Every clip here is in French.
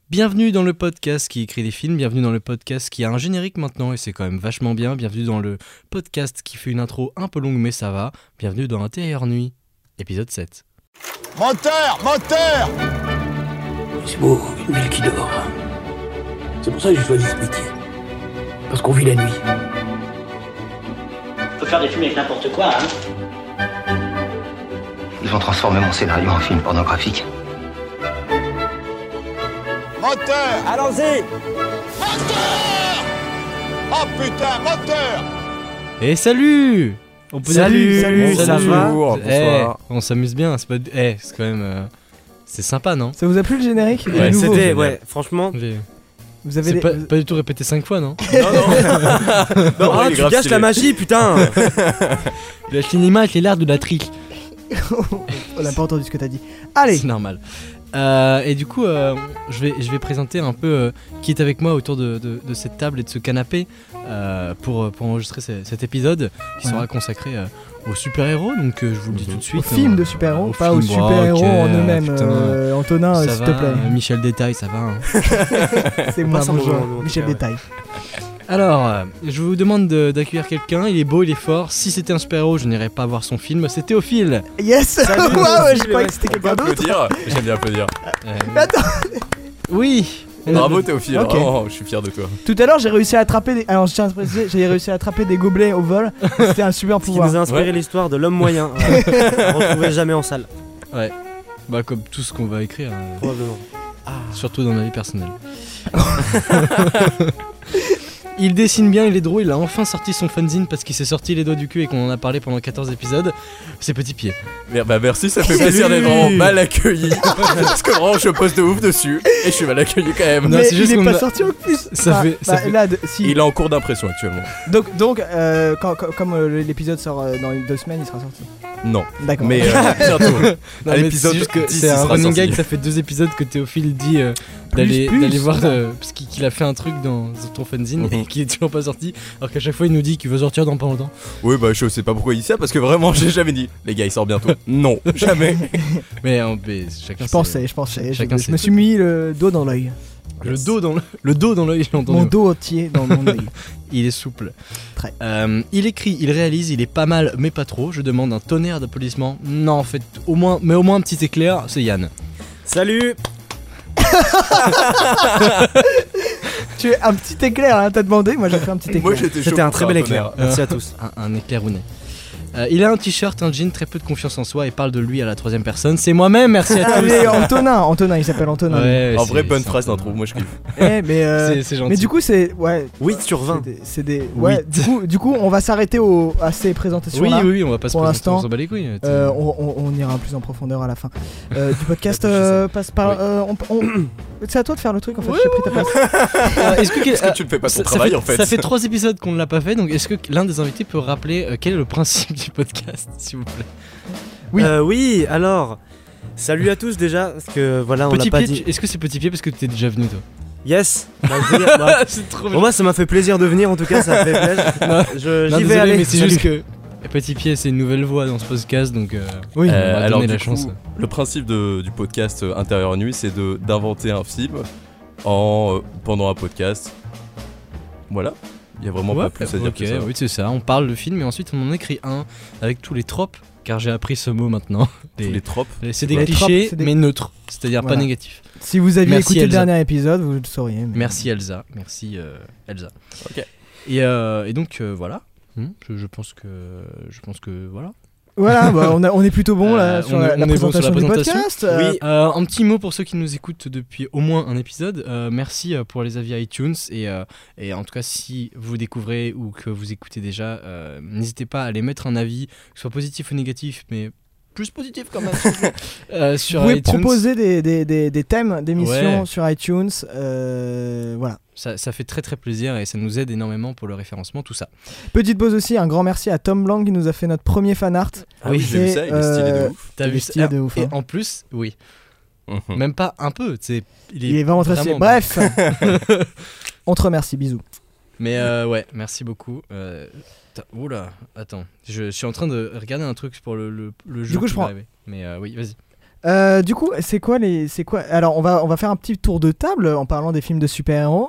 Bienvenue dans le podcast qui écrit des films, bienvenue dans le podcast qui a un générique maintenant et c'est quand même vachement bien, bienvenue dans le podcast qui fait une intro un peu longue mais ça va, bienvenue dans Intérieur Nuit, épisode 7. Moteur, moteur! C'est beau, une ville qui dort. C'est pour ça que j'ai choisi ce métier. Parce qu'on vit la nuit. On peut faire des films avec n'importe quoi, hein. Ils vont transformer mon scénario en film pornographique. Moteur! Allons-y! Moteur! Oh putain, moteur! Et salut on peut Salut, dire... ça va? Bonsoir. On s'amuse bien, c'est pas... c'est quand même... c'est sympa, non? Ça vous a plu le générique? Il est Ouais, nouveau. c'était- Ouais, franchement. Vous avez C'est des... pas du tout répété 5 fois, non? Ah, tu gâches la magie, putain! Le cinéma, c'est l'art de la triche. On n'a pas entendu ce que t'as dit. Allez, C'est normal. Et du coup, je vais présenter un peu qui est avec moi autour de cette table et de ce canapé pour enregistrer cet épisode qui sera consacré aux super-héros. Donc je vous le dis tout de suite. au film de super-héros, au pas aux film, super-héros ok, en eux-mêmes. putain. Antonin, ça s'il va, te plaît. Michel Détail, ça va. Hein. C'est moi, Pas bonjour. simplement, en tout Michel cas, ouais. Détail. Alors, je vous demande d'accueillir quelqu'un. Il est beau, il est fort. Si c'était un super-héros, je n'irais pas voir son film. C'est Théophile. Yes. Salut, Waouh, Théophile, je croyais ouais. que c'était quelqu'un d'autre. J'aime bien applaudir. Mais attends, Oui. Bravo Théophile, Ok. oh, je suis fier de toi. tout à l'heure j'ai réussi à attraper des... Alors je tiens à préciser, j'ai réussi à attraper des gobelets au vol. C'était un super Ce qui pouvoir. nous a inspiré Ouais. l'histoire de l'homme moyen. On retrouvait jamais en salle, Bah comme tout ce qu'on va écrire, probablement. surtout dans ma vie personnelle. Il dessine bien, il est drôle, il a enfin sorti son fanzine parce qu'il s'est sorti les doigts du cul et qu'on en a parlé pendant 14 épisodes. C'est Petit Pied. Bah merci, ça fait plaisir d'être vraiment mal accueilli. Parce que vraiment je pose de ouf dessus et je suis mal accueilli quand même. Non, Mais c'est juste il est qu'on pas a- sorti en plus. Ça fait- Là, si. Il est en cours d'impression actuellement. Donc comme l'épisode sort dans 2 semaines, il sera sorti. Non, D'accord. mais bientôt. Non, À mais l'épisode c'est juste que 10, c'est il un sera running sorti. gag, ça fait 2 épisodes que Théophile dit Plus. d'aller voir parce qu'il a fait un truc dans ton fanzine et qu'il est toujours pas sorti alors qu'à chaque fois il nous dit qu'il veut sortir dans pas longtemps. Oui bah je sais pas pourquoi il dit ça parce que vraiment j'ai jamais dit les gars il sort bientôt. Non, jamais. Mais chacun Je pensais. Chacun Je me sait. suis mis le dos dans l'œil. le dos dans l'œil, j'ai entendu. Mon dos entier dans mon œil. Il est souple. Très. Il écrit, il réalise, il est pas mal mais pas trop. Je demande un tonnerre d'applaudissements. Non en fait au moins un petit éclair, c'est Yann. Salut! Tu es un petit éclair, hein, t'as demandé, moi j'ai fait un petit éclair. Moi j'étais chaud. C'était un pour très bel un éclair. tonnerre. Merci à tous. Un éclair rounet. Il a un t-shirt, un jean, très peu de confiance en soi et parle de lui à la 3ème personne. C'est moi-même, merci à tous. Allez, Antonin, il s'appelle Antonin. Ouais, En c'est- vrai bonne c'est phrase un peu- d'intro, moi je kiffe. Eh, mais C'est gentil. mais du coup c'est ouais. 8 sur 20. C'est des ouais. Du coup on va s'arrêter à ces présentations oui, là. oui, on va pas se Pour présenter, l'instant, on s'en bat les couilles. On ira plus en profondeur à la fin du podcast. Passe par. C'est à toi de faire le truc en fait. J'ai pris ta place. Est-ce que, Est-ce que tu ne fais pas ton travail en fait? Ça fait 3 épisodes qu'on ne l'a pas fait, donc est-ce que l'un des invités peut rappeler quel est le principe du podcast, s'il vous plaît? Oui. Oui, alors. Salut à tous déjà, parce que voilà, on l'a Petit pas pied, dit. est-ce que c'est Petit Pied parce que t'es déjà venu toi? Yes! Bah, je veux dire, bah, C'est trop bon, moi ça m'a fait plaisir de venir en tout cas, ça fait plaisir. Non, J'y vais désolé, aller. mais c'est Salut. juste que Petit Pied c'est une nouvelle voix dans ce podcast, donc Oui. on va alors donner du la coup, chance. le principe du podcast Intérieur Nuit c'est d'inventer un film pendant un podcast. Voilà. Il y a vraiment pas plus à dire ok, que ça. oui c'est ça, on parle de film et ensuite on en écrit un avec tous les tropes, car j'ai appris ce mot maintenant. Tous les tropes. C'est des Les clichés tropes, c'est des- mais neutres, c'est-à-dire Voilà. pas négatifs. Si vous aviez Merci, écouté le Elsa. dernier épisode, vous le sauriez. mais- Merci Elsa, merci Elsa. Ok. Et donc voilà. Je pense que voilà. Voilà, bah, on est plutôt bon là sur on est- la on est bon sur la présentation du présentation. podcast. Oui. Un petit mot pour ceux qui nous écoutent depuis au moins un épisode. Merci pour les avis iTunes et en tout cas si vous découvrez ou que vous écoutez déjà, n'hésitez pas à aller mettre un avis, que ce soit positif ou négatif, mais plus positif quand même. Sur Vous pouvez iTunes. proposer des thèmes d'émissions Ouais. sur iTunes. Voilà. Ça fait très très plaisir et ça nous aide énormément pour le référencement, tout ça. Petite pause aussi, un grand merci à Tom Blanc qui nous a fait notre premier fan art. Ah oui, j'ai vu ça, il est stylé de ouf. T'as Il vu est stylé ça de ouf, Et hein. en plus, oui, Mhm. même pas un peu. Il est vraiment très stylé. Bref, on te remercie, bisous. Mais ouais, merci beaucoup. Oula, attends, je suis en train de regarder un truc pour le jeu. Du coup, qui je va prends- arriver. Mais oui, vas-y. Du coup, c'est quoi Alors, on va faire un petit tour de table en parlant des films de super-héros.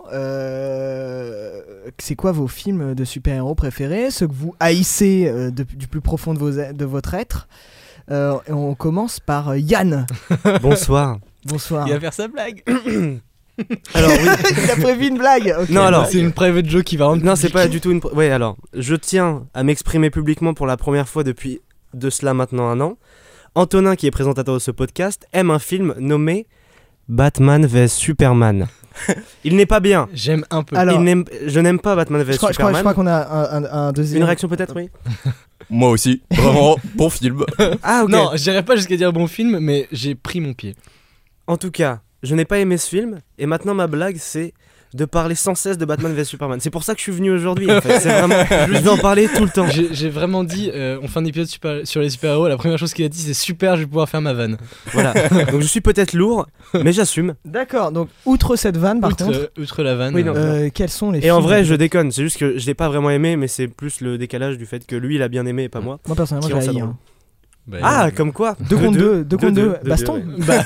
C'est quoi vos films de super-héros préférés, ceux que vous haïssez du plus profond de votre être? Et on commence par Yann. Bonsoir. Bonsoir. Il va faire sa blague. Alors oui. Il a prévu une blague. Okay. Non, alors c'est une private joke qui va rendre. Non, c'est pas du tout une. Ouais, alors je tiens à m'exprimer publiquement pour la première fois depuis de cela maintenant 1 an. Antonin, qui est présentateur de ce podcast, aime un film nommé Batman vs Superman. Il n'est pas bien. J'aime un peu. Alors, je n'aime pas Batman vs Superman. Je crois qu'on a un deuxième. Une réaction peut-être, oui. Moi aussi, vraiment, bon film. Ah, ok. Non, j'irai pas jusqu'à dire bon film, mais j'ai pris mon pied. En tout cas, je n'ai pas aimé ce film, et maintenant ma blague c'est de parler sans cesse de Batman vs Superman. C'est pour ça que je suis venu aujourd'hui en fait. C'est vraiment, je vais en parler tout le temps. J'ai vraiment dit, on fait un épisode sur les super-héros, la première chose qu'il a dit c'est super, je vais pouvoir faire ma vanne. Voilà, donc je suis peut-être lourd, mais j'assume. D'accord, donc outre cette vanne par contre. Outre la vanne. Oui, non. Quels sont les Et films en vrai, je déconne, c'est juste que je l'ai pas vraiment aimé, mais c'est plus le décalage du fait que lui il a bien aimé et pas moi. Moi personnellement, Qui j'ai rend ça haï. drôle. Bah, Ah, comme quoi 2 contre 2, baston.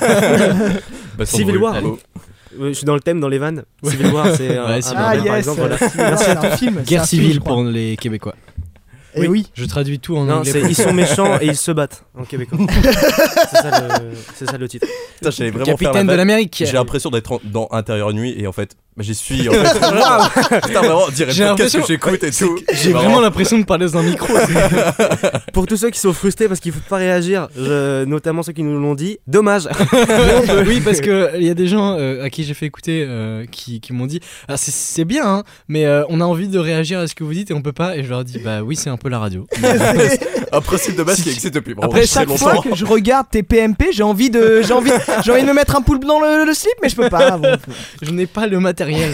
Civil War. Je suis dans le thème, dans les vannes. Civil War, c'est un yes, par exemple. Voilà. Merci à un film. Guerre civile pour les Québécois. Et oui. Je traduis tout en Non, anglais. ils sont méchants et ils se battent en québécois. C'est ça le titre. Putain, j'allais vraiment Capitaine faire de la l'Amérique. J'ai l'impression d'être dans Intérieur Nuit et en fait, j'y suis en fait. Putain, vraiment, dire J'ai le podcast l'impression- que j'écoute et tout. J'ai vraiment l'impression de parler dans un micro. Pour tous ceux qui sont frustrés parce qu'il faut pas réagir, notamment ceux qui nous l'ont dit, dommage. Oui, parce que il y a des gens à qui j'ai fait écouter qui m'ont dit ah, c'est bien, hein, mais on a envie de réagir à ce que vous dites et on peut pas. Et je leur dis bah oui, c'est un peu la radio. Un principe de base qui existe depuis vraiment Après très chaque longtemps. fois que je regarde tes PMP, j'ai envie de me mettre un poulpe dans le slip, mais je peux pas. Bon. Je n'ai pas le matériel.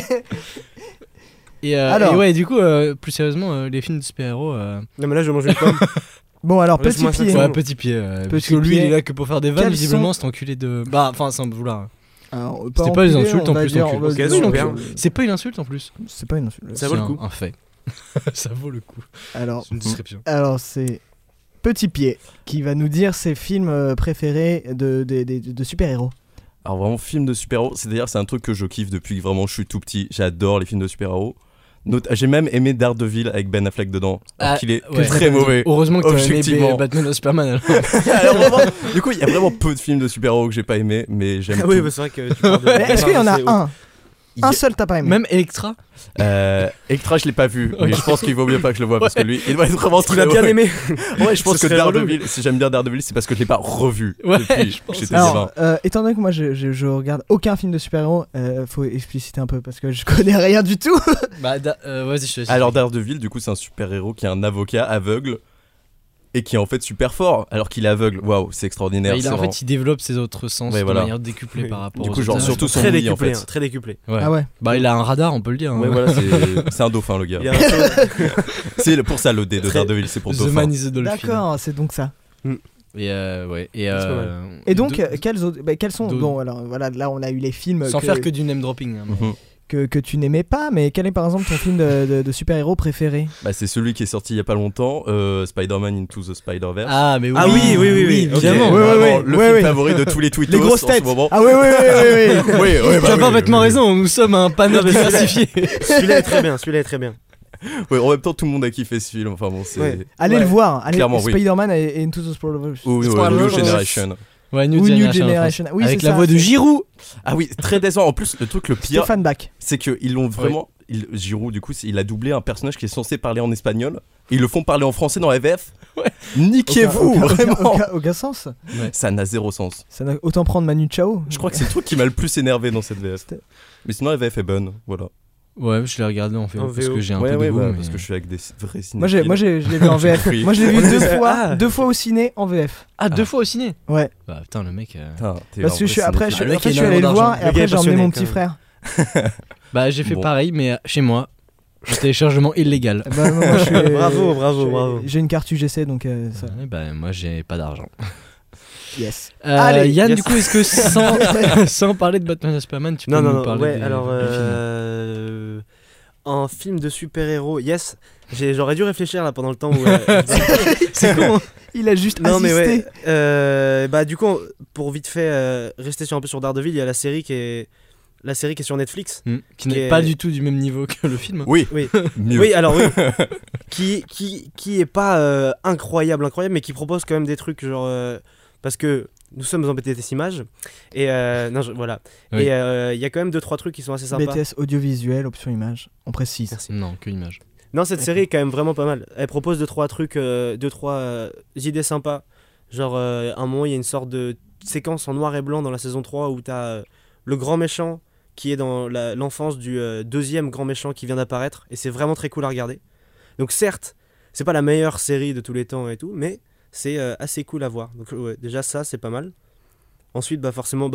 Alors. et ouais, du coup, plus sérieusement, les films de super-héros. Non mais là je mange une pomme. Bon alors petit Laisse-moi pied. ça, Ouais, petit pied. Parce que lui, pied. il est là que pour faire des vannes, Quels visiblement, sont- cet enculé de. Bah, enfin, sans vouloir. Alors, C'était pas des enculé, insultes on en va plus, dire, enculé. on va Ok, dire, super. donc, C'est pas une insulte en plus. c'est pas une insulte. Ça vaut le C'est coup. un fait. Ça vaut le coup. Alors, C'est une description. c'est Petit Pied qui va nous dire ses films préférés de super-héros. Alors vraiment, film de super-héros, c'est-à-dire c'est un truc que je kiffe depuis que vraiment je suis tout petit. J'adore les films de super-héros. J'ai même aimé Daredevil avec Ben Affleck dedans, alors qu'il est ouais. très mauvais. Heureusement que t'as aimé Objectivement. Batman ou Superman. Alors. Alors, vraiment, du coup, il y a vraiment peu de films de super-héros que j'ai pas aimé, mais j'aime Ah oui, tout. bah, c'est vrai que tu parles de. Mais est-ce qu'il y en a un Il y a- Un seul t'as pas aimé? Même Electra. Electra, je l'ai pas vu, mais Ok. je pense qu'il vaut mieux pas que je le voie parce que lui, il doit être vraiment Tu très l'as bien mauvais. aimé. Ouais, je pense Ce que serait relou. Daredevil, si j'aime bien Daredevil, c'est parce que je l'ai pas revu Ouais, depuis je pense. que j'étais gamin. Alors, étant donné que moi je regarde aucun film de super-héros, faut expliciter un peu parce que je connais rien du tout. Bah, vas-y, je te laisse. Alors Daredevil, du coup, c'est un super-héros qui est un avocat aveugle et qui est en fait super fort alors qu'il est aveugle. Waouh, c'est extraordinaire. Bah, c'est en vraiment- fait, il développe ses autres sens Ouais, de voilà. manière décuplée par rapport Du aux coup, genre, autres. surtout son Très lit en décuplé, fait. hein, très décuplé. Ouais. Ah ouais. Bah, il a un radar, on peut le dire. hein. Ouais, voilà, c'est un dauphin le gars. Il y a un saut. C'est pour ça le D de Très- Daredevil, c'est pour The dauphin. Man is a Dolphin. D'accord, c'est donc ça. Et ouais. C'est pas mal. Et donc, de- quels sont. de- Bon, alors voilà, là on a eu les films sans faire que du name dropping. hein, mais- Mhm. que tu n'aimais pas, mais quel est par exemple ton film de super-héros préféré? Bah, c'est celui qui est sorti il y a pas longtemps, Spider-Man Into the Spider-Verse. Ah, mais oui. Ah oui, évidemment. Ouais, Vraiment, ouais, le ouais, film ouais. favori de tous les tweetos Les grosses en ce têtes. moment. Ah oui, oui, oui, oui, oui. Oui, Tu as parfaitement raison, nous sommes un panel Non, mais diversifié. Celui-là est très bien, celui-là est très bien. Ouais, en même temps, tout le monde a kiffé ce film. Enfin bon, c'est. Ouais. Allez Ouais. le voir, allez Clairement, oui. Spider-Man et Into the Spider-Verse. Ou Spider-Verse. New Generation. Ouais, Ou New Generation. Generation. Oui, Avec c'est la ça, voix de c'est- Giroud. Ah oui, très décevant. En plus, le truc le pire, Stéphane Bach. c'est qu'ils l'ont vraiment. Giroud, du coup, il a doublé un personnage qui est censé parler en espagnol. Et ils le font parler en français dans la VF. Ouais. Niquez-vous, vraiment. Aucun sens. Ça n'a zéro sens. Ça n'a autant prendre Manu Chao. Je crois que c'est le truc qui m'a le plus énervé dans cette VF. Mais sinon, la VF est bonne. Voilà. Ouais, je l'ai regardé en fait, En parce VO. que j'ai un Ouais, peu de ouais, goût. bah, mais- parce que je suis avec des vrais Moi, cinéphiles. je l'ai vu en J'ai VF. compris. Moi, je l'ai vu Ah. deux fois au ciné en VF. Ah, 2 fois au ciné. Ouais. Bah putain, le mec. Putain, t'es Parce un que je suis vrai après, cinéphile. Le mec, en fait, il je a suis allé le énormément voir d'argent. et après Le j'ai gars emmené mon passionné, petit quand frère. Bah, j'ai fait Bon. pareil, mais chez moi. En téléchargement illégal. Bah, moi, je suis- Bravo, bravo, je suis- bravo. J'ai une carte UGC donc ça. Ouais, bah, moi, j'ai pas d'argent. Yes. Allez, Yann, yes. du coup, est-ce que sans parler de Batman et Superman, tu peux Non, nous non, parler ouais, des- alors. du film en film de super-héros, yes. J'aurais dû réfléchir là pendant le temps où. C'est con. Il a juste Non mais assisté. ouais. Bah du coup, pour vite fait rester un peu sur Daredevil, il y a la série qui est sur Netflix. Qui n'est pas du tout du même niveau que le film. Oui, Oui. mieux. Oui, alors oui. qui est pas incroyable, mais qui propose quand même des trucs genre parce que nous sommes en BTS Images et voilà. Oui. Et il y a quand même 2-3 trucs qui sont assez sympas. BTS audiovisuel, option image, on précise. Merci. Non, que image. Non, cette série est quand même vraiment pas mal. Elle propose 2-3 trucs, 2-3 idées sympas. Genre, à un moment, il y a une sorte de séquence en noir et blanc dans la saison 3 où t'as le grand méchant qui est dans l'enfance du deuxième grand méchant qui vient d'apparaître. Et c'est vraiment très cool à regarder. Donc, certes, c'est pas la meilleure série de tous les temps et tout, mais c'est assez cool à voir. Donc, ouais, déjà, ça, c'est pas mal. Ensuite, bah, forcément,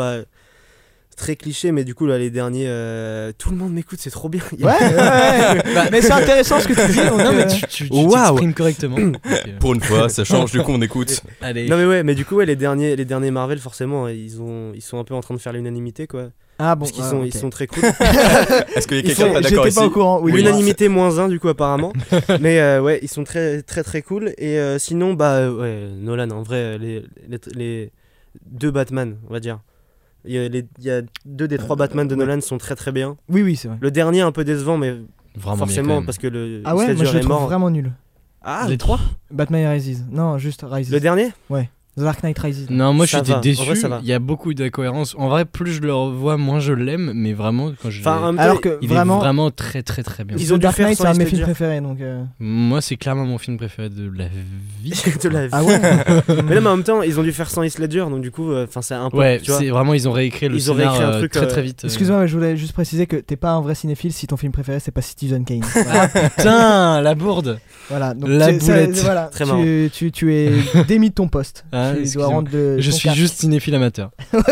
très cliché, mais du coup là les derniers tout le monde m'écoute, c'est trop bien. Ouais. Mais c'est intéressant ce que tu dis. Donc, Non, mais tu Waouh. t'exprimes correctement. Donc, Pour une fois, ça change, du coup on écoute. allez. Non mais ouais, mais du coup ouais, les derniers Marvel forcément ils sont un peu en train de faire l'unanimité quoi. Ah bon. Parce qu'ils ok. ils sont très cool. Est-ce qu'il y a quelqu'un pas d'accord J'étais ici? pas au courant. Oui. L'unanimité -1 du coup apparemment. Mais ouais, ils sont très très très cool. Et sinon ouais, Nolan en vrai les deux Batman on va dire. Il y a 2 des 3 Batman de ouais. Nolan sont très très bien. Oui, c'est vrai. Le dernier un peu décevant mais Vraiment bien, quand forcément même. parce que le Ah ouais, moi Ledger je le est trouve mort. vraiment nul. Ah, Les 3 Batman Rises. Non, juste Rises. le dernier The Dark Knight Rises. Non, moi Ça j'étais va. En déçu. vrai, ça va. Il y a beaucoup d'incohérences. En vrai, plus je le revois, moins je l'aime. Mais vraiment, quand je Enfin, en même temps, Alors que il vraiment, est vraiment très très très bien. Ils The ont dû Dark faire Knight sans c'est un de mes Heath films Ledger. préférés donc. Moi, c'est clairement mon film préféré de la vie. de la vie. Ah ouais. Mais là, mais en même temps, ils ont dû faire sans Heath Ledger, donc du coup, c'est un peu. Ouais, tu vois. c'est vraiment, ils ont réécrit le Ils ont scénar réécrit un truc, très très vite. Excuse-moi, mais je voulais juste préciser que t'es pas un vrai cinéphile si ton film préféré c'est pas Citizen Kane. Voilà. Putain, la bourde. Voilà, donc La boulette. voilà, Très marrant. tu es démis de ton poste. Ah, tu dois excusez-moi. rendre Je ton suis casque. juste cinéphile amateur.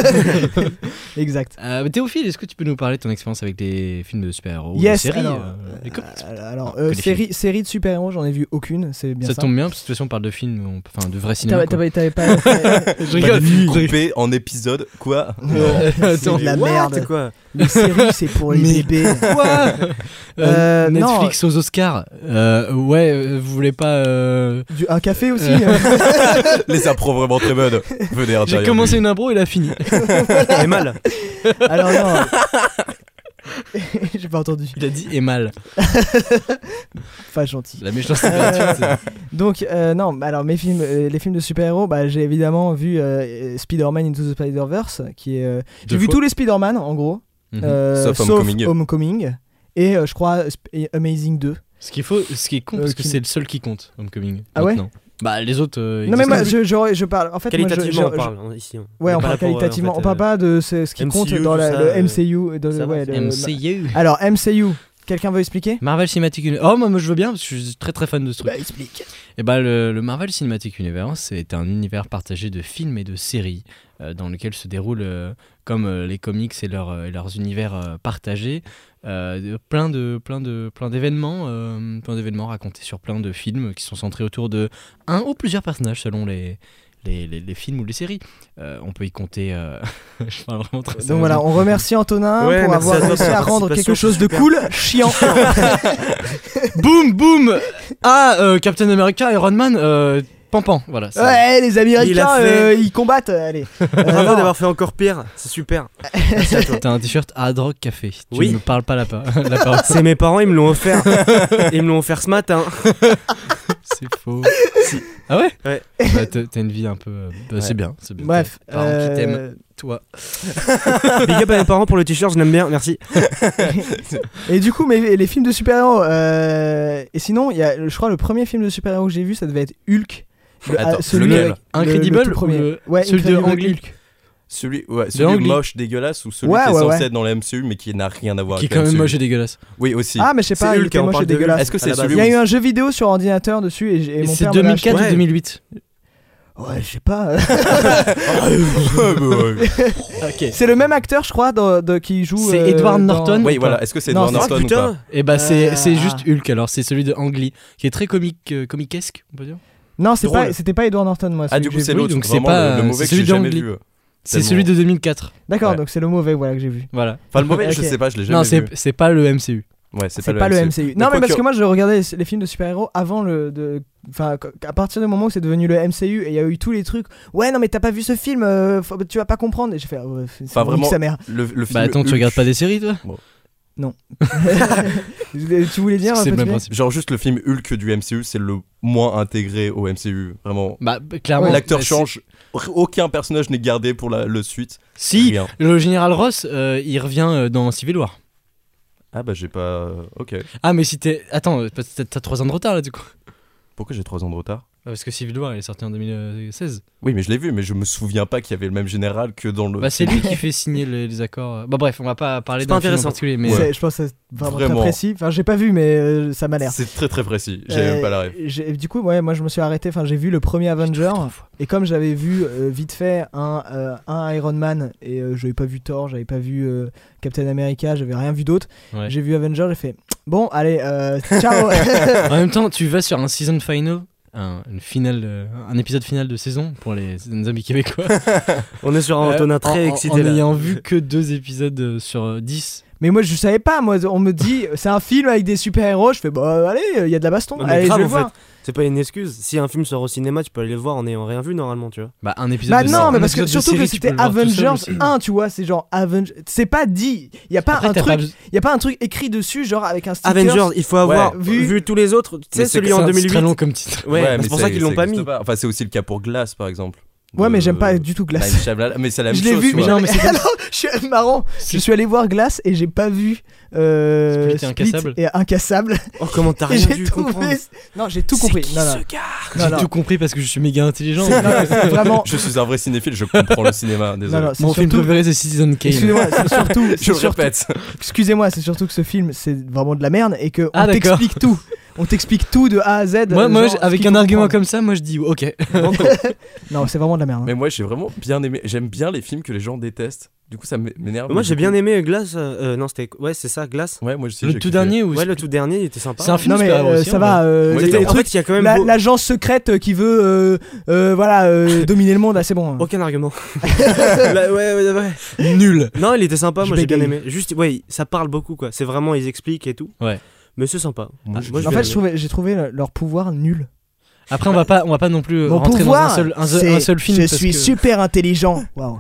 Exact. Théophile, est-ce que tu peux nous parler de ton expérience avec les films de super-héros, Yes, les séries, alors, les comics? Alors, Que les série de super-héros, j'en ai vu aucune, c'est bien Ça ça. tombe bien, parce que de toute façon on parle de films, enfin de vrais cinéma. T'avais quoi. pas. Je rigole. Coupé en épisode, quoi? Attends, C'est de la What, merde. quoi. Les séries, c'est pour les bébés. quoi Netflix non. aux Oscars. Vous voulez pas. Un café aussi. Les impros vraiment très bonnes. Venez à J'ai commencé une impro et l'a fini. Et mal. Alors non. J'ai pas entendu. Il a dit et mal. Pas gentil. La méchanceté gratuite. Donc non, alors les films de super-héros, j'ai évidemment vu Spider-Man Into the Spider-Verse, qui est. J'ai vu fois. tous les Spider-Man en gros, Sauf sauf Homecoming. Homecoming, et je crois Amazing 2. Ce qui est con, parce que qui- c'est le seul qui compte, Homecoming. Ah ouais maintenant. Bah les autres. Non mais moi existent. je parle. En fait, moi, Qualitativement, on parle ici. Ouais, on est pas parle là pour, qualitativement. en fait, on parle pas de ce qui MCU, compte dans tout ça, le MCU. ça va, le- MCU. Alors MCU, quelqu'un veut expliquer? Marvel Cinematic Universe. Oh, moi je veux bien, parce que je suis très très fan de ce truc. Explique. Et bah le Marvel Cinematic Universe, c'est un univers partagé de films et de séries dans lequel se déroulent, comme les comics et leurs univers partagés, plein d'événements racontés sur plein de films qui sont centrés autour de un ou plusieurs personnages selon les films ou les séries. On peut y compter. Je parle vraiment très Donc voilà, on remercie Antonin Ouais, pour merci avoir à toi réussi pour à la rendre quelque participation, chose de super. cool chiant. Boum boum. Captain America, Iron Man, Pampan. Voilà. c'est- Ouais, les Il a Américains, fait- ils combattent. Allez. Bravo non. d'avoir fait encore pire, c'est super. Merci à toi. T'as un t-shirt Hard Rock Café. Tu Oui. me parles pas la parole. C'est mes parents, ils me l'ont offert. Ils me l'ont offert ce matin. C'est faux. Ah ouais? Ouais. Bah, t'as une vie un peu. C'est bien. C'est bien. Bref. Tes parents qui t'aiment, toi. Big up à mes parents pour le t-shirt, je l'aime bien, merci. Et du coup, mais les films de super-héros. Et sinon, il y a, je crois, le premier film de super-héros que j'ai vu, ça devait être Hulk. Attends, celui lequel avec- Incredible le tout ou premier. le- Ouais, celui de Incredible Ang Lee Hulk. Celui Ang Lee. moche, dégueulasse, ou celui Ouais, qui est ouais, censé ouais. être dans la MCU mais qui n'a rien à voir Qui est avec quand la même MCU. moche et dégueulasse. Oui, aussi. Ah, mais je sais pas, C'est il Hulk, était on moche parle et de Hulk. dégueulasse. Est-ce que à c'est la base. celui Il y a où eu un jeu vidéo sur ordinateur dessus et Et mon c'est père me l'a 2004 acheté. ou 2008? Ouais, je sais pas. Ouais. Ok. C'est le même acteur, je crois, qui joue. C'est Edward Norton. Oui, voilà. Est-ce que c'est Non, Edward c'est- Norton ou pas? Putain. Et bah, c'est Ah. juste Hulk alors. C'est celui de Ang Lee, qui est très comiquesque, on peut dire. Non, Drôle. c'était pas Edward Norton, moi. Ah, celui du que coup, j'ai c'est vu. l'autre. donc c'est Vraiment, pas- le mauvais c'est que celui j'ai jamais d'Ang Lee. vu. C'est Tellement. celui de 2004. D'accord, Ouais. donc c'est le mauvais, voilà, que j'ai vu. Voilà. Enfin, le mauvais, je Ok. sais pas, je l'ai Non, jamais vu. c'est pas le MCU. Ouais, C'est pas le MCU. Non, mais quoi parce que- que moi, je regardais les films de super-héros avant enfin, à partir du moment où c'est devenu le MCU et il y a eu tous les trucs. Ouais, non, mais t'as pas vu ce film, tu vas pas comprendre. Et j'ai fait, c'est Enfin, vraiment, sa mère. le film Bah attends, tu Hulk, regardes pas des séries toi? Tu voulais dire C'est le même Patounet principe. Genre juste le film Hulk du MCU, c'est le moins intégré au MCU. Vraiment. Bah clairement. L'acteur bah, change. Aucun personnage n'est gardé pour le suite. Si, Rien. le général Ross, il revient dans Civil War. Ah bah j'ai pas... Ok. Ah mais si t'es... Attends, t'as 3 ans de retard là du coup. Pourquoi j'ai 3 ans de retard? Parce que Civil War il est sorti en 2016. Oui mais je l'ai vu, mais je me souviens pas qu'il y avait le même général que dans le... Bah c'est lui qui fait signer les accords. Bah bref, on va pas parler C'est pas d'un film en intéressant. particulier, mais... Je pense que c'est vraiment, Vraiment. très précis. Enfin, j'ai pas vu, mais ça m'a l'air. C'est très très précis, j'avais même pas la rêve. Du coup, ouais, moi je me suis arrêté. Enfin, j'ai vu le premier Avenger. Et comme j'avais vu vite fait un Iron Man et j'avais pas vu Thor, j'avais pas vu Captain America, j'avais rien vu d'autre. Ouais. J'ai vu Avenger, j'ai fait bon, allez, ciao. En même temps, tu vas sur un season final, un épisode final de saison pour les amis québécois. On est sur un Antonin très excité en là. ayant vu que 2 épisodes sur 10. Mais moi je savais pas, moi on me dit c'est un film avec des super-héros, je fais bah allez, il y a de la baston, Non, mais allez, grave, je vais en le voir. fait. C'est pas une excuse. Si un film sort au cinéma, tu peux aller le voir en ayant rien vu normalement, tu vois. Bah un épisode Bah de non, mais un parce que épisode de surtout que série, tu peux c'était le voir tout seul Avengers aussi. 1, tu vois, c'est genre Avengers, c'est pas dit, il y a pas Après, un t'as truc, pas- il y a pas un truc écrit dessus genre avec un sticker. Avengers, il faut avoir Ouais. vu tous les autres. Tu sais, Mais c'est celui que en ça, C'est 2008. très long comme titre. Ouais, mais c'est pour ça qu'ils l'ont pas mis. existe Enfin c'est aussi le cas pour Glass par exemple. Ouais, mais De- j'aime pas du tout Glass. Night Shyamalan, mais c'est la même Je l'ai chose. vu, tu mais vois. non, mais c'est comme- alors, je suis marrant. Je suis allé voir Glass et j'ai pas vu Split et Incassable. et Incassable. Oh, comment t'as Et rien j'ai dû trouvé. comprendre. Non, j'ai tout compris. Non, non. J'ai Non, non. tout compris parce que je suis méga intelligent. Non, non, c'est vraiment. Je suis un vrai cinéphile, je comprends le cinéma, désolé. Non, non, c'est Mon film surtout. préféré c'est Citizen Kane. Excusez-moi, c'est surtout. Je c'est le surtout- répète. Excusez-moi, c'est surtout que ce film, c'est vraiment de la merde et que Ah, on d'accord. t'explique tout. On t'explique tout de A à Z. Moi, genre, ce avec qu'il un faut argument comprendre. comme ça, moi je dis ok. Non, c'est vraiment de la merde. hein. Mais moi j'ai vraiment bien aimé, j'aime bien les films que les gens détestent. Du coup ça m'énerve. Moi mais j'ai du bien coup- aimé Glass. Non, c'était. Ouais, c'est ça, Glass. Ouais, moi aussi Le j'ai tout kiffé. dernier ou Ouais, le tout dernier, il était sympa. C'est un film Non, mais super-héros aussi, ça en va. Ouais, c'était c'était- le En truc. fait, il y a quand même beau- L'agence secrète qui veut dominer le monde, ah, c'est bon. aucun argument. Ouais. Nul. Non, il était sympa, Je moi j'ai bien bégaye. aimé. Juste, ouais, ça parle beaucoup quoi. C'est vraiment, ils expliquent et tout. Ouais. Mais c'est sympa. Moi, Ah, je- moi, En j'ai fait, bien aimé. j'ai trouvé leur pouvoir nul. Après on va pas non plus Mon rentrer pouvoir, dans un c'est seul film. je parce suis que- super intelligent. Waouh.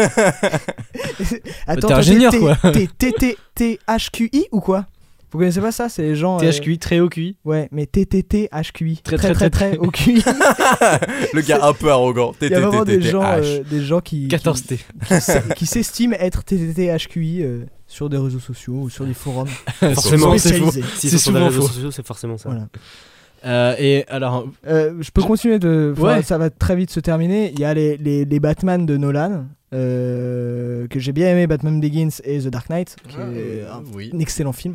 Attends, T'es toi, ingénieur, quoi. T'es THQI ou quoi? Vous connaissez pas ça? C'est les gens. THQI, très haut QI. Ouais, mais THQI. Très, au QI. Le gars un peu arrogant. Il y a vraiment des TTTTH. gens qui 14T. qui s'estiment être THQI sur des réseaux sociaux ou sur des forums Forcément, c'est faux. spécialisés. S'ils C'est sont sur les souvent réseaux faux. sociaux, c'est forcément ça. Voilà. Et alors, Je peux continuer de. Enfin, Ouais. ça va très vite se terminer. Il y a les Batman de Nolan. Que j'ai bien aimé, Batman Begins et The Dark Knight, qui est un excellent film.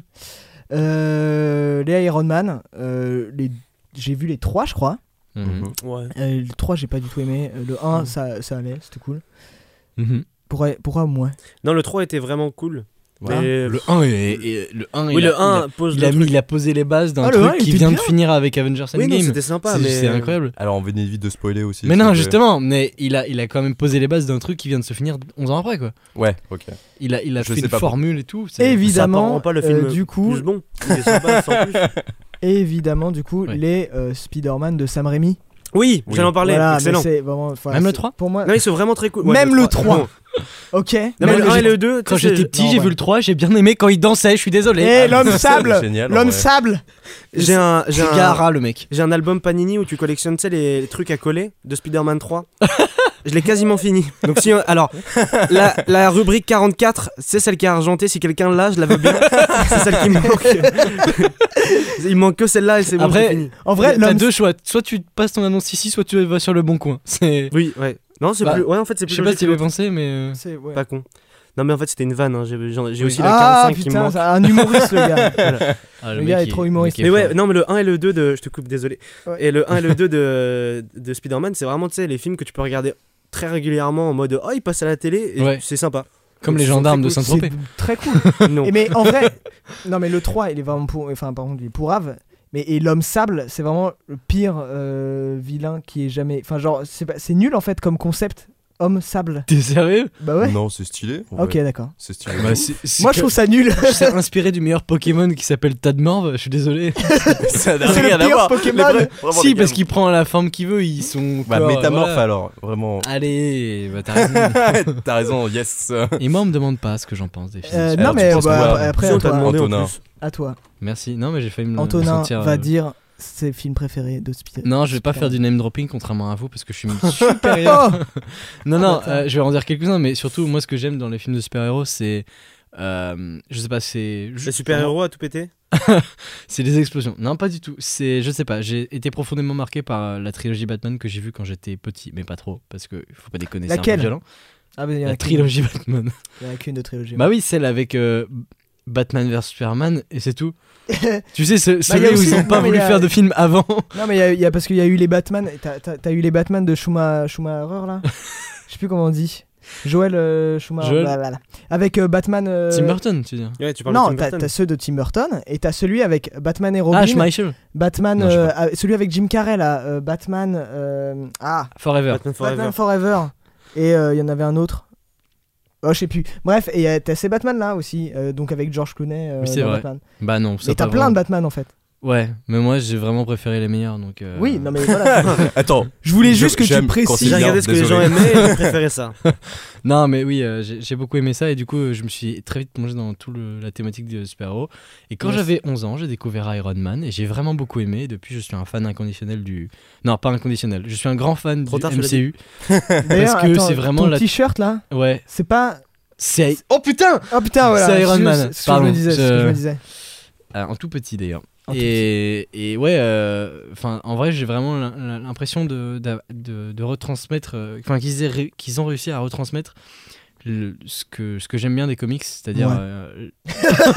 Les Iron Man, j'ai vu les 3, je crois. Mhm. Ouais. Le 3, j'ai pas du tout aimé. Le 1, ça allait, c'était cool. Mhm. Pourquoi moins? Non, le 3 était vraiment cool. Ouais. Mais- Le 1 le 1 Oui, le 1 pose il a posé les bases d'un Ah, le 1, truc il qui était vient de bien. finir avec Avengers Oui, non, Endgame. c'était sympa, mais. C'est incroyable. Alors on évite de spoiler aussi. Mais s'il non, vous plaît. justement, mais il a quand même posé les bases d'un truc qui vient de se finir 11 ans après quoi. Ouais, ok. Il a Je fait sais une pas formule et tout. c'est- Ça Évidemment, rend pas le film du coup, plus bon. Il est sympa sans plus. évidemment, du coup, Ouais. les Spider-Man de Sam Raimi. Oui, Oui. j'allais en parler. Voilà, mais Excellent. c'est vraiment. enfin, Même le c'est- 3? Pour moi. Non, ils sont vraiment très cool. Même le 3. 3. Ok. Non, mais Même le 1 et le 2. Quand tu sais, j'étais petit, non, j'ai ouais. vu le 3, j'ai bien aimé quand il dansait, je suis désolé. Eh, l'homme C'est sable. génial, en L'homme vrai. sable. J'ai un Gara le mec. j'ai un album Panini où tu collectionnes tu sais, les trucs à coller de Spider-Man 3. Je l'ai quasiment fini. Donc si alors la rubrique 44, c'est celle qui est argentée. Si quelqu'un l'a, je la veux bien. C'est celle qui me manque. Il manque que celle-là et c'est bon. Après, j'ai fini. En vrai, t'as l'homme. deux choix. Soit tu passes ton annonce ici, soit tu vas sur le bon coin. C'est. Oui, ouais. Non, c'est Bah, plus. Ouais, en fait, c'est Je plus. sais pas logique si tu que avais l'autre. pensé, mais. C'est- ouais. Pas con. Non, mais en fait, c'était une vanne. Hein. J'ai aussi la Ah 45 qui me putain, manque. c'est un humoriste le gars. Ah, Le gars est trop humoriste. Mais ouais, non, mais le 1 et le 2 de. Je te coupe, désolé. Ouais. Et le 1 et le 2 de Spider-Man, c'est vraiment, tu sais, les films que tu peux regarder très régulièrement en mode oh, il passe à la télé et Ouais. c'est sympa. Comme Donc, les ils sont gendarmes de très Saint-Tropez. C'est très cool. Non. Et mais en vrai, non mais le 3 il est vraiment pour, enfin par contre il est pourrave. Mais et l'homme sable c'est vraiment le pire vilain qui est jamais. Enfin genre c'est nul en fait comme concept. Homme Sable. T'es sérieux? Bah ouais. Non, c'est stylé. en Ok, vrai. d'accord. C'est stylé. Bah, Moi, je trouve ça nul. C'est inspiré du meilleur Pokémon qui s'appelle Tadmorv, je suis désolé. Ça n'a C'est rien le à pire voir. Pokémon. Si, parce qu'il prend la forme qu'il veut, ils sont. Bah, corps, métamorphe voilà. alors, vraiment. Allez, bah t'as raison. T'as raison, yes. Et moi, on me demande pas ce que j'en pense des films. Non, Alors, tu mais penses bah, quoi après, Si, à on t'a toi. demandé en Antonin. plus. À toi. Merci. Non, mais j'ai failli me Antonin sentir. va dire ses films préférés de Spider. Non, je vais pas faire du name dropping contrairement à vous parce que je suis supérieur. Non, non, je vais en dire quelques-uns, mais surtout, moi, ce que j'aime dans les films de super-héros, c'est. Je sais pas, c'est. Les super-héros à tout péter. C'est des explosions. Non, pas du tout. C'est, je sais pas, j'ai été profondément marqué par la trilogie Batman que j'ai vue quand j'étais petit, mais pas trop, parce que faut pas déconner, c'est un peu Laquelle? violent. Ah, mais il y en a La qu'une. trilogie Batman. Il y en a qu'une de trilogie. Bah oui, celle avec Batman vs Superman, et c'est tout. Tu sais, y a celui où aussi- ils ont pas non, mais voulu y a- faire de film avant. Non, mais il y a parce qu'il y a eu les Batman. T'as eu les Batman de Schumacher là. Je sais plus comment on dit. Joël Schumacher. Joël. Voilà. Avec Batman. Tim Burton, tu veux dire. Ouais, tu parles Non, de Tim Burton. t'as ceux de Tim Burton et t'as celui avec Batman et Robin. Ah, Schmeichel. Batman, Non, je sais celui avec Jim Carrey là, Batman. Forever. Batman Forever. Batman Forever. Et il y en avait un autre. Oh, je sais plus. Bref, et t'as ces Batman là aussi, donc avec George Clooney. Oui, c'est dans vrai. Batman. Bah non, ça Et t'as pas plein vraiment. de Batman en fait. Ouais, mais moi j'ai vraiment préféré les meilleurs, donc. Oui, non mais voilà. Attends. Je voulais juste que tu j'aime quand précises. c'est J'ai bien, regardé ce que les gens désolé. aimaient et j'ai préféré ça. Non, mais oui, j'ai beaucoup aimé ça et du coup, je me suis très vite plongé dans tout la thématique de super-héros. Et quand Yes. j'avais 11 ans, j'ai découvert Iron Man et j'ai vraiment beaucoup aimé. Et depuis, je suis un fan inconditionnel du. Non, pas inconditionnel. Je suis un grand fan Trop du tard, tu l'as MCU. D'ailleurs, Parce que attends, c'est vraiment ton la- t-shirt là, Ouais. c'est pas. C'est. Oh putain! Oh putain, voilà. C'est Iron Man. C'est ce que je Pardon, me disais. c'est ce que je me disais. En tout petit d'ailleurs. En tout Et ouais, enfin, en vrai, j'ai vraiment l'impression de retransmettre, enfin, qu'ils ont réussi à retransmettre ce que j'aime bien des comics, c'est-à-dire. Ouais.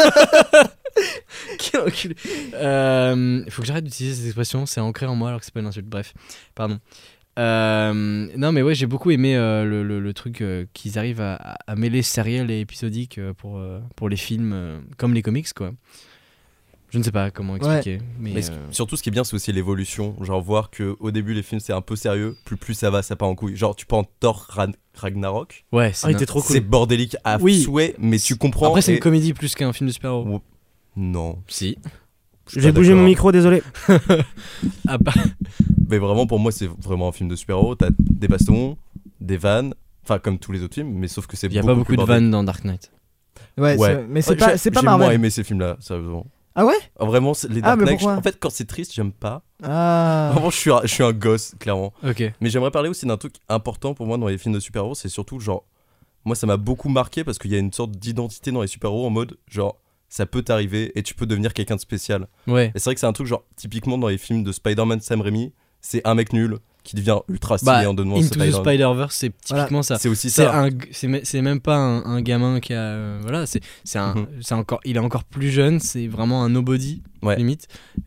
Quel enculé. Faut que j'arrête d'utiliser cette expression, c'est ancré en moi alors que c'est pas une insulte. Bref, pardon. Non, mais ouais, j'ai beaucoup aimé le truc qu'ils arrivent à mêler sériel et épisodique pour les films comme les comics, quoi. Je ne sais pas comment expliquer. Mais Mais surtout, ce qui est bien, c'est aussi l'évolution. Genre, voir qu'au début, les films, c'est un peu sérieux. Plus ça va, ça part en couille. Genre, tu prends Thor Ragnarok. ouais, Ah, il était trop cool. C'est bordélique à Oui. souhait, mais tu comprends. Après, c'est et- une comédie plus qu'un film de super-héros. Ouais. Non. Si. je suis J'ai pas bougé mon d'accord. micro, désolé. Ah bah, Mais vraiment, pour moi, c'est vraiment un film de super-héros. T'as des bastons, des vannes. Enfin, comme tous les autres films, mais sauf que c'est il y a pas beaucoup plus de bordélique. vannes dans Dark Knight. Ouais, Ouais. mais c'est Ouais, pas, j'ai- c'est pas J'ai moins Marvel. aimé ces films-là, sérieusement. Ah ouais? Ah, vraiment, les Ah, Dark mais Knight, pourquoi en fait, quand c'est triste, j'aime pas. Ah. Vraiment, je suis un gosse, clairement. Ok. Mais j'aimerais parler aussi d'un truc important pour moi dans les films de super-héros, c'est surtout genre, moi ça m'a beaucoup marqué parce qu'il y a une sorte d'identité dans les super-héros en mode genre, ça peut t'arriver et tu peux devenir quelqu'un de spécial. Ouais. Et c'est vrai que c'est un truc genre, typiquement dans les films de Spider-Man Sam Raimi, c'est un mec nul qui devient ultra stylé Bah, en devenant Into the Spider-Man. Spider-Verse, c'est typiquement ça. C'est aussi C'est ça. c'est même pas un gamin qui a voilà, Mhm. c'est encore il est encore plus jeune, c'est vraiment un nobody Ouais. limite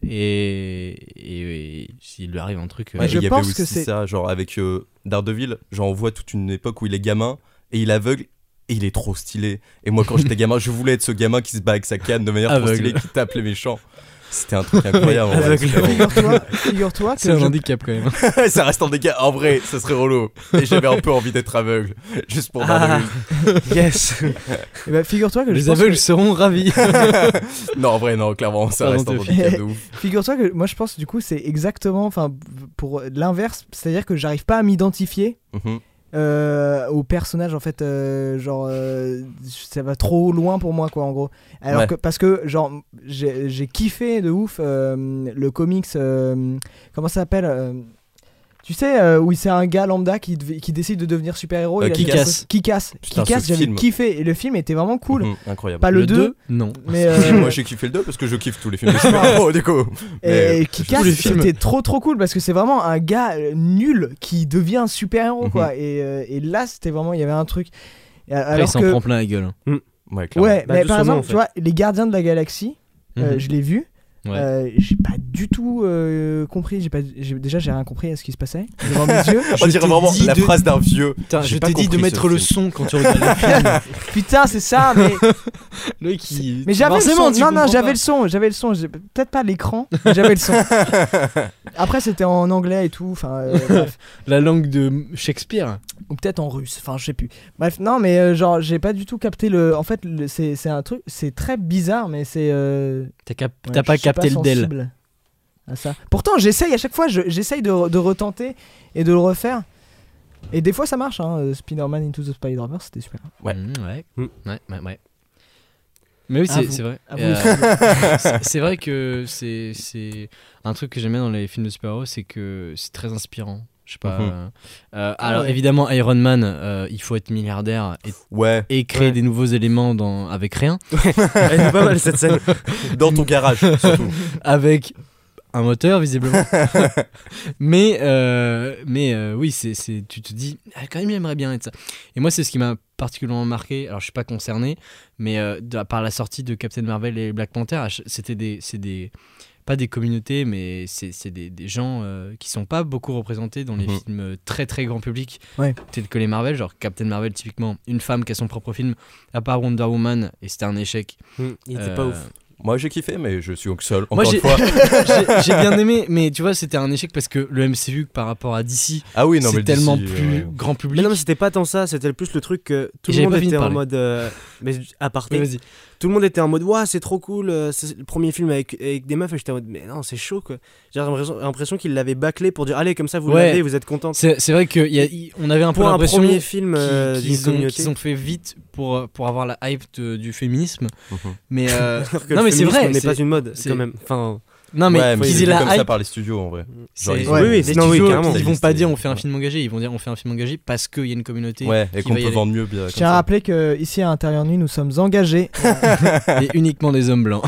et s'il lui arrive un truc Ouais, et je il y avait pense aussi que c'est- ça, genre avec Daredevil, genre on voit toute une époque où il est gamin et il est aveugle et il est trop stylé. Et moi quand j'étais gamin, je voulais être ce gamin qui se bat avec sa canne de manière trop Aveugle. stylée, qui tape les méchants. C'était un truc incroyable. en vrai, Aveugle. c'était vraiment- Figure-toi c'est que un je- handicap quand même. Ça reste en dégâts. En vrai, ça serait relou. Et j'avais un peu envie d'être aveugle, juste pour Daredevil. Yes. eh ben, figure-toi que je Les pense aveugles que- seront ravis. Non, en vrai, non, clairement, ça Pardon, reste un Théo. handicap de ouf. Figure-toi que moi je pense du coup c'est exactement enfin pour l'inverse, c'est-à-dire que j'arrive pas à m'identifier Mhm. au personnage en fait genre ça va trop loin pour moi quoi en gros. Alors Ouais. que parce que genre j'ai kiffé de ouf le comics comment ça s'appelle tu sais où c'est un gars lambda qui décide de devenir super-héros, il a Kick-Ass. fait un truc- Kick-Ass. Putain, Kick-Ass, ce j'avais film. kiffé et le film était vraiment cool. Mhm, incroyable. Pas le 2 non. mais Moi j'ai kiffé le 2 parce que je kiffe tous les films de super-héros du coup. Mais- Et Kick-Ass, tous les films. c'était trop cool parce que c'est vraiment un gars nul qui devient un super-héros Mhm. quoi. Et là, c'était vraiment, il y avait un truc. Après, il Alors s'en que, prend plein la gueule. Ouais, clairement. ouais, Bah, mais de par son nom, exemple, en fait. tu vois, les Gardiens de la Galaxie, Mhm. je l'ai vu. Ouais. J'ai pas du tout compris. Déjà, j'ai rien compris à ce qui se passait devant mes yeux. On dirait vraiment dit la de- phrase d'un vieux. Putain, J'ai je pas t'ai dit de compris mettre ce le film. son quand tu regardes le film. Putain, c'est ça, mais Loïc, Mais j'avais le son. forcément, tu Non, comprends j'avais pas. le son. Peut-être pas l'écran, mais j'avais le son. Après, c'était en anglais et tout. Enfin, bref. La langue de Shakespeare. Ou peut-être en russe. Enfin, je sais plus. Bref, non, mais genre, j'ai pas du tout capté le. En fait, c'est un truc. C'est très bizarre, mais c'est. T'as pas capté le del. sensible à ça. Pourtant, j'essaye à chaque fois. J'essaye de retenter et de le refaire. Et des fois, ça marche. Hein. Spider-Man Into the Spider-Verse, c'était super. Ouais. Ouais. Mais oui, c'est vrai. À vous. C'est vrai que c'est un truc que j'aime bien dans les films de super-héros, c'est que c'est très inspirant. Je sais pas. Alors évidemment, Iron Man, il faut être milliardaire et créer des nouveaux éléments avec rien. Elle est pas mal cette scène. Dans ton garage, surtout. Avec un moteur visiblement. mais oui, tu te dis quand même j'aimerais bien être ça. Et moi c'est ce qui m'a particulièrement marqué. Alors je suis pas concerné, mais par la sortie de Captain Marvel et Black Panther, c'est pas des communautés, mais c'est des gens qui sont pas beaucoup représentés dans les films très très grand public, tels que les Marvel. Genre Captain Marvel, typiquement, une femme qui a son propre film, à part Wonder Woman, et c'était un échec. Il était pas ouf. Moi j'ai kiffé, mais je suis seul, Moi, encore une fois. j'ai bien aimé, mais tu vois, c'était un échec parce que le MCU par rapport à DC, c'est tellement plus grand public. Mais non, mais c'était pas tant ça, c'était plus le truc que tout le monde était en mode. Mais à partir. Vas-y. Tout le monde était en mode waouh, c'est trop cool, c'est le premier film avec des meufs, et j'étais en mode mais non, c'est chaud quoi. J'ai l'impression qu'ils l'avaient bâclé pour dire allez, comme ça vous l'avez, vous êtes contents. C'est vrai qu'on avait un peu pour l'impression un premier film qu'ils ont fait vite pour avoir la hype du féminisme. Mais non, mais c'est vrai, c'est pas une mode quand même. Enfin. Non mais qu'ils aient la comme hype ça par les studios en vrai. Genre, les studios, ils vont pas dire on fait un film engagé, ils vont dire on fait un film engagé parce qu'il y a une communauté et qu'on peut vendre mieux bien. Je tiens à rappeler que ici à Intérieur Nuit nous sommes engagés et uniquement des hommes blancs.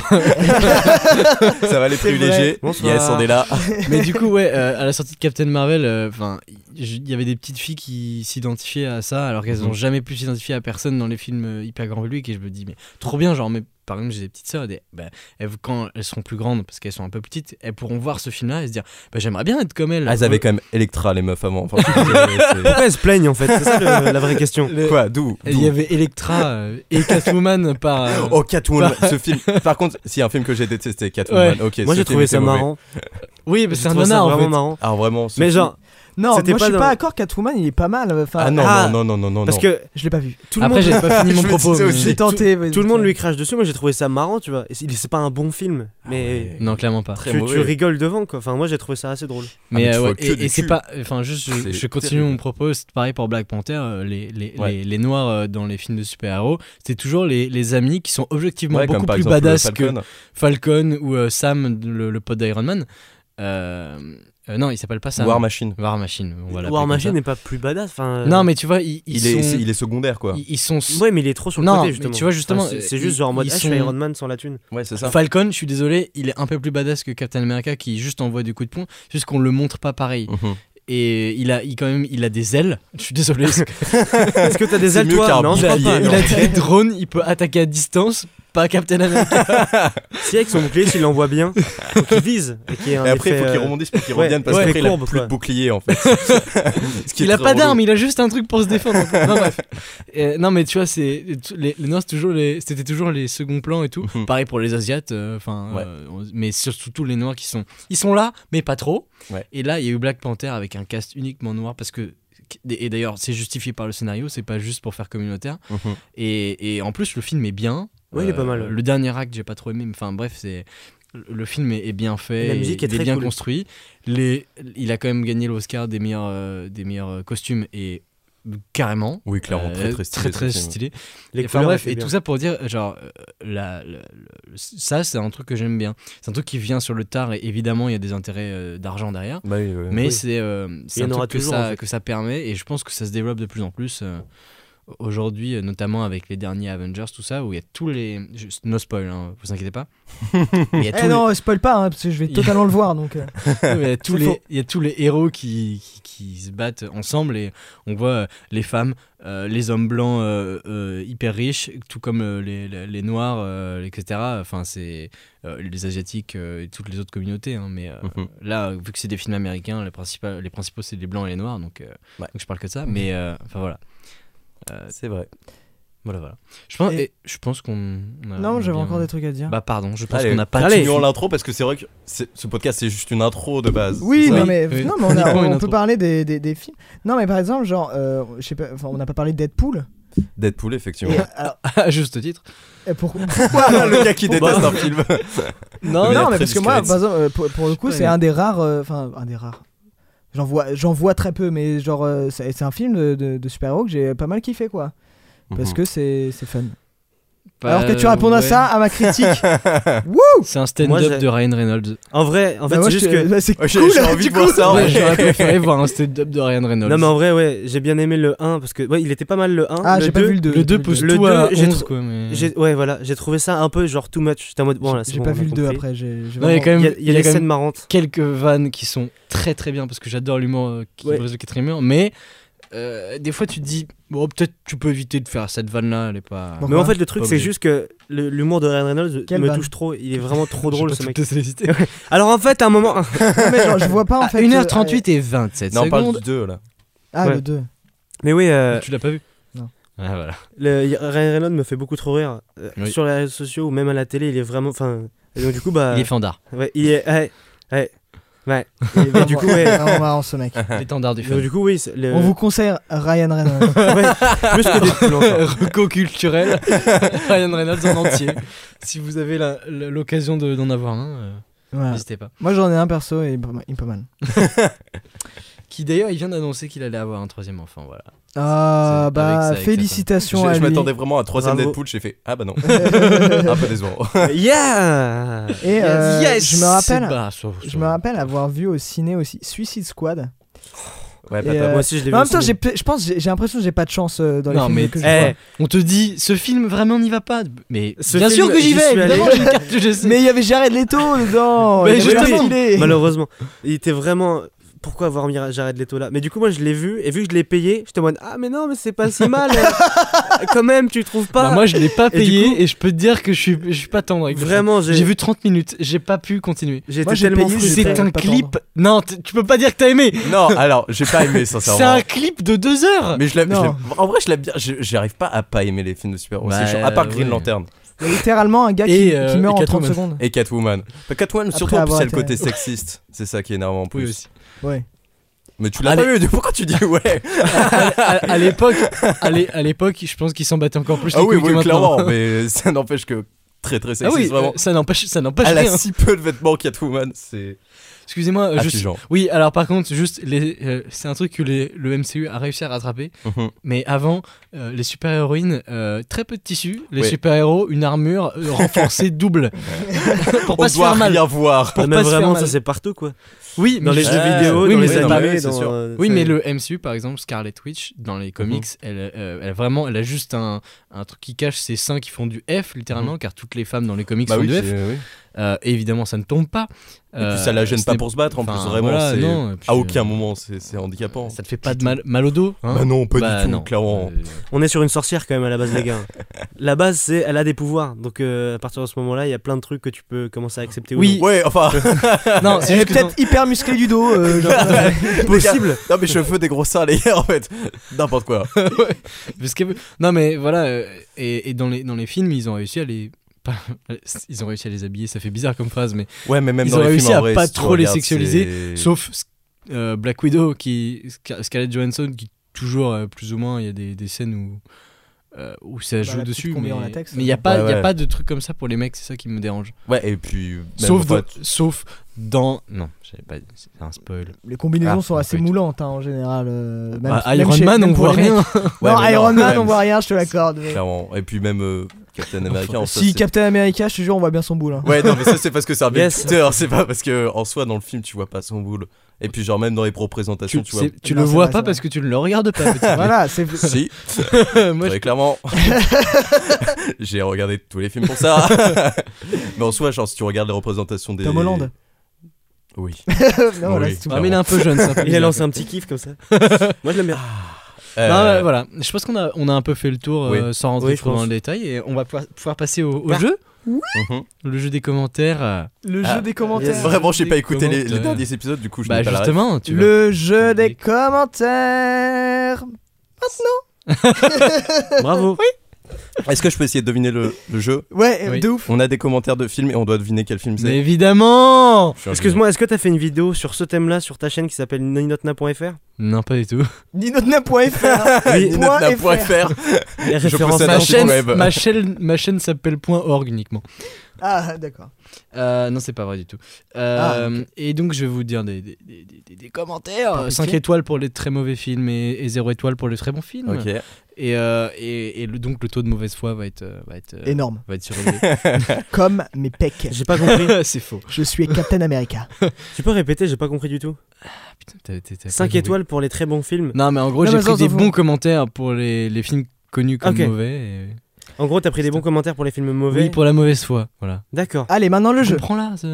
Ça va les privilégier. Yes, on est là. Mais du coup à la sortie de Captain Marvel, il y avait des petites filles qui s'identifiaient à ça alors qu'elles n'ont jamais pu s'identifier à personne dans les films hyper grand public, et je me dis mais trop bien, genre mais par exemple j'ai des petites sœurs, quand elles seront plus grandes parce qu'elles sont un peu petites, elles pourront voir ce film là et se dire j'aimerais bien être comme elle. Elles avaient quand même Electra les meufs avant. Enfin, pourquoi elles se plaignent en fait, c'est ça la vraie question. Quoi, d'où il y avait Electra et Catwoman par Catwoman ce film, par contre si un film que j'ai détesté, Catwoman. Moi j'ai trouvé ça marrant. Oui, mais c'est un nanar vraiment marrant. Alors vraiment mais genre non, moi je suis pas d'accord, Catwoman il est pas mal. Enfin, non. Parce que je l'ai pas vu. Après j'ai pas fini mon propos. J'ai tenté. Tout le monde lui crache dessus, moi j'ai trouvé ça marrant, tu vois. C'est pas un bon film, mais non, clairement pas. Tu rigoles devant quoi. Enfin moi j'ai trouvé ça assez drôle. Mais et c'est pas, enfin juste je continue mon propos. C'est pareil pour Black Panther. Les noirs dans les films de super-héros, c'était toujours les amis qui sont objectivement beaucoup plus badass que Falcon ou Sam, le pote d'Iron Man. Non, il s'appelle pas ça. War Machine. War Machine. War Machine n'est pas plus badass. Enfin. Non, mais tu vois, il est secondaire quoi. Ils sont. Ouais, mais il est trop sur le côté justement. Tu vois justement, c'est juste genre en mode je suis Iron Man sans la thune. Ouais, c'est ça. Falcon, je suis désolé, il est un peu plus badass que Captain America qui juste envoie des coups de poing, juste qu'on le montre pas pareil. Et il a des ailes. Je suis désolé. Est-ce que t'as des ailes toi? Non, il a des drones. Il peut attaquer à distance. Pas Captain America. Si avec son bouclier, s'il l'envoie bien, faut qu'il vise. Et après, il faut qu'il rebondisse pour qu'il revienne parce qu'après, il a plus de bouclier en fait. Il a pas d'arme, il a juste un truc pour se défendre. Non, bref. Non, mais tu vois, les Noirs, c'était toujours les seconds plans et tout. Pareil pour les Asiates. Mais surtout les Noirs ils sont là, mais pas trop. Et là, il y a eu Black Panther avec un cast uniquement noir parce que. Et d'ailleurs, c'est justifié par le scénario, c'est pas juste pour faire communautaire. Et en plus, le film est bien. Oui, il est pas mal. Le dernier acte, j'ai pas trop aimé. Enfin bref, le film est bien fait. Et la musique est très bien cool. construit. Il a quand même gagné l'Oscar des meilleurs costumes et carrément. Oui, clairement, très stylé. Enfin bref, et tout ça pour dire genre ça c'est un truc que j'aime bien. C'est un truc qui vient sur le tard et évidemment il y a des intérêts d'argent derrière. Mais c'est un truc que ça permet et je pense que ça se développe de plus en plus. Aujourd'hui, notamment avec les derniers Avengers, tout ça, où il y a tous les. No spoil, hein, vous inquiétez pas. Non, spoil pas, hein, parce que je vais totalement le voir. Donc, il y a tous les héros qui se battent ensemble et on voit les femmes, les hommes blancs hyper riches, tout comme les noirs, etc. Enfin, c'est les asiatiques et toutes les autres communautés. Hein, mais là, vu que c'est des films américains, les principaux c'est les blancs et les noirs, donc je parle que de ça. Mais enfin voilà. C'est vrai. Voilà. Je pense qu'on. Non, j'avais encore des trucs à dire. Bah, pardon, je pense Allez, qu'on n'a pas. continuons l'intro parce que c'est vrai que ce podcast c'est juste une intro de base. Oui, c'est ça mais Oui. on peut parler des films. Non, mais par exemple, genre, je sais pas, on n'a pas parlé de Deadpool. Deadpool, effectivement. Alors, À juste titre. pourquoi Le gars qui déteste un film. Non, Non, mais très parce que moi, discrète. par exemple, pour le coup, Ouais, c'est mais- un des rares. Enfin, un des rares. J'en vois très peu, mais genre, c'est un film de super-héros que j'ai pas mal kiffé, quoi. Parce que c'est fun. Alors que tu réponds à ça, à ma critique. C'est un Moi, stand-up j'ai- de Ryan Reynolds. En fait, Bah, moi, c'est juste que. c'est Ouais, cool. j'ai envie du de voir coup. ça. Ouais, j'aurais préféré voir un stand-up de Ryan Reynolds. Non, mais en vrai, ouais, j'ai bien aimé le 1 parce que ouais, il était pas mal le 1. Ah, le j'ai pas 2, vu le 2. Le 2 pousse Le tout à 2, j'ai 11, trou- quoi. Mais... Ouais, voilà, j'ai trouvé ça un peu genre too much. J'étais en mode, bon, là, c'est J'ai bon, pas on a vu le 2 compris. après. J'ai Non, il y a vraiment- quand même, Il y a des quand scènes même marrantes. quelques vannes qui sont très très bien parce que j'adore l'humour qui Ouais. brise le quatrième mur, mais des fois tu te dis bon peut-être tu peux éviter de faire cette vanne là, elle est pas. Bon. Mais en fait, le truc, Pas c'est obligé. juste que l'humour de Ryan Reynolds Quelle me vanne touche trop. Il est vraiment trop Je drôle, vais ce pas mec. toutes les hésiter. Alors, en fait, à un moment. Non, mais genre, je vois pas en fait. 1h38 et 27 Non, on parle secondes. du 2 là. Ah, Ouais. le 2. Mais oui, Tu l'as pas vu? Non. Ah voilà. Ryan Reynolds me fait beaucoup trop rire. Oui. Sur les réseaux sociaux ou même à la télé, il est vraiment. Enfin. Et donc, du coup, bah. Il est fandard. Ouais, il est. Ouais. Et du coup, ouais. Vraiment marrant ce mec. L'étendard du Donc, fun. du coup, oui. On vous conseille Ryan Reynolds. Ouais, plus que Deadpool encore. Reco culturel. Ryan Reynolds en entier. Si vous avez l'occasion d'en avoir un, Voilà. n'hésitez pas. Moi j'en ai un perso et il est pas mal. Qui d'ailleurs, il vient d'annoncer qu'il allait avoir un troisième enfant. Voilà. Ah C'est- bah avec ça, félicitations à Je lui. m'attendais vraiment à un troisième Bravo. Deadpool, j'ai fait ah bah non. Un peu décevant. Yeah! Et je me rappelle, Bah, je me rappelle avoir vu au ciné aussi Suicide Squad. Ouais, Et, papa. Moi aussi, je l'ai vu. En même temps, aussi. je pense j'ai l'impression que j'ai pas de chance dans les Non, films mais que je Eh, vois. On te dit, ce film vraiment n'y va pas. Mais Ce bien film, sûr que j'y j'y vais. suis allé. Évidemment, j'ai une carte de GC. Mais il y avait Jared Leto dedans. Mais il avait justement. l'air stylé. Malheureusement, il était vraiment. Pourquoi avoir mis Jared Leto là? Mais du coup, moi je l'ai vu et vu que je l'ai payé, j'étais en mode ah, mais non, mais c'est pas si mal quand même, tu trouves pas? Bah, moi, je l'ai pas Et du payé coup- et je peux te dire que je suis pas tendre avec le Vraiment, film. J'ai vu 30 minutes, j'ai pas pu continuer. J'étais Moi, j'ai tellement payé, frustré. C'est un pas clip. tendre. Non, tu peux pas dire que t'as aimé. Non, alors j'ai pas aimé sincèrement. C'est un clip de 2 heures. Mais Non. en vrai, je l'aime bien. J'arrive pas à pas aimer les films de super-héros. Bah, C'est chiant. À part Green ouais. Lantern Il y a littéralement un gars Et, qui meurt et en 30 Catwoman. secondes. et Catwoman. Bah, Catwoman, Après surtout en plus, avoir il y a le été- côté sexiste. C'est ça qui est énervant en plus. Oui aussi. Ouais. Mais tu l'as Allez. pas vu, pourquoi tu dis ouais? À l'époque, à l'époque, je pense qu'ils s'en battaient encore plus. Ah les oui, couilles que oui, maintenant. clairement. Mais ça n'empêche que très très Ah sexiste, oui, vraiment. ça n'empêche Elle rien. a si peu de vêtements Catwoman, c'est Excusez-moi, juste. affligeant. Oui, alors par contre, juste, c'est un truc que le MCU a réussi à rattraper. Mhm. Mais avant, les super-héroïnes, très peu de tissu. Les Ouais. super-héros, une armure renforcée double. Pour On pas se doit faire mal. rien voir. Pour Mais pas se faire vraiment, mal. ça c'est partout quoi. Oui, Dans mais les je- jeux vidéo, oui, dans mais les c'est pas- animés, c'est dans. sûr. Oui, c'est- mais le MCU, par exemple, Scarlet Witch, dans les comics, elle a juste un truc qui cache ses seins qui font du F, littéralement, car toutes les femmes dans les comics Bah font oui, du F. oui. Et évidemment, ça ne tombe pas. Et puis ça la gêne ce pas n'est- pour se battre, en plus, enfin, vraiment. voilà, c'est- non, et puis, À aucun moment, c'est handicapant. Ça te fait pas de mal au dos, hein? Bah non, pas Bah du tout, non. clairement. On est sur une sorcière quand même à la base, les gars. La base, c'est elle a des pouvoirs. Donc à partir de ce moment-là, il y a plein de trucs que tu peux commencer à accepter. ou Oui. Ouais, enfin, Non, c'est Elle est juste que peut-être hyper musclée du dos. genre. possible. Non, mais cheveux, des gros seins, les gars, en fait. N'importe quoi. parce que non mais voilà et dans les films ils ont réussi à les pas- ils ont réussi à les habiller, ça fait bizarre comme phrase, mais Ouais, mais même ils dans ont les réussi films, en à vrai, pas si tu trop les regardes, sexualiser, c'est- sauf Black Widow Scarlett Johansson qui toujours plus ou moins il y a des scènes où ça joue la petite dessus, combi mais en latex. il y a pas Ouais, y a ouais. pas de trucs comme ça pour les mecs, c'est ça qui me dérange. Ouais, et puis. même, Sauf enfin, sauf dans non, j'avais pas c'est un spoil. Les combinaisons Ah, sont assez oui. moulantes hein, en général. Même, Bah, même Iron chez- Man même on pour voit les mecs. rien. Ouais, Non, mais Iron quand Man, même, on voit rien, je te l'accorde. mais- Clairement. Et puis même Captain America, en soi, Si c'est- Captain America, je te jure, on voit bien son boule. hein. Ouais, non, mais ça, c'est parce que c'est un big Yes. acteur, c'est pas parce que en soi, dans le film, tu vois pas son boule. Et puis, genre, même dans les représentations, tu vois. Tu Non, le c'est vois vrai, pas c'est parce que tu ne le regardes pas. petit. Voilà, c'est. Si, Moi, très clairement. J'ai regardé tous les films pour ça. Mais en soi, genre, si tu regardes les représentations des. Tom Holland. Oui. Non, voilà, Oui. c'est tout. Ah, mais il est un peu jeune, c'est un peu Il a bizarre, lancé quoi. un petit kiff comme ça. Moi je l'aime bien. Non, voilà, je pense qu'on a un peu fait le tour Oui. sans rentrer Oui, je trop dans pense. le détail et on va pouvoir passer au Ah. jeu, Mhm. le jeu des commentaires. Le Ah, jeu des commentaires. yes. Vraiment, j'ai pas écouté les commentaires. derniers épisodes, du coup, je Bah n'ai pas la ref. justement, tu Le jeu des Des- commentaires. Bravo. Est-ce que je peux essayer de deviner le jeu? Ouais, Oui. de ouf. On a des commentaires de films et on doit deviner quel film Mais c'est. évidemment. Je suis un Excuse-moi, est-ce que t'as fait une vidéo sur ce thème-là sur ta chaîne qui s'appelle ninotna.fr? Non, pas du tout. Ninotna.fr. génie. Point Ninotna.fr. Les références possède à un Ma site chaîne, web. ma chaîne s'appelle .org uniquement. Ah, d'accord. Non, c'est pas vrai du tout. Et donc, je vais vous dire des commentaires. Par 5 pitié. étoiles pour les très mauvais films et 0 étoiles pour les très bons films. Ok. Donc, le taux de mauvaise foi va être Énorme. va être surélevé. Comme mes pecs. J'ai pas compris. C'est faux. Je suis Captain America. Tu peux répéter, j'ai pas compris du tout. Putain, t'as 5 pas étoiles pour les très bons films. compris. Non, mais en gros, Non, j'ai mais pris ça, des on s'en bons fout. commentaires pour les films connus comme Ok. mauvais. et- En gros, t'as pris des bons commentaires pour les films mauvais. Oui, pour la mauvaise foi. Voilà. D'accord. Allez, maintenant le jeu. Prends là.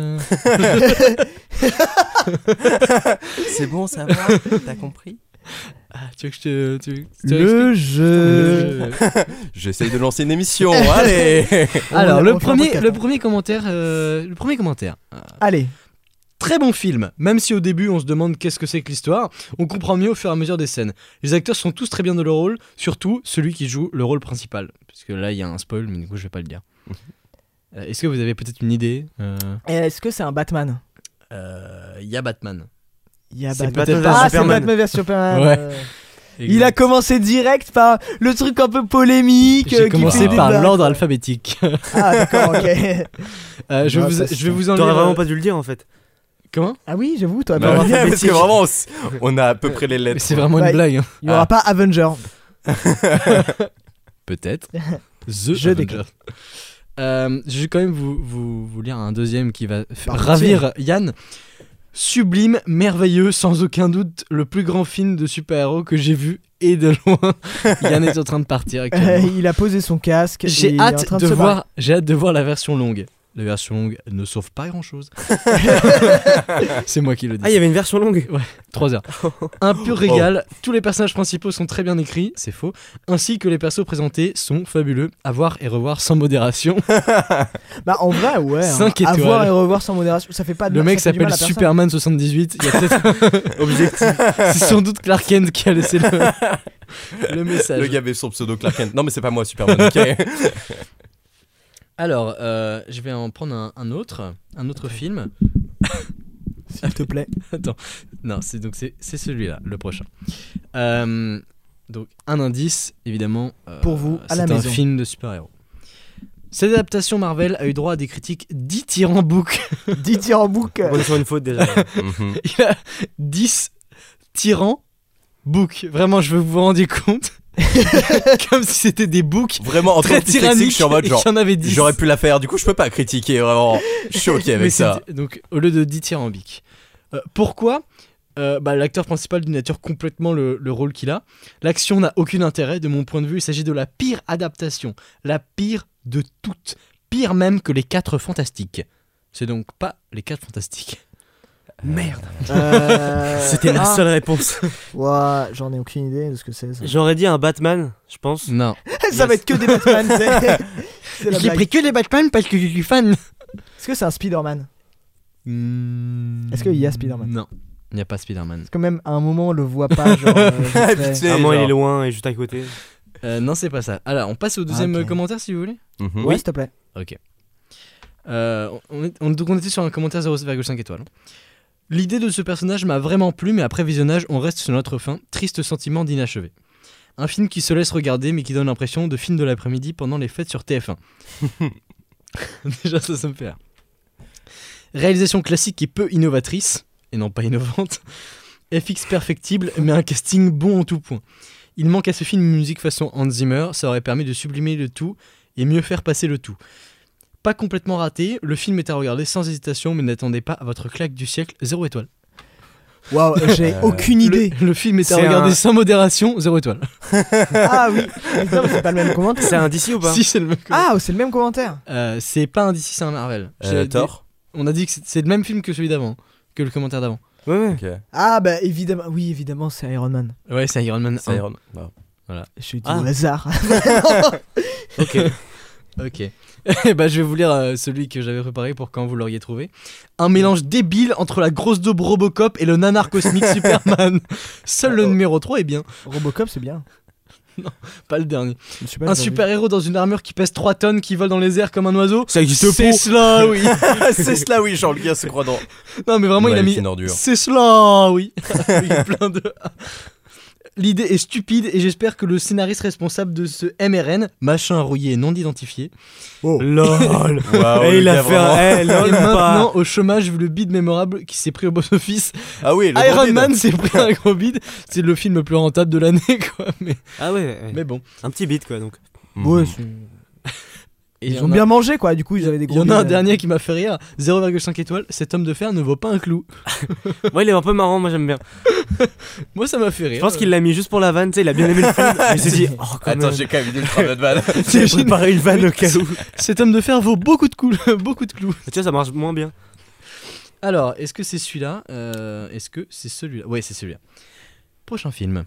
C'est bon, ça va. T'as compris? Tu veux que je te. Le jeu. J'essaye de lancer une émission. Allez. Alors, On le va faire un podcast, premier commentaire. Le premier commentaire. Allez. Très bon film, même si au début on se demande qu'est-ce que c'est que l'histoire, on comprend mieux au fur et à mesure des scènes. Les acteurs sont tous très bien dans leur rôle, surtout celui qui joue le rôle principal. Parce que là il y a un spoil, mais du coup je vais pas le dire. Est-ce que vous avez peut-être une idée? Et est-ce que c'est un Batman? Il y a Batman. Il y a C'est Batman. Batman vs Ah, c'est Superman. Batman vs Superman. Ouais. Il a commencé direct par le truc un peu polémique. J'ai qui commencé fait des par blagues. l'ordre alphabétique. Ah, d'accord, ok. Je Ah, vais ça, je vais vous en T'aurais lire. vraiment pas dû le dire en fait. Comment? Ah oui, j'avoue, toi, Bah, pas ouais, parce que vraiment, on a à peu près les Mais lettres. c'est vraiment Bah, une blague. Hein. Il y aura pas Avenger. Peut-être. Je Avenger. Je vais quand même vous lire un deuxième qui va Par ravir Yann. Sublime, merveilleux, sans aucun doute, le plus grand film de super-héros que j'ai vu et de loin. Yann est en train de partir actuellement. Il a posé son casque. et il J'ai est en hâte train de se barrer. voir, j'ai hâte de voir la version longue. La version longue ne sauve pas grand-chose. C'est moi qui le dis. Ah, il y avait une version longue. 3 heures. Un pur régal. Tous les personnages principaux sont très bien écrits, c'est faux. Ainsi que les persos présentés sont fabuleux. À voir et revoir sans modération. Bah, en vrai, ouais. 5 À étoiles. voir et revoir sans modération. Ça fait pas de Le mec ça fait du mal s'appelle à personne. Superman78. Il y a peut-être objectif. C'est sans doute Clark Kent qui a laissé le message. Le gars avait son pseudo Clark Kent. Non, mais c'est pas moi, Superman. Ok. Alors, je vais en prendre un autre film. S'il te plaît. Attends, non, c'est celui-là, le prochain. Donc, un indice, évidemment. Pour vous, à la c'est un maison. film de super-héros. Cette adaptation Marvel a eu droit à des critiques dithyrambiques. Dithyrambiques. On est sur une faute déjà. Mhm. Il a 10 tyrans book. Vraiment, je veux que vous vous rendiez compte. Comme si c'était des books Vraiment, en tant très que dyslexique, tyranniques. je suis en mode et genre. qu'il y en avait 10. J'aurais pu la faire, du coup, je peux pas critiquer, vraiment. Je suis ok Mais avec ça. donc, au lieu de dithyrambique. Pourquoi l'acteur principal dénature complètement le rôle qu'il a. L'action n'a aucun intérêt, de mon point de vue. Il s'agit de la pire adaptation. La pire de toutes. Pire même que les 4 Fantastiques. C'est donc pas les 4 Fantastiques. Merde. C'était la seule réponse. Ouah, j'en ai aucune idée de ce que c'est. Ça, J'aurais dit un Batman, je pense. Non. Ça va être que des Batman, c'est la J'ai blague. pris que les Batman parce que je suis fan. Est-ce que c'est un Spider-Man? Est-ce qu'il y a Spider-Man? Non. Il n'y a pas Spider-Man. Parce que même à un moment on le voit pas. Genre, vite fait. Vite fait. À moins il genre. est loin et juste à côté. Non, c'est pas ça. Alors, on passe au deuxième Ok. commentaire si vous voulez. Mhm. Ouais, s'il te plaît. Ok. Donc on était sur un commentaire 0,5 étoiles. L'idée de ce personnage m'a vraiment plu, mais après visionnage, on reste sur notre fin. Triste sentiment d'inachevé. Un film qui se laisse regarder, mais qui donne l'impression de film de l'après-midi pendant les fêtes sur TF1. Déjà, ça me fait rire. Réalisation classique et peu innovatrice, et non pas innovante. FX perfectible, mais un casting bon en tout point. Il manque à ce film une musique façon Hans Zimmer, ça aurait permis de sublimer le tout et mieux faire passer le tout. Pas complètement raté, le film est à regarder sans hésitation, mais n'attendez pas à votre claque du siècle, 0 étoile. Waouh, j'ai aucune idée. Le film est à C'est regarder un- sans modération, 0 étoile. Ah oui. Non, mais c'est pas le même commentaire. C'est un DC ou pas? Si, c'est le même. Ah, c'est le même commentaire. C'est pas un DC, c'est un Marvel. J'ai- Thor. On a dit que c'est le même film que celui d'avant, que le commentaire d'avant. Ouais, ouais. Ok. Ah bah évidemment, oui évidemment c'est Iron Man. Ouais, c'est Iron Man 1. C'est Iron. Wow. Je dis Ah. au hasard. Ok. Ok. Eh bah, je vais vous lire celui que j'avais préparé pour quand vous l'auriez trouvé. Un mélange débile entre la grosse daube Robocop et le nanar cosmique Superman. Seul le numéro 3 est bien. Robocop c'est bien. Pas le dernier. Je sais pas, Un j'ai super-héros dans une armure qui pèse 3 tonnes qui vole dans les airs comme un oiseau. Ça existe C'est pas. cela, oui. C'est cela, oui, genre le gars se croit dans. Non, mais vraiment, Ouais, il a avec mis. une ordure. C'est cela, oui. Avec plein de. L'idée est stupide et j'espère que le scénariste responsable de ce MRN, machin rouillé non identifié, LOL. Waouh, Et le il a gars, fait un. vraiment. Eh, est lol, maintenant pas. au chômage vu le bid mémorable qui s'est pris au box-office. Ah oui, le gros Iron bide. Man s'est pris un gros bid. C'est le film le plus rentable de l'année, quoi. Ah ouais, Mais bon. un petit beat quoi donc. Ouais, Et ils il y ont en a- bien mangé quoi, du coup ils avaient des Il gros. y en a un bides. dernier qui m'a fait rire. 0,5 étoiles. Cet homme de fer ne vaut pas un clou. Moi il est un peu marrant, moi j'aime bien. Moi, ça m'a fait rire. Je pense qu'il l'a mis juste pour la vanne, tu sais, il a bien aimé le film. Il s'est dit, oh quand Attends, même. j'ai quand même une ultra bonne vanne. J'ai préparé une vanne au cas où. Cet homme de fer vaut beaucoup de clous. Beaucoup de clous. Tu vois, ça marche moins bien. Alors, est-ce que c'est celui-là Est-ce que c'est celui-là Ouais, c'est celui-là. Prochain film.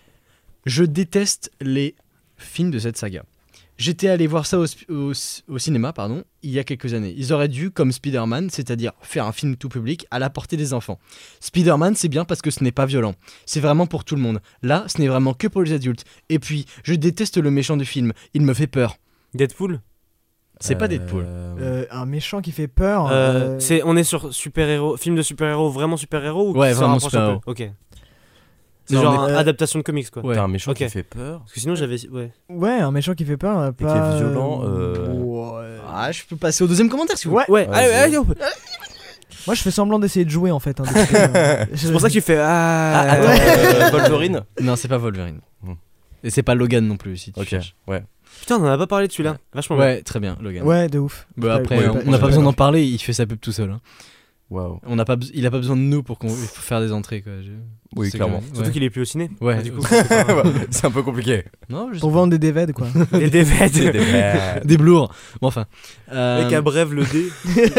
Je déteste les films de cette saga. J'étais allé voir ça au cinéma, pardon, il y a quelques années. Ils auraient dû, comme Spider-Man, c'est-à-dire faire un film tout public à la portée des enfants. Spider-Man, c'est bien parce que ce n'est pas violent. C'est vraiment pour tout le monde. Là, ce n'est vraiment que pour les adultes. Et puis, je déteste le méchant du film. Il me fait peur. Deadpool. C'est pas Deadpool. Un méchant qui fait peur. On est sur super-héros, film de super-héros, vraiment super-héros ou Ouais, qui se vraiment rapproche un super-héros. peu Ok. C'est Non, genre mais- adaptation de comics quoi. Ouais. T'as un méchant Ok. qui fait peur. Parce que sinon j'avais. Ouais. Ouais, un méchant qui fait peur. qui Pas... est violent, Ouais. Ah, je peux passer au deuxième commentaire si vous Ouais. Ouais, Vas-y. allez, on peut. Moi je fais semblant d'essayer de jouer en fait. Hein, depuis- C'est pour ça que tu fais. Ah, Ah, attends, Wolverine. Non, c'est pas Wolverine. Hmm. Et c'est pas Logan non plus, si tu Ok, cherches. ouais. Putain, on en a pas parlé de celui-là. Vachement bien. Ouais, très bien, Logan. Ouais, de ouf. Bah, après, Ouais, on ouais, n'a ouais, pas besoin ouais. d'en parler, il fait sa pub tout seul. Hein. Waouh. Il a pas besoin de nous pour faire des entrées. Quoi. Oui, C'est clairement. que- Surtout ouais. qu'il est plus au ciné. Ouais, Du coup, C'est un peu compliqué. Non, je Pour vendre des DVD quoi. les DVD. des blours. Bon, enfin. Avec un brève le D.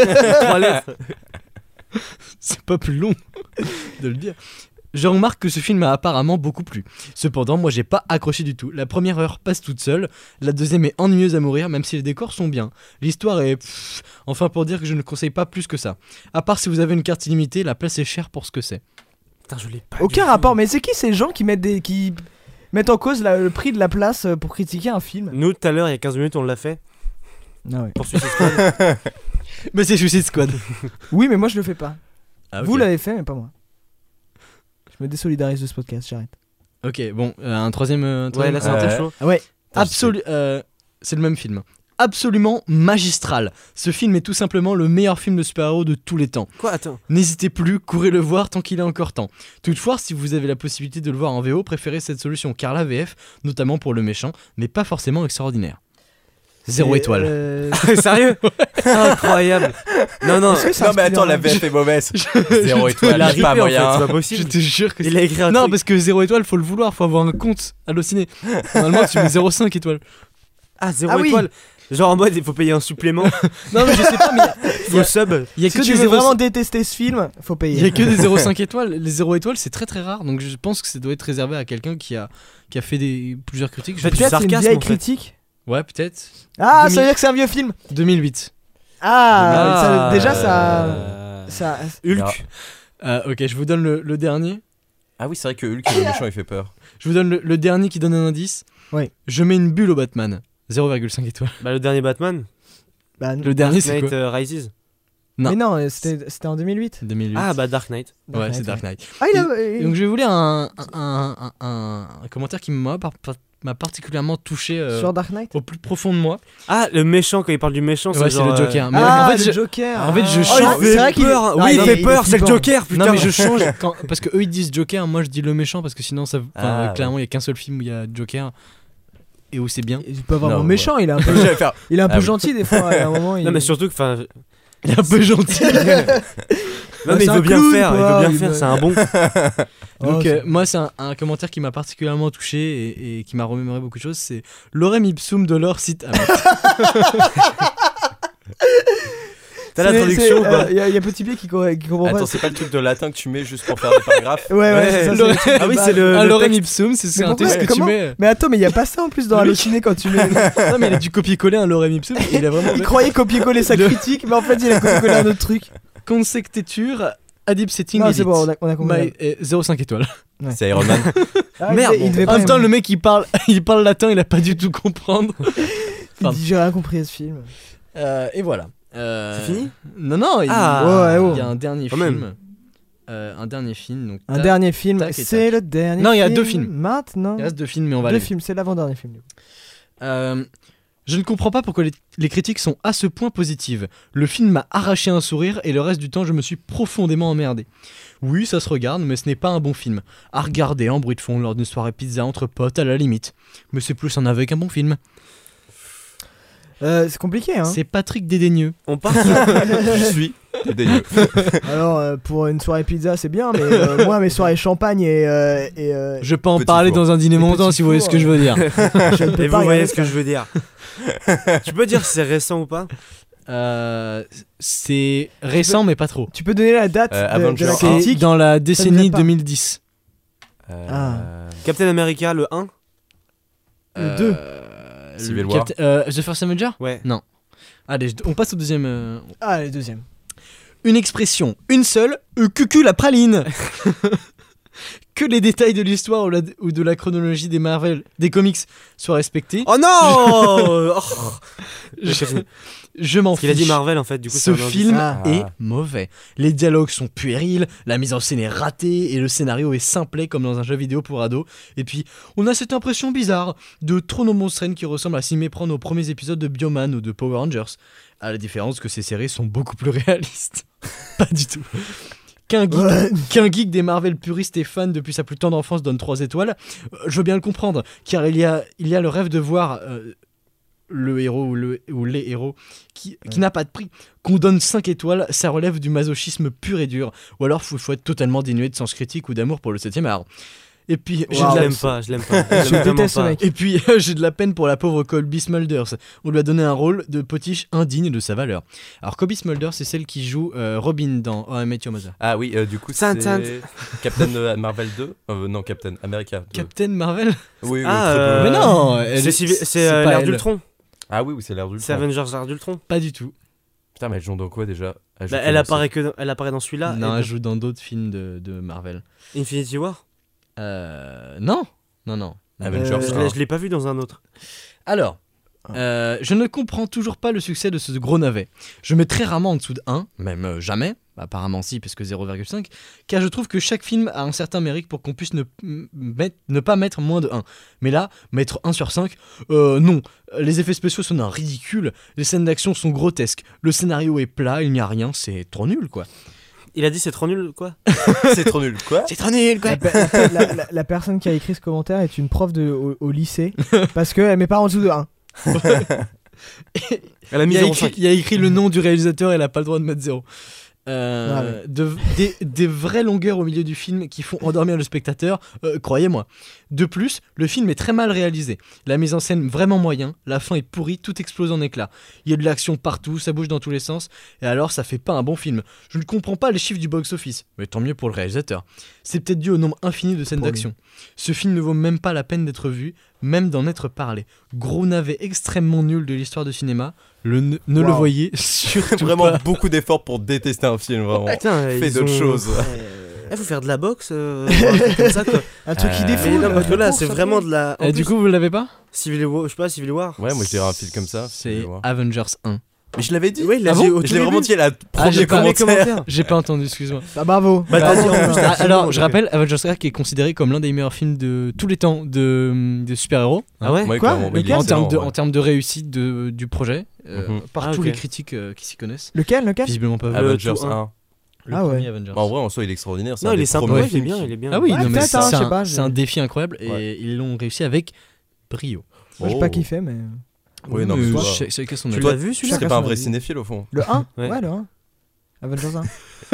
3 lettres. C'est pas plus long de le dire. Je remarque que ce film a apparemment beaucoup plu. Cependant, moi j'ai pas accroché du tout. La première heure passe toute seule, la deuxième est ennuyeuse à mourir, même si les décors sont bien. L'histoire est... enfin pour dire que je ne conseille pas plus que ça. À part si vous avez une carte illimitée, la place est chère pour ce que c'est. Putain, je l'ai pas. Aucun du tout. rapport. Mais c'est qui ces gens qui mettent en cause le prix de la place pour critiquer un film? Nous, tout à l'heure, il y a 15 minutes, on l'a fait. Ah ouais. Pour Suicide Squad. Mais c'est Suicide Squad. Oui, mais moi je le fais pas. Ah, ok. Vous l'avez fait, mais pas moi. Je me désolidarise de ce podcast, j'arrête. Ok, bon, un troisième... Ouais, là, c'est un peu chaud. Ah ouais. C'est le même film. Absolument magistral. Ce film est tout simplement le meilleur film de super-héros de tous les temps. Quoi, attends. N'hésitez plus, courez le voir tant qu'il est encore temps. Toutefois, si vous avez la possibilité de le voir en VO, préférez cette solution car la VF, notamment pour le méchant, n'est pas forcément extraordinaire. 0 C'est, étoile. Sérieux Incroyable. Non, non. Est-ce que c'est Non, un mais attends, la Spider-Man VF est mauvaise. 0 Il étoile, a j'ai pas ripé en fait, c'est moyen. pas Je possible. te jure que Il a écrit un non, truc. parce que 0 étoile, faut le vouloir, faut avoir un compte Allociné. Normalement, tu mets 0,5 étoiles. Ah, 0 Ah oui. étoile. Genre en mode, il faut payer un supplément. Non, mais je sais pas, mais Faut sub. il y a Si que tu des veux 0,5 vraiment détester ce film, faut il y payer. a que des 0,5 étoiles. Les 0 étoiles, c'est très très rare. Donc je pense que ça doit être réservé à quelqu'un qui a fait plusieurs critiques. En fait, Je- du Peut-être c'est une sarcasme, vieille en fait. critique. Ouais, peut-être. Ah, 2000. ça veut dire que c'est un vieux film. 2008. Ah, ça- déjà Euh, ça. Hulk. Ok, je vous donne le dernier. Ah oui, c'est vrai que Hulk, le méchant, il fait peur. Je vous donne le dernier qui donne un indice. Oui. Je mets une bulle au Batman. 0,5 étoiles. Bah, le dernier Batman. Bah, Le dernier, c'est Knight quoi Rises. Non. mais non, c'était en 2008. 2008. Ah, bah, Dark Knight. ouais, c'est Dark Knight. Ah, il a. Et donc je vais vous lire un commentaire qui m'a particulièrement touché Sur Dark Knight. au plus profond de moi. Ah, le méchant, quand il parle du méchant, Ouais, c'est genre, le Joker. Mais Ah, en fait, le je- Joker. en fait, je Ah, change- Oh, il c'est vrai fait qu'il peur. Non, Oui, il est- fait est peur, c'est le flippant. Joker, putain. Non mais je change parce que eux ils disent Joker, moi je dis le méchant parce que sinon ça Ah, clairement il y a qu'un seul film où il y a Joker et où c'est bien. Il est pas vraiment Non, méchant, il est un peu, J'allais faire. il est un peu Ah oui. gentil des fois. À un moment, il... Non, mais surtout que, enfin. Il est un peu gentil. Non, mais c'est il un veut bien clown, faire, il quoi, veut bien il faire, veut- c'est un bon. Donc Oh, moi c'est un commentaire qui m'a particulièrement touché et qui m'a remémoré beaucoup de choses, c'est Lorem ipsum de l'or cite T'as la traduction ou pas Il y a Petit Pied qui comprend Attends, pas. c'est pas le truc de latin que tu mets juste pour faire des paragraphes. Ouais, c'est ça. Le- c'est le truc Ah de oui, base. c'est le. un le Lorem texte. ipsum, c'est Mais un pourquoi- texte que tu comment mets. Mais attends, mais il y a pas ça en plus dans Oui. Allociné quand tu mets. Non mais il a dû copier-coller un Lorem ipsum et il a vraiment Il croyait copier-coller sa Le- critique, mais en fait il a copié-collé un autre truc. consectetur Adib Setting Non, Edit. c'est bon, on a compris. 0,5 étoiles. Ouais. C'est Iron Man. Ah, Merde, il devait En pas même temps, aimer. le mec il parle latin, il a pas du tout comprendre. Il dit, j'ai rien compris à ce film. Et voilà. C'est fini ? Non, Ah, ouais, il y a un dernier quand film. même. Un dernier film. Donc Un dernier film, tac et c'est le dernier film. Non, il y a 2 films. Maintenant. Il reste 2 films, mais on va Deux aller. films, c'est l'avant-dernier film. Du coup. Je ne comprends pas pourquoi les critiques sont à ce point positives. Le film m'a arraché un sourire et le reste du temps je me suis profondément emmerdé. Oui, ça se regarde, mais ce n'est pas un bon film. À regarder en bruit de fond lors d'une soirée pizza entre potes à la limite. Mais c'est plus un aveu qu'un bon film. C'est compliqué, hein. C'est Patrick Dédaigneux. On part. Je suis dédaigneux. Alors, pour une soirée pizza, c'est bien, mais moi, mes soirées champagne et Je peux en Petit parler four. dans un dîner Les montant petits si vous voyez fours, ce que je veux dire. je ne peux Et pas vous voyez regarder ce que ça. je veux dire. Tu peux dire si c'est récent ou pas ? C'est récent mais pas trop. Tu peux donner la date de Avengers la un. C'est critique dans la décennie vient pas. 2010. Captain America, le 1 Le 2. Civil War. The First Avenger. Ouais. Non. Allez, on passe au deuxième. Ah, le deuxième. Une expression, une seule, cucu la praline. Que les détails de l'histoire ou de la chronologie des Marvel, des comics soient respectés. Oh non Je m'en Parce qu'il a dit fiche. Marvel en fait, du coup Ce c'est un indice. film Ah. est mauvais. Les dialogues sont puérils, la mise en scène est ratée et le scénario est simplet comme dans un jeu vidéo pour ados. Et puis, on a cette impression bizarre de trop nombreuses scènes qui ressemblent à s'y méprendre aux premiers épisodes de Bioman ou de Power Rangers. À la différence que ces séries sont beaucoup plus réalistes. Pas du tout. Qu'un geek des Marvel puristes et fan depuis sa plus tendre enfance donne 3 étoiles, je veux bien le comprendre, car il y a le rêve de voir le héros ou les héros qui n'a pas de prix. Qu'on donne 5 étoiles, ça relève du masochisme pur et dur, ou alors faut être totalement dénué de sens critique ou d'amour pour le 7ème art. Et puis j'ai Wow. de Je la... l'aime pas, je l'aime pas. Je déteste ce mec. Et puis j'ai de la peine pour la pauvre Colby Smulders. On lui a donné un rôle de potiche indigne de sa valeur. Alors Colby Smulders, c'est celle qui joue Robin dans How I Met Your Mother. Ah oui, du coup, Sainte, c'est Captain Marvel 2. Non, Captain America 2. Captain Marvel. Oui, oui, Ah, très peu. Mais non, elle- c'est pas l'ère elle. d'Ultron. Ah oui, c'est l'ère du C'est Avengers l'ère d'Ultron. Pas du tout. Putain, mais elle joue dans quoi déjà? joue Bah, que elle dans apparaît dans celui-là. Non, et elle joue dans d'autres films de Marvel. dans Infinity War. Non. Avengers Je l'ai pas vu dans un autre. Alors, je ne comprends toujours pas le succès de ce gros navet. Je mets très rarement en dessous de 1, même jamais, apparemment si, parce que 0,5, car je trouve que chaque film a un certain mérite pour qu'on puisse ne pas mettre moins de 1. Mais là, mettre 1 sur 5, non. Les effets spéciaux sont d'un ridicule, les scènes d'action sont grotesques, le scénario est plat, il n'y a rien, c'est trop nul quoi. Il a dit c'est trop nul quoi. C'est trop nul, quoi? C'est trop nul quoi. La personne qui a écrit ce commentaire est une prof au lycée parce qu'elle met pas en dessous de 1. Elle a mis Il y a 0,5. il y a écrit le nom du réalisateur, elle a pas le droit de mettre 0. Ah ouais. Des vraies longueurs au milieu du film qui font endormir le spectateur, croyez-moi. De plus, le film est très mal réalisé. La mise en scène vraiment moyen, la fin est pourrie, tout explose en éclats. Il y a de l'action partout, ça bouge dans tous les sens, et alors ça fait pas un bon film. Je ne comprends pas les chiffres du box-office, mais tant mieux pour le réalisateur. C'est peut-être dû au nombre infini de scènes Pour lui. d'action. Ce film ne vaut même pas la peine d'être vu, même d'en être parlé. Gros navet extrêmement nul de l'histoire de cinéma, ne le Wow. voyez surtout Vraiment pas. beaucoup d'efforts pour détester un film, vraiment. Putain, Fais ils d'autres ont- choses. Faut faire de la boxe, un truc comme ça quoi. Un truc qui Mais défoule. Mais non, parce que là, course, c'est ça vraiment fait. de la. En Du plus, coup, vous l'avez pas? Civil War, je sais pas, Civil War. Ouais, moi je dirais un film comme ça. C'est je vais voir. Avengers 1. Mais je l'avais dit. Oui, il l'a Ah dit bon au Je tout l'ai vraiment début. dit à la j'ai première pas- commentaire. J'ai pas entendu, excuse-moi. Bah bravo. Bah, t'as dit en plus, t'as Alors, dit je non, rappelle, Avengers 1 qui est considéré comme l'un des meilleurs films de tous les temps de super-héros. Ah ouais. Ouais, Quoi clairement, mais il est En excellent, termes ouais. en termes de réussite du projet, par Ah, tous ok. les critiques qui s'y connaissent. Lequel Visiblement pas. Avengers tout 1. Le Ah ouais. premier Avengers. En vrai, en soi, il est extraordinaire. c'est Non, un il des est sympa, premiers ouais, il est films bien, qui- il est bien. Ah oui, Ouais, non, mais peut-être, hein, c'est je sais pas, c'est un défi incroyable et Ouais. ils l'ont réussi avec brio. Moi j'ai Oh. pas kiffé, mais. Oui, non, mais toi, c'est quel son Tu avis. l'as vu tu celui-là serais pas un vrai son avis. cinéphile au fond. Le 1 Ouais. Ouais, le 1. Avengers 1.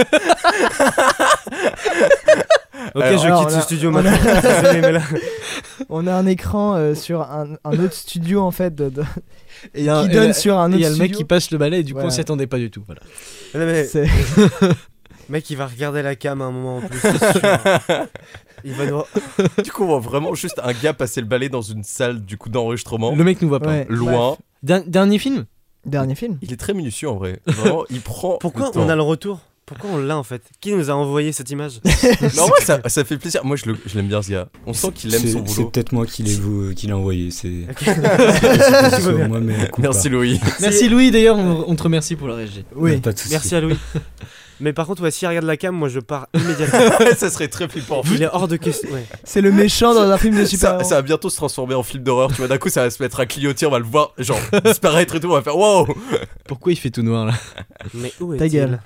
Ok, Alors, je quitte là, ce studio on a- maintenant. Désolé, mais là. On a un écran sur un autre studio en fait Et il y a qui et donne là- sur un et autre il y a le mec studio. qui passe le balai et du coup Ouais. on s'y attendait pas du tout. Voilà. Non, mais C'est- mec, il va regarder la cam à un moment en plus. C'est sûr. Il va nous. Du coup, on voit vraiment juste un gars passer le balai dans une salle du coup d'enregistrement. Le mec nous voit pas. Ouais. Loin. Dernier film. Dernier film. Il est très minutieux en vrai. Vraiment, il prend. Pourquoi le temps. on a le retour Pourquoi on l'a en fait? Qui nous a envoyé cette image? Non, ouais, ça fait plaisir. Moi, je l'aime bien, ce gars. On sent qu'il aime son C'est boulot. peut-être moi qui l'ai envoyé. C'est moi, mais Merci, Louis. Merci Louis, d'ailleurs, on te remercie pour la régie. Oui. Pas de souci. Merci à Louis. Mais par contre, ouais, s'il regarde la cam, moi je pars immédiatement. Ça serait très flippant. Il est hors de question. Ouais. C'est le méchant dans un film de Ça super-héros. va bientôt se transformer en film d'horreur. Tu vois, d'un coup, ça va se mettre à clignoter. On va le voir, genre, disparaître et tout. On va faire wow. Pourquoi il fait tout noir là? Mais où est-il? Ta gueule.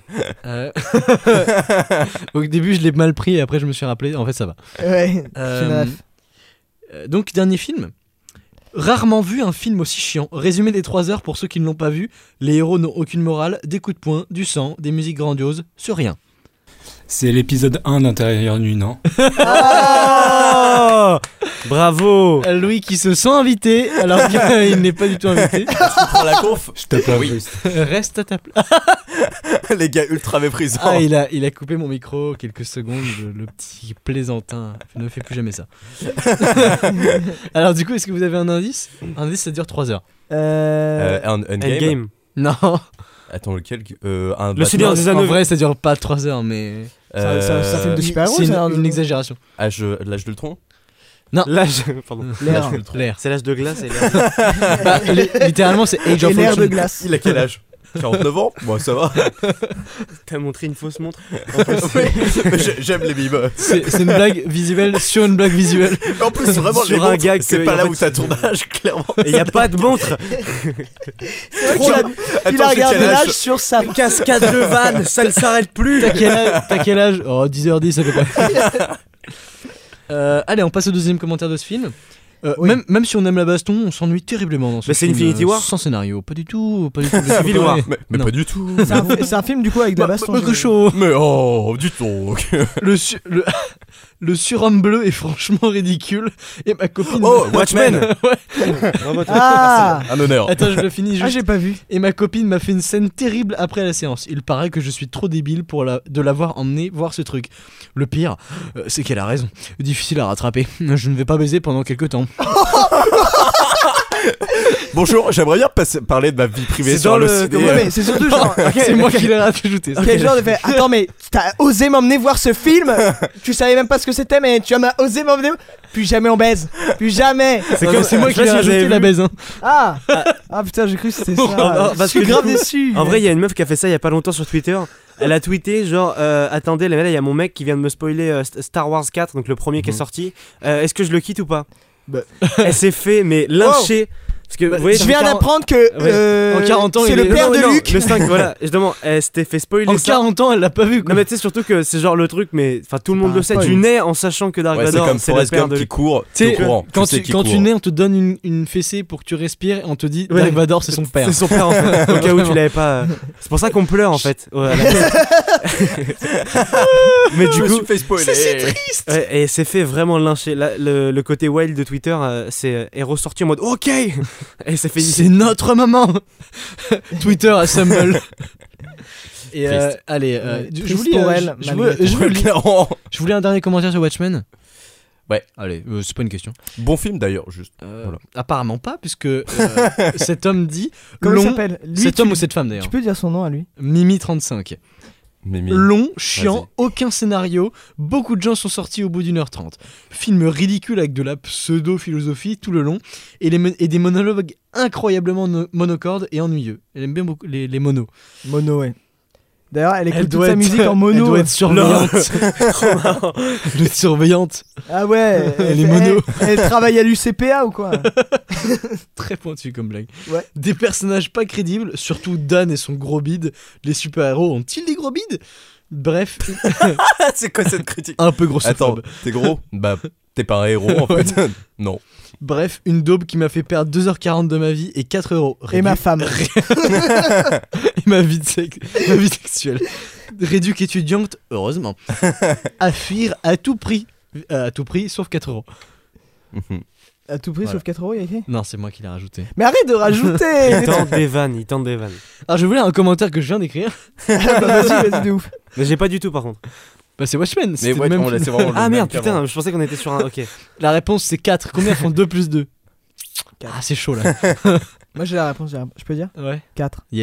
Au début, je l'ai mal pris et après, je me suis rappelé. En fait, ça va. Ouais, Euh, donc, dernier film. Rarement vu un film aussi chiant. Résumé des 3 heures pour ceux qui ne l'ont pas vu. Les héros n'ont aucune morale, des coups de poing, du sang, des musiques grandioses, sur rien. C'est l'épisode 1 d'Intérieur Nuit, non? Oh bravo. Louis qui se sent invité alors qu'il n'est pas du tout invité. Prends la conf. Je tape un Oui. boost. Reste à ta place. Les gars ultra méprisants. Ah, il a coupé mon micro quelques secondes, le petit plaisantin. Ne fais plus jamais ça. Alors du coup, est-ce que vous avez un indice? Un indice, ça dure 3 heures. Un game. Endgame. Non. Attends, lequel Le Seigneur des En Anneaux. vrai, ça dure pas 3 heures, mais... C'est un film de super-héros, C'est ça, une exagération. L'âge de Ultron. L'âge. Pardon. L'air. L'air. C'est l'âge de glace et l'air. Bah, littéralement, c'est Age Et of l'air de Ultron. glace. Il a quel âge? 49 ans? Bon, ça va. T'as montré une fausse montre. J'aime les mimes. C'est une blague visuelle sur une blague visuelle. En plus, vraiment, Sur les un montres, gag c'est que- pas en là fait, où t'as ton âge, clairement. Et y a pas de montre. C'est vrai qu'il a Attends, j'ai regardé quel âge l'âge sur sa. Cascade de vanne, ça ne s'arrête plus. T'as quel âge? Oh, 10h10 à peu près. Allez, on passe au deuxième commentaire de ce film. Oui. Même si on aime la baston, on s'ennuie terriblement dans ce Mais c'est film. Infinity War Sans scénario, pas du tout. Pas du tout. Civil War. Mais Non. pas du tout. C'est un film du coup avec de la baston. Pas que chaud. Mais oh, du tout. Le surhomme bleu est franchement ridicule. Et ma copine. Oh, Watchmen. Ouais. Ah Un honneur. Attends, je le finis juste. Ah, j'ai pas vu. Et ma copine m'a fait une scène terrible après la séance. Il paraît que je suis trop débile de l'avoir emmené voir ce truc. Le pire, c'est qu'elle a raison. Difficile à rattraper. Je ne vais pas baiser pendant quelques temps. Bonjour, j'aimerais bien parler de ma vie privée C'est sur dans le le- ciné. Ouais, mais c'est surtout genre. C'est moi qui l'ai rajouté. Quel genre de fait? Attends, mais t'as osé m'emmener voir ce film? Tu savais même pas ce que c'était, mais tu m'as osé m'emmener. Plus jamais on baise. Plus jamais. C'est moi qui l'ai rajouté la baise. Hein. Ah putain, j'ai cru que c'était ça. non, Je parce suis que grave du coup, déçu. En vrai, il y a une meuf qui a fait ça il y a pas longtemps sur Twitter. Elle a tweeté genre attendez, là il y a mon mec qui vient de me spoiler Star Wars 4, donc le premier qui est sorti. Est-ce que je le quitte ou pas? Bah. Elle s'est fait mais lyncher. Parce que vous voyez, Je viens d'apprendre que En 40 ans, c'est il le est- père non, de non, Luc. le 5, voilà. Justement, elle s'était fait spoiler En ça. 40 ans, elle l'a pas vu. Quoi. Non mais tu sais surtout que c'est genre le truc, mais enfin tout le C'est monde pas le un sait. spoil. Tu nais en sachant que Dark Ouais, c'est Vador comme c'est le Forrest père Gump de qui Luke. court. Tu sais, t'es au courant. quand sais tu qu'il quand court. tu nais, on te donne une fessée pour que tu respires et on te dit Ouais. Dark Vador, c'est son père. C'est son père en fait. Au cas où tu l'avais pas. C'est pour ça qu'on pleure en fait. Ouais, à la place. Mais Je du me coup, suis fait spoiler. ouais, et c'est fait vraiment lyncher. Là, le côté wild de Twitter est ressorti en mode OK. Et ça fait. C'est notre maman. Twitter assemble. Et Triste. allez, je Triste vous lis. pour elle, malgré tout. Je voulais un dernier commentaire sur Watchmen. Ouais. Allez, c'est pas une question. Bon film d'ailleurs, juste. Voilà. Apparemment pas, puisque cet homme dit Comment il long. s'appelle lui, Cet tu- homme ou cette femme d'ailleurs. Tu peux dire son nom à lui? Mimi35. Mimi. Long, chiant, Vas-y. aucun scénario, beaucoup de gens sont sortis au bout d'1h30. Film ridicule avec de la pseudo-philosophie tout le long et des monologues incroyablement monocordes et ennuyeux. Elle aime bien beaucoup les monos. Mono, ouais. D'ailleurs, elle écoute toute doit sa être- musique en mono. Elle doit être surveillante. Trop marrant. Elle doit être surveillante. Ah ouais. Elle est mono. Elle travaille à l'UCPA ou quoi? Très pointu comme blague. Ouais. Des personnages pas crédibles, surtout Dan et son gros bide. Les super-héros ont-ils des gros bides? Bref, C'est quoi cette critique? un peu grossophobe. Attends, t'es gros? Bah, t'es pas un héros en fait. Non. Bref, une daube qui m'a fait perdre 2h40 de ma vie et 4 euros. Et ma femme. Et ma vie sexuelle. Réduc étudiante, heureusement. À fuir à tout prix. À tout prix, sauf 4 euros. À tout prix, Voilà. sauf 4 euros, il y a écrit. Non, c'est moi qui l'ai rajouté. Mais arrête de rajouter. Il tente des vannes, il tente des vannes. Alors, je voulais un commentaire que je viens d'écrire. Vas-y, de ouf. Mais j'ai pas du tout par contre. Bah, c'est Watchmen. Mais c'était le ouais, même on film. laissait vraiment le Ah même merde, qu'avant. putain, je pensais qu'on était sur un. Ok. La réponse, c'est 4. Combien font 2 plus 2? Ah, c'est chaud là. Moi, j'ai la réponse. Je peux dire? Ouais. 4. Yes.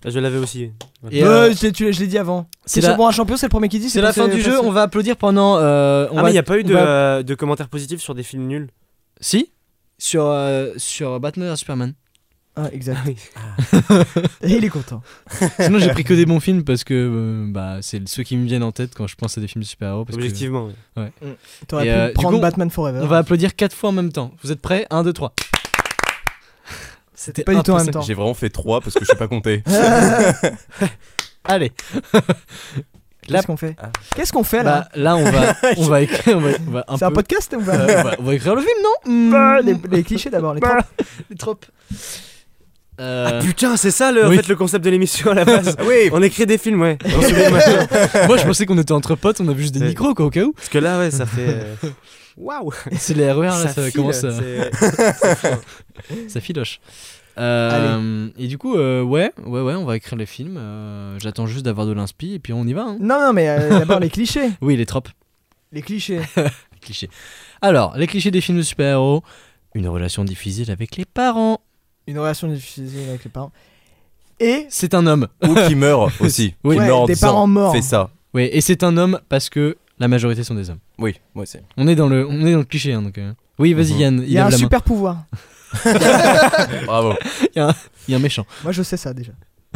Je l'avais aussi. Et, je l'ai dit avant. c'est C'est la- pour un champion, c'est le premier qui dit. C'est la fin du jeu, on va applaudir pendant. Mais il n'y a pas eu on va- de commentaires positifs sur des films nuls. Si sur Batman vs Superman. Ah, exact. Oui. Et il est content. Sinon, j'ai pris que des bons films parce que c'est ceux qui me viennent en tête quand je pense à des films de super-héros. Parce que- Objectivement. oui. T'aurais Et, pu du prendre coup, Batman Forever. On va applaudir 4 fois en même temps. Vous êtes prêts 1, 2, 3. C'était pas du tout en même impossible. temps. J'ai vraiment fait 3 parce que je sais pas compter. Allez. Qu'est-ce qu'on fait Ah. Qu'est-ce qu'on fait là Là, on va écrire. On va un C'est un peu- podcast ou on pas va- on va écrire le film, non Bah, les clichés d'abord, les tropes. Les tropes. Ah putain, c'est ça en oui. fait le concept de l'émission à la base. Oui. On écrit des films, ouais. Moi, je pensais qu'on était entre potes, on avait juste des Ouais. micros, quoi, au cas où. Parce que là, ouais, ça fait. Waouh! C'est les RER, là, ça file, commence à. c'est fou. Ça filoche. Et du coup, ouais, on va écrire les films. J'attends juste d'avoir de l'inspi et puis on y va. Hein. Non, mais d'abord les clichés. Oui, les tropes. Les clichés. Les clichés. Alors, les clichés des films de super-héros. Une relation difficile avec les parents. Une relation difficile avec les parents. Et C'est un homme. Ou qui meurt aussi. Oui. Qui Ouais, meurt en des disant, parents morts. Fais ça. Oui, et c'est un homme parce que la majorité sont des hommes. Oui, moi aussi. On est dans le cliché. Hein, donc, Oui, vas-y, Mhm. Yann. il y a un lève la main. super pouvoir. Bravo. Il y a un méchant. Moi je sais ça déjà.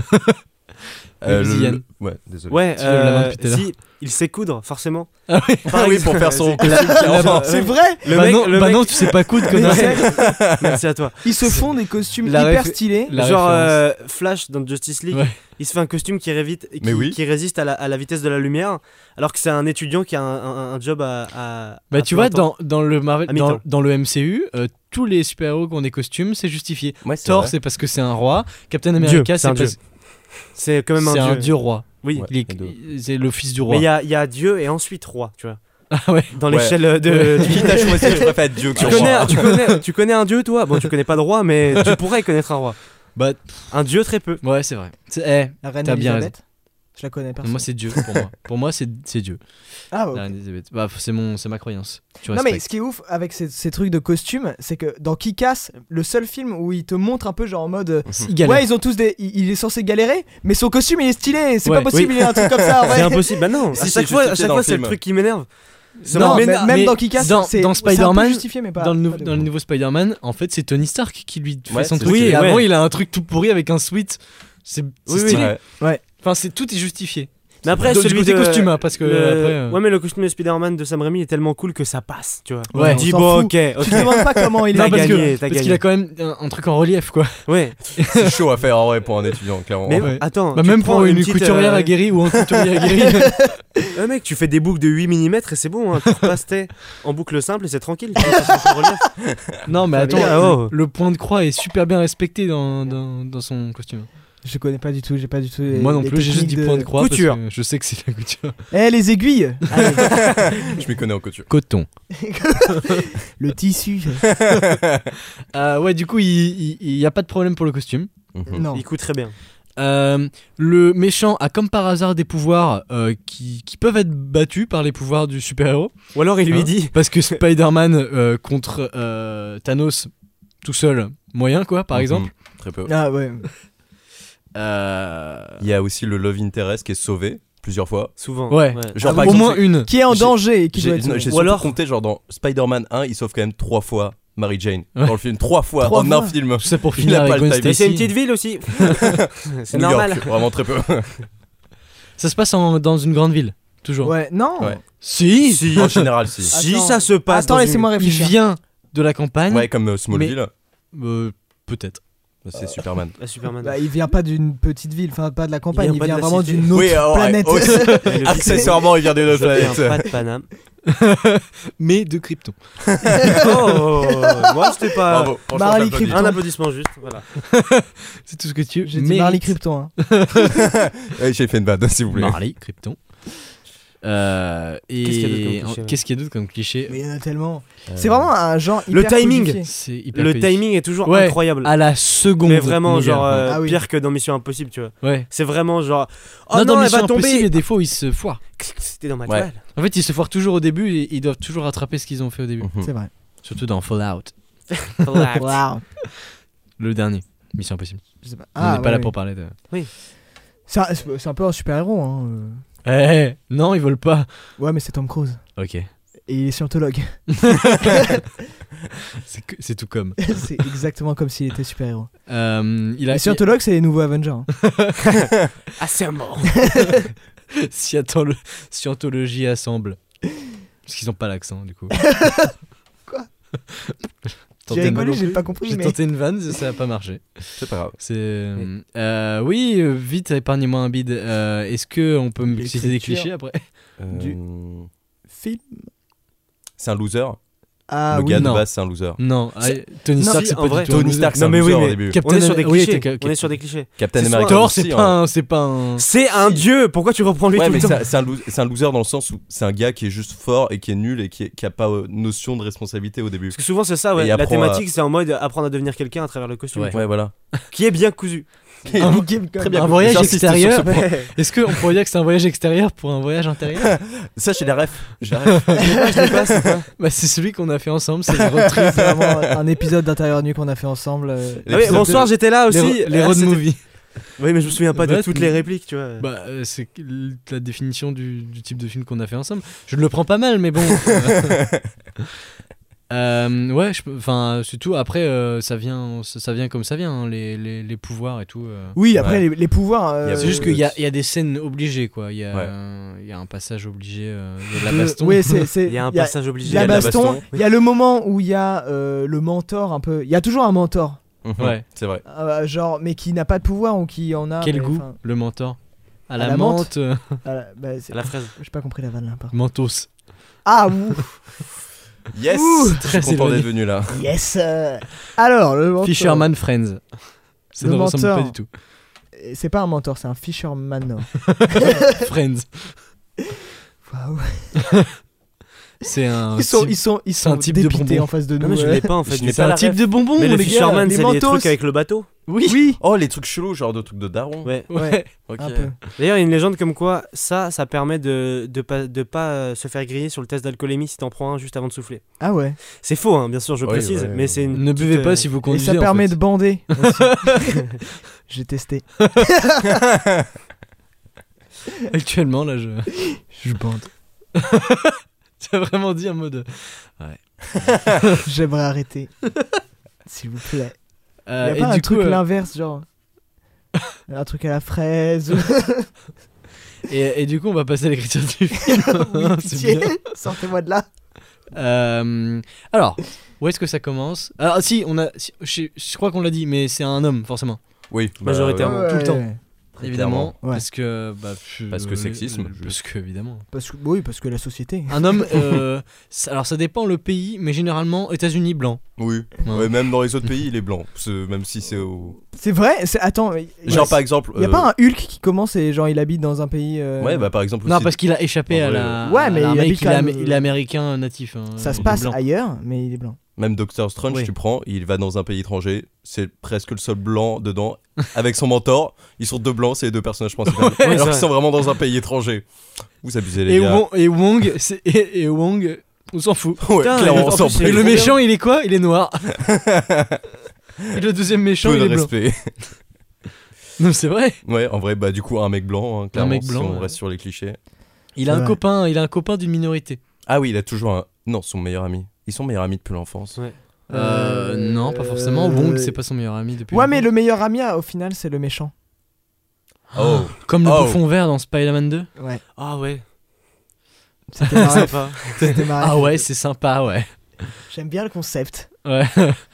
Vas-y, Yann. Ouais, désolé. Ouais, Tu lèves la main depuis tout à l'heure. si, il sait coudre, forcément. Ah oui. Ah oui, pour faire son C'est- costume qui est en- C'est vrai. Le bah mec, non, le bah mec- non, tu sais pas coudre, Mais connard. c'est- Merci à toi. Ils se font des costumes La hyper réfé- stylés. La Genre référence. Flash dans Justice League, Ouais. il se fait un costume Mais oui. qui résiste à la vitesse de la lumière, alors que c'est un étudiant qui a un job à Bah tu plein vois, temps. dans le Marvel, À mi-temps. dans le MCU, tous les super-héros qui ont des costumes, c'est justifié. Ouais, c'est Thor, vrai. c'est parce que c'est un roi. Captain Dieu, America, c'est un parce- dieu. C'est quand même c'est un un dieu. dieu roi. Oui. Ouais. Il est- et deux. c'est le fils du roi. Mais il y a Dieu et ensuite roi, tu vois. Ah ouais. Dans Ouais. l'échelle de. Ouais. du- Qui t'a choisi? Je préfère être Dieu que Tu roi. connais un dieu, toi? Bon, tu connais pas de roi, mais tu pourrais connaître un roi. Bah Un dieu, très peu. ouais, c'est vrai. La reine T'as bien Elisabeth. Je la connais personne. Moi c'est Dieu pour moi. Pour moi c'est Dieu. Ah ouais. La reine Elisabeth. Bah c'est ma croyance. Tu Non mais respectes. ce qui est ouf avec ces trucs de costumes, c'est que dans Kick-Ass, le seul film où il te montre un peu genre en mode Il galère. ouais ils ont tous il est censé galérer, mais son costume il est stylé, c'est Ouais, pas possible, oui. il y a un truc comme ça. en vrai. C'est impossible. Bah non, Si, à c'est chaque fois, justifié dans le c'est le film. truc qui m'énerve. Non, mais mais- même mais dans Kick-Ass, dans c'est un peu Spider-Man, justifié, mais pas. dans le pas de dans le ouf. nouveau Spider-Man, en fait c'est Tony Stark qui lui fait Ouais, son c'est truc. stylé. Et avant Ouais. il a un truc tout pourri avec un sweat. C'est Oui, stylé. Ouais. Enfin tout est justifié. Mais après, Du celui côté de- costume, hein, parce que après, Ouais, mais le costume de Spider-Man de Sam Raimi est tellement cool que ça passe, tu vois. Ouais, on dit on s'en bon, fout. ok, Tu te demandes pas comment il T'as est. parce gagné, que- t'as parce qu'il a gagné. quand même un truc en relief quoi. Ouais, C'est chaud à faire en vrai pour un étudiant, clairement. mais Ouais. attends. Bah tu même prends pour une petite, couturière aguerrie ou un couturier aguerri. Mec, tu fais des boucles de 8 mm et c'est bon, hein. Tu repasses en boucle simple et c'est tranquille. Tu passes un peu de relief. Non mais attends, Ah, oh. le point de croix est super bien respecté dans son costume. Je connais pas du tout, j'ai pas du tout. Moi non plus, j'ai juste dit point de croix Couture. parce que je sais que c'est la couture. Eh les aiguilles. Je m'y connais en couture. Coton. Le tissu. Ouais, du coup, il y a pas de problème pour le costume. Mhm. Non. Il coûte très bien. Le méchant a comme par hasard des pouvoirs qui peuvent être battus par les pouvoirs du super-héros. Ou alors il lui Hein dit. Parce que Spider-Man contre Thanos tout seul, moyen quoi, par Mhm. exemple. Très peu. Ah ouais. Il y a aussi le Love Interest qui est sauvé plusieurs fois. Souvent. Ouais. Genre, Au par exemple, moins une. Qui est en J'ai- danger et qui doit J'ai être. j'ai sauvé. surtout alors- compté, genre dans Spider-Man 1, il sauve quand même 3 fois Mary Jane. Ouais. Dans le film, 3 fois Trois en fois. un film. Tout ça pour Il finir n'a pas avec le Gwen timing. Mais c'est une Stacy. petite ville aussi. C'est New normal. York, vraiment très peu. Ça se passe dans une grande ville, toujours. Ouais, non. Ouais. Si. En général, si. Si Attends. ça se passe. Attends, dans une- laissez-moi Il réfléchir. vient de la campagne. Ouais, comme Smallville. Peut-être. C'est Superman. La Superman. Bah, il vient pas d'une petite ville, enfin pas de la campagne, vient il pas de vient la vraiment cité. d'une autre Oui, alors, planète. aussi. Et le Accessoirement, il vient d'une autre Je viens planète. pas de Paname. Mais de Krypton. Oh, moi c'était pas. Bravo. Franchement, Marley j'applaudis. Krypton. Un applaudissement juste, voilà. C'est tout ce que tu J'ai dit mérites. Marley Krypton. Hein. Ouais, j'ai fait une bad, s'il vous plaît. Marley, Krypton. Et Qu'est-ce qu'il y a d'autre comme cliché, qu'est-ce qu'il y a d'autre comme cliché Mais il y en a tellement. C'est vraiment un genre Le hyper timing. codifié. C'est hyper Le codifié. timing est toujours Ouais, incroyable. À la seconde. Mais vraiment, mon genre, gars. Ah oui. pire que dans Mission Impossible, tu vois. Ouais. C'est vraiment genre. Oh non, non, dans elle Mission va Impossible, il y a tomber. des fois où ils se foirent. C'était dans ma Ouais. toile. En fait, ils se foirent toujours au début et ils doivent toujours rattraper ce qu'ils ont fait au début. Mhm. C'est vrai. Surtout dans Fallout, Waouh. le dernier. Mission Impossible. Je sais pas. On n'est pas là ouais. pour parler de. C'est un peu un super-héros. Hein. Non, ils volent pas. Ouais, mais c'est Tom Cruise. Ok. Et il est scientologue. C'est tout comme. C'est exactement comme s'il était super-héros. Les scientologues, c'est les nouveaux Avengers. Hein. Ah, c'est mort. Scientologie assemble. Parce qu'ils ont pas l'accent, du coup. Quoi? Tenté J'ai une- rigolé, j'ai pas compris. J'ai Mais... tenté une vanne, ça a pas marché. C'est pas grave. Oui, vite, épargnez-moi un bide. Est-ce que on peut me citer des L'écriture. clichés après? Du- Film. C'est un loser. Ah Le oui, gars de non. base, c'est un loser. Non, Tony Non, Stark, si, c'est en pas vrai, du tout un Tony loser. Stark, c'est Non, un mais loser oui, au mais début. on est sur des Oui, clichés. t'es- On est sur des clichés. Captain C'est America. Thor, aussi, c'est hein. pas un, c'est pas un. C'est un dieu. Pourquoi tu reprends lui Ouais, tout mais le temps? c'est un loser dans le sens où c'est un gars qui est juste fort et qui est nul et qui a pas notion de responsabilité au début. Parce que souvent c'est ça, Et ouais. il La apprend thématique c'est en mode apprendre à devenir quelqu'un à travers le costume. Ouais. Ouais, voilà. Qui est bien cousu. Très bien. Un voyage J'insiste sur extérieur. ce point. Est-ce qu'on pourrait dire que c'est un voyage extérieur pour un voyage intérieur? Ça, j'ai la ref. J'ai la ref. Je l'ai pas, c'est quoi? Bah, c'est celui qu'on a fait ensemble, c'est le road trip. C'est vraiment un épisode d'intérieur nuit qu'on a fait ensemble. Ah oui, L'épisode bonsoir, j'étais là aussi. Les road C'était- movies. Oui, mais je me souviens pas de Ouais, toutes c'est- les répliques, tu vois. Bah, c'est la définition du type de film qu'on a fait ensemble. Je le prends pas mal, mais bon. Ouais, enfin, c'est tout. Après, ça vient comme ça vient, hein, les pouvoirs et tout. Oui, après Ouais. les pouvoirs. C'est juste qu'il qu'il y a des scènes obligées, quoi. Il y a un passage obligé. Il y a de la de- baston. Oui, Il y a un passage obligé. Il y a de la baston. baston. Il y a le moment où il y a le mentor un peu. Il y a toujours un mentor, Ouais. C'est vrai. genre, mais qui n'a pas de pouvoir ou qui en a. Quel mais, goût, enfin, le mentor? À la la menthe. menthe, bah, c'est- À la fraise. J'ai pas compris la vanne là. Par contre. mentos. Ah ouh. Yes. Ouh, Je très suis content éloigné. d'être venu là. Yes. Alors le mentor. Fisherman Friends. Ça Le ne ressemble mentor. pas du tout. C'est pas un mentor, c'est un fisherman. Friends. Waouh. C'est un. Ils sont c'est un type de dépités bonbon. en face de nous. Non, mais je l'ai pas en fait. Je n'ai C'est pas un la type ref. de bonbon, Mais le les gars. Fisherman, les c'est les mentos. trucs avec le bateau. Oui. Oh, les trucs chelous, genre de trucs de daron. Ouais. Ouais. Ok. Un peu. D'ailleurs, il y a une légende comme quoi ça permet de pas se faire griller sur le test d'alcoolémie si t'en prends un juste avant de souffler. Ah ouais. C'est faux, hein, bien sûr, je Oui, précise, ouais, mais ouais. c'est une Ne buvez petite, pas si vous Et conduisez. ça en permet fait. de bander. aussi. J'ai testé. Actuellement, là, je. Je bande. Tu as vraiment dit en mode. J'aimerais arrêter. S'il vous plaît. Il y a et pas un du truc coup, l'inverse, genre. Un truc à la fraise. et du coup, on va passer à l'écriture du film. Oui, C'est pitié. bien. Sortez-moi de là. Alors, où est-ce que ça commence? Alors, si, je crois qu'on l'a dit, mais c'est un homme, forcément. Oui. Majoritairement. Tout le temps. Ouais. Évidemment. Ouais. Parce que. Parce que sexisme. Parce que, évidemment. Oui, parce que la société. Un homme. Alors, ça dépend le pays, mais généralement, États-Unis blanc. Oui. Ouais. Ouais, même dans les autres pays, il est blanc. Même si c'est au. C'est vrai. Attends. Genre par exemple. Il y a pas un Hulk qui commence et genre il habite dans un pays. Ouais, bah par exemple. Non, aussi- parce qu'il a échappé En à vrai, la. Ouais, mais à il l'armée, habite qu'il quand même, il est américain natif. hein, Ça se il est passe blanc. ailleurs, mais il est blanc. Même Doctor Strange, Oui. tu prends, il va dans un pays étranger, c'est presque le seul blanc dedans, avec son mentor. Ils sont deux blancs, c'est les deux personnages principaux. c'est Alors vrai. qu'ils sont vraiment dans un pays étranger. Vous abusez les Et gars. Wong, et Wong, on s'en fout. Ouais, Putain, clairement, en on s'en plus, fout. Et le trop méchant, il est quoi? Il est noir. Et le deuxième méchant, Peu il de est blanc. respect. Non, c'est vrai. Ouais, en vrai, bah du coup, un mec blanc, hein, clairement, mec blanc, si on ouais. reste sur les clichés. Il a C'est un vrai. copain, d'une minorité. Ah oui, il a toujours un... Non, son meilleur ami. Ils sont meilleurs amis depuis l'enfance. Ouais. Non, pas forcément. Wong, c'est pas son meilleur ami depuis. Ouais, mais longtemps. le meilleur ami, au final, c'est le méchant. Oh. Comme le Oh. bouffon vert dans Spider-Man 2. Ouais. Ah ouais. C'était ma ref. Sympa. C'était ma ref. Ah ouais, c'est sympa, ouais. J'aime bien le concept. Ouais.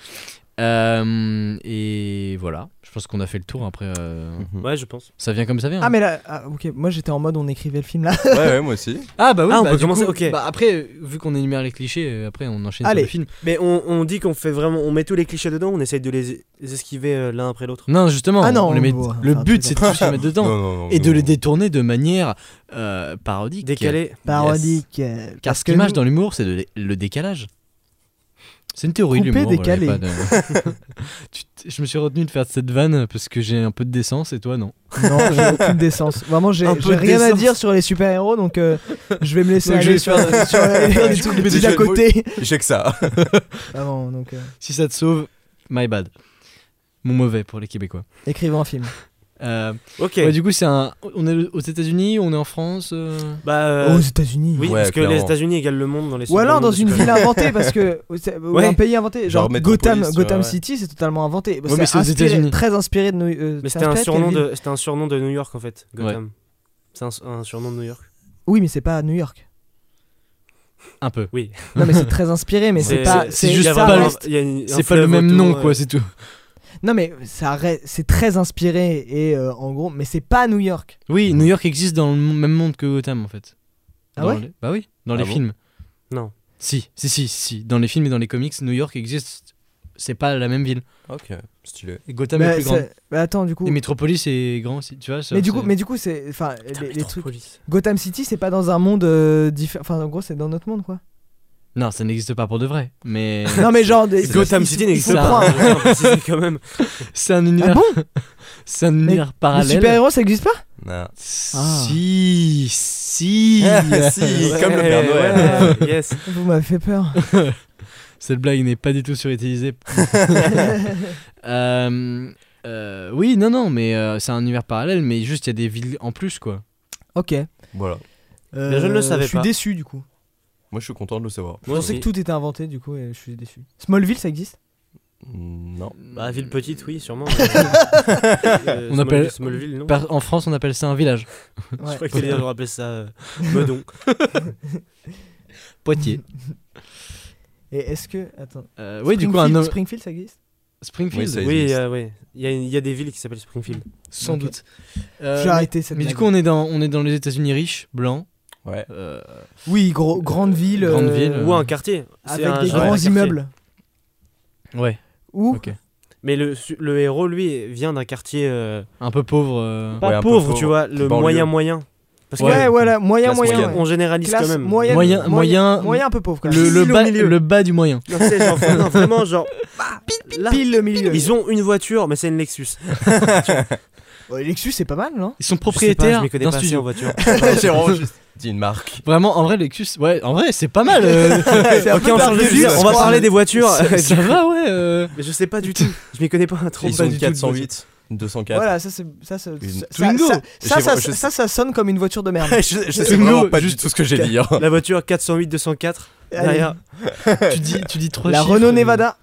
Et voilà. Je pense qu'on a fait le tour après. Mhm. Ouais, je pense. Ça vient comme ça vient. Ah, mais là, ok, moi j'étais en mode on écrivait le film là. Ouais, moi aussi. Ah bah oui, Ah, on bah, peut du commencer, coup, ok. bah, après, vu qu'on énumère les clichés, après on enchaîne Allez. sur le film. Mais on dit qu'on fait vraiment, on met tous les clichés dedans, on essaye de les esquiver l'un après l'autre. Non, justement, Ah non, on les met- on va le faire un but truc c'est de tous les mettre dedans. Non, Et de non. les détourner de manière parodique. Décalé. Parodique. Car Parce ce qui que marche nous- dans l'humour, c'est le décalage. C'est une théorie de Coupé, l'humour. voilà, décalé. y a pas de- Je me suis retenu de faire cette vanne parce que j'ai un peu de décence et toi non. Non, j'ai aucune décence. Vraiment, j'ai Un peu de rien à décence. dire sur les super-héros, donc je vais me laisser Donc, je aller vais sur, faire- sur les Du coup, trucs mais d'à déjà, côté. J'ai que ça. Vraiment, donc Si ça te sauve, my bad. Mon mauvais pour les Québécois. écrivez un film. Ok. Ouais, du coup, on est aux États-Unis, on est en France. Aux États-Unis. Oui, Ouais, parce que clairement. les États-Unis égalent le monde dans les. Ou alors dans dans une ville inventée parce que ou Ouais. un pays inventé. Genre Genre Metropolis, Gotham ouais. City, c'est totalement inventé. Ouais, mais c'est aux États-Unis. Très inspiré de Mais c'était un surnom de New York en fait. Gotham. C'est un surnom de New York. Oui, mais c'est pas à New York. Un peu. Oui. Non, mais c'est très inspiré, mais c'est pas. c'est juste il y a pas vraiment- le- il y a une- un C'est pas le fleuve même autour, nom, quoi, c'est tout. Non, mais c'est très inspiré et en gros, mais c'est pas à New York. Oui, New York existe dans le même monde que Gotham, en fait. Ah Dans ouais les- Bah oui, dans Ah les bon films. Non. Si. Dans les films et dans les comics, New York existe. C'est pas la même ville. Ok, stylé. Et Gotham est plus grand. Mais attends, du coup. Et Metropolis est grand aussi, tu vois. Mais du coup, c'est. Enfin, Putain, les trucs. Metropolis. Gotham City, c'est pas dans un monde différent. Enfin, en gros, c'est dans notre monde, quoi. Non, ça n'existe pas pour de vrai. Mais Non, mais genre. Gotham City n'existe ça. pas. Je tiens à préciser quand même. c'est un Ah univers. bon C'est un Mais univers Les parallèle. super-héros, ça existe pas Non. Si. Si, comme le Père Noël. Ouais, yes. Vous m'avez fait peur. Cette blague n'est pas du tout surutilisée. Oui, non, mais c'est un univers parallèle, mais juste il y a des villes en plus, quoi. Ok. Voilà. Mais je ne le savais Je suis pas. déçu, du coup. Moi, je suis content de le savoir. Je Moi pensais aussi. que tout était inventé, du coup, et je suis déçu. Smallville, ça existe Non. Bah, ville petite, oui, sûrement. On appelle- Smallville, non. En France, on appelle ça un village. Je crois que t'allais rappeler ça Meudon. Poitiers. Et est-ce que. Attends. Oui, du coup, un homme. Springfield, ça existe Springfield, Oui, ça Oui, existe. oui. Il y a des villes qui s'appellent Springfield. sans Ok. doute. J'ai arrêté cette Mais du blague. coup, on est dans les États-Unis riches, blancs. Ouais. Oui, grande ville. Grande ville. Ou un quartier. C'est Avec un des genre de grands quartier. immeubles. Ouais. Ou. Ok. Mais le héros, lui, vient d'un quartier Un peu pauvre. pas Ouais, un peu pauvre, pauvre. tu vois, le Banlieue. moyen. Parce Ouais, que voilà, moyen, Classe moyen. moyenne. ouais. on généralise Classe quand même. moyenne, Moyen- moyen un peu pauvre quand même. Le bas du moyen. Non, c'est genre, non, vraiment, genre. Là, Pile le milieu. ils ont une voiture, mais c'est une Lexus. Ouais, Lexus, c'est pas mal, non Ils sont Je propriétaires m'y connais d'un pas assez en studio. voiture. J'ai vraiment juste dit une marque. Vraiment, en vrai, Lexus, ouais, en vrai, c'est pas mal. C'est un Ok, peu on change de tardé, sujet. je On va crois. parler des voitures. ça va, ouais. Mais je sais pas du tout. Je m'y connais pas trop. Ils pas ont du une tout de 408, une 204. Voilà, ça Twingo. ça sonne comme une voiture de merde. je sais Twingo, vraiment pas du juste- tout ce que j'ai dit. Hein. La voiture 408-204. Allez. Derrière. tu dis trois La chiffres. Renault Nevada.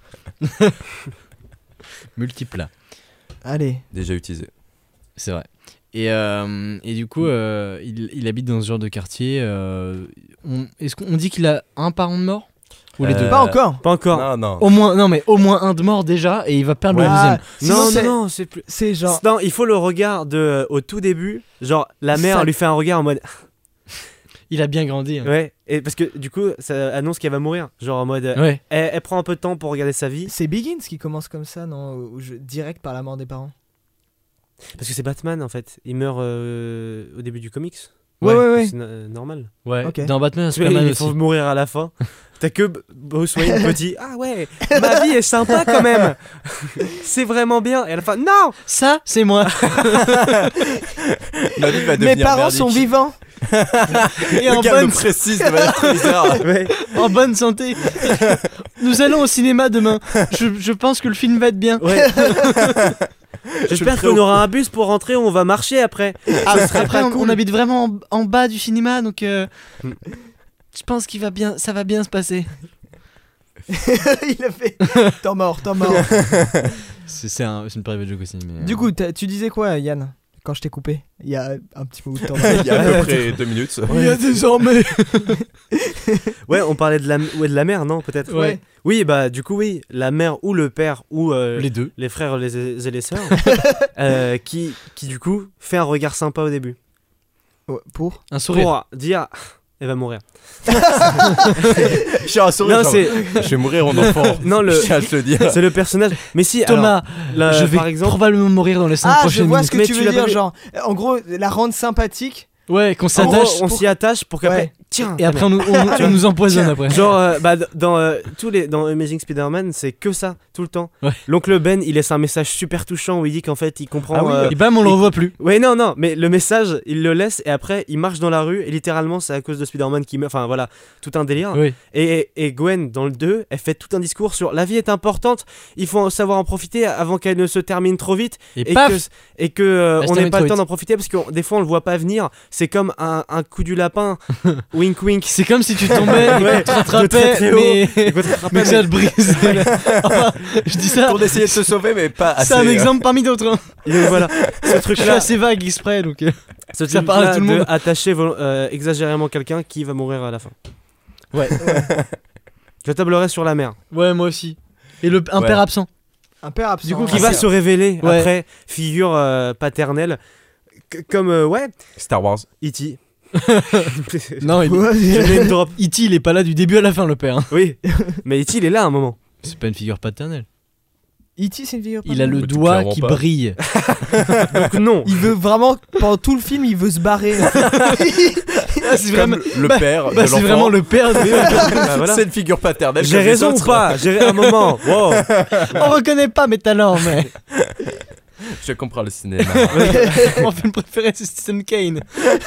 Multiples. Allez. Déjà utilisé. C'est vrai. Et du coup, il habite dans ce genre de quartier. Est-ce qu'on dit qu'il a un parent de mort ou les deux? Pas encore. Pas encore. Non, non. Au moins, non, mais au moins un de mort déjà, et il va perdre le Ah, deuxième. Non, sinon, non, c'est plus. C'est genre. Non, il faut le regard de au tout début. Genre, la mère Ça- lui fait un regard en mode. Il a bien grandi. Hein. Ouais. Et parce que du coup, ça annonce qu'elle va mourir. Genre en mode. Ouais. Elle prend un peu de temps pour regarder sa vie. C'est Begins qui commence comme ça, non direct par la mort des parents. Parce que c'est Batman en fait. Il meurt au début du comics. Ouais. C'est normal. Ouais. Ok. Dans Batman, Parce que Superman il aussi. faut mourir à la fin. T'as que Bruce Wayne petit. Ah ouais, ma vie est sympa quand même. C'est vraiment bien. Et à la fin, non. Ça, c'est moi. Ma vie va Mes devenir parents merdique. sont vivants. Et en Le gars le bonne, précise de manière très bizarre. Ouais. en bonne santé. Nous allons au cinéma demain. Je pense que le film va être bien. Ouais. J'espère qu'on aura un bus pour rentrer. On va marcher après. Ah, serait après, pas on cool. habite vraiment en bas du cinéma, donc je pense ça va bien se passer. Il a fait. Temps mort. C'est une private joke aussi. Mais, Du coup, tu disais quoi, Yann, quand je t'ai coupé il y a un petit peu de temps. Il y a à peu près 2 minutes. il y a désormais. Ouais, on parlait de la mère, non peut-être. Ouais. Oui, bah du coup oui, la mère ou le père ou Les deux. les frères et les sœurs, qui du coup fait un regard sympa au début Ouais, pour Un sourire. pour dire elle va mourir. Je suis un sourire. Non, genre, c'est je vais mourir en enfant. Non, Je tiens à te le dire. c'est le personnage. Mais si Thomas, alors, je vais par exemple, probablement mourir dans les 5 Ah, je prochaines vois minutes. ce que Mais tu tu veux l'as dire, pas vu. genre. En gros, la rendre sympathique. Ouais, qu'on en gros, s'attache. on s'y attache pour qu'après Ouais. tiens. Et après, on nous empoisonne après. Genre, dans Amazing Spider-Man, c'est que ça, tout le temps. Ouais. L'oncle Ben, il laisse un message super touchant où il dit qu'en fait, il comprend. Et bam, on le revoit plus. Ouais, non, mais le message, il le laisse et après, il marche dans la rue et littéralement, c'est à cause de Spider-Man qui meurt. Enfin, voilà, tout un délire. Oui. Et Gwen, dans le 2, elle fait tout un discours sur la vie est importante, il faut savoir en profiter avant qu'elle ne se termine trop vite. Et paf, On n'ait pas le temps d'en profiter parce que des fois, on le voit pas venir. C'est comme un coup du lapin. Wink, wink. c'est comme si tu tombais et qu'on te rattrapait, très haut. mais que ça te brise. Enfin, je dis ça, Pour essayer de se sauver, mais pas assez. c'est un exemple parmi d'autres. Hein. Et donc, voilà, ce Je suis truc-là, assez vague exprès, donc. ce ça parle à truc-là tout le monde. de attacher exagérément quelqu'un qui va mourir à la fin. Ouais. Je tablerai sur la mer. Ouais, moi aussi. Et un Ouais. père absent. Un père absent. Du coup, Qui va se révéler Ouais. après figure paternelle. Comme, Star Wars. E.T. Non, Ouais, Je name drop. E.T. il est pas là du début à la fin, le père. Hein. Oui, mais E.T. il est là à un moment. C'est pas une figure paternelle. E.T. c'est une figure. Il a le Mais tout doigt clairement qui pas. brille. Donc non. Il veut vraiment, pendant tout le film, il veut se barrer. c'est Comme le père de c'est l'enfant. vraiment le père. Bah, voilà. C'est une figure paternelle. J'ai comme les raison ou autres. pas J'ai un moment. Wow. On reconnaît pas mes talents, mais. Je comprends le cinéma. Mon film préféré, c'est Citizen Kane.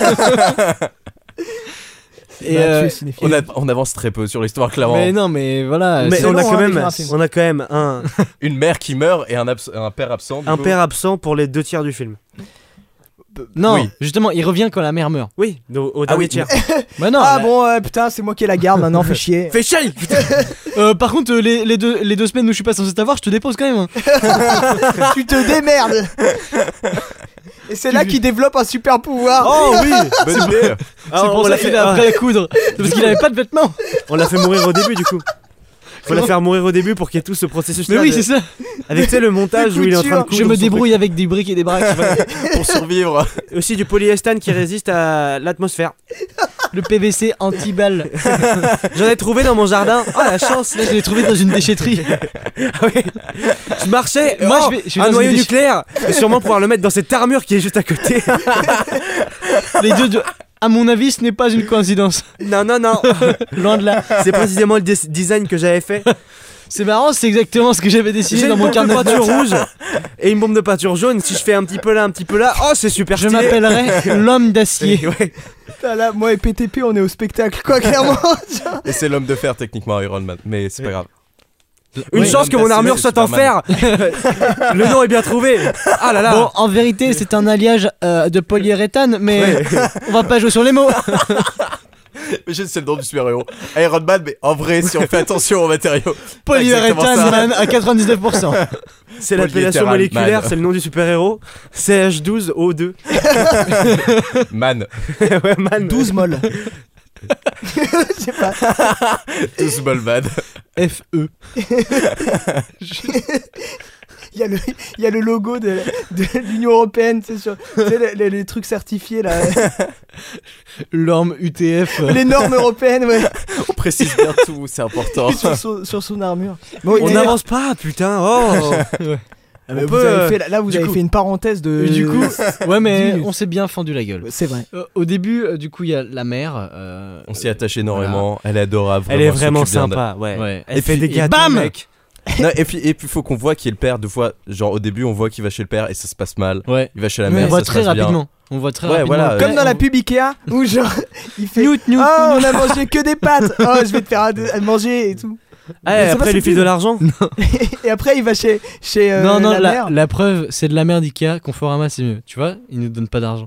Et Bah, tu es cinéphile. On avance très peu sur l'histoire, clairement. mais non, mais voilà. Mais c'est on a long, quand hein, même, d'écrire un film. on a quand même Une mère qui meurt et un père absent. du un coup. père absent pour les 2 tiers du film. Non, Oui. justement, il revient quand la mère meurt. Oui, au dernier oui, tiers. Bah non. Ah bon, putain, c'est moi qui ai la garde maintenant, fais chier. Fais chier. Par contre, les deux semaines où je suis pas censé t'avoir, je te dépose quand même. Hein. Tu te démerdes. Et c'est là qu'il développe un super pouvoir. Oh oui. Bonne idée. Ah, C'est pour ça qu'il a appris à coudre. C'est parce qu'il avait pas de vêtements. On l'a fait mourir au début du coup. Faut la faire mourir au début pour qu'il y ait tout ce processus. Mais oui, c'est ça. Avec tu sais, le montage où il est en train de coudre. Je me son débrouille avec des briques et des braques. Pour survivre. truc. Aussi du polyestane qui résiste à l'atmosphère. Le PVC anti-balle. J'en ai trouvé dans mon jardin. Oh la chance. Là, je l'ai trouvé dans une déchetterie. Je marchais. Moi, Oh, je vais un dans noyau une nucléaire. Et sûrement pouvoir le mettre dans cette armure qui est juste à côté. Les deux. À mon avis, ce n'est pas une coïncidence. Non. Loin de là. C'est précisément le design que j'avais fait. C'est marrant, c'est exactement ce que j'avais dessiné J'ai dans une mon bombe de carnet de peinture notes. rouge et une bombe de peinture jaune. Si je fais un petit peu là, oh c'est super Je stylé. m'appellerai l'homme d'acier. Ouais. Putain, là, moi et PTP, on est au spectacle, quoi, clairement. Et c'est l'homme de fer, techniquement, Iron Man. Mais c'est pas grave. Une Ouais, chance que l'homme mon d'acier, armure soit en fer. Le nom est bien trouvé. Ah là là. Bon, en vérité, c'est un alliage de polyuréthane, mais Ouais. on va pas jouer sur les mots. Mais c'est le nom du super-héros. Iron Man, mais en vrai, si on fait attention aux matériaux. Polyuréthane, Exactement ça. man, à 99%. C'est l'appellation Polyéthéral moléculaire, man. c'est le nom du super-héros. CH12O2. Man. Ouais, man. 12 molles. Je sais pas. Tout small man. FE. Il y a le logo de l'Union Européenne, tu sais, les trucs certifiés, là. L'orme UTF. Les normes européennes, ouais. On précise bien tout, c'est important. sur son armure. Bon, On d'ailleurs, n'avance pas, putain. Oh. vous peut, avez fait, là, vous du avez coup- fait une parenthèse de. Et du coup, ouais, mais 10 minutes. on s'est bien fendu la gueule. C'est vrai. Au début, du coup, il y a la mère. On s'y attache énormément. Elle est adorable. Elle est elle vraiment s'occupe bien de- sympa, ouais. Ouais. Elle fait des Et gâteaux, bam mec. Non, et puis faut qu'on voit qui est le père. Deux fois, genre au début, on voit qu'il va chez le père et ça se passe mal. Ouais. Il va chez la On mère, voit ça se très passe bien. rapidement. On voit très Ouais, rapidement. voilà. Comme dans la pub Ikea, où genre, il fait. Newt, Oh, on a mangé que des pâtes. Oh, je vais te faire à manger et tout. Ah, Mais et c'est après, pas il lui subtil. file de l'argent. Et après, il va chez non, la mère. la preuve, c'est de la merde Ikea. Conforama, c'est mieux. Tu vois, ils nous donnent pas d'argent.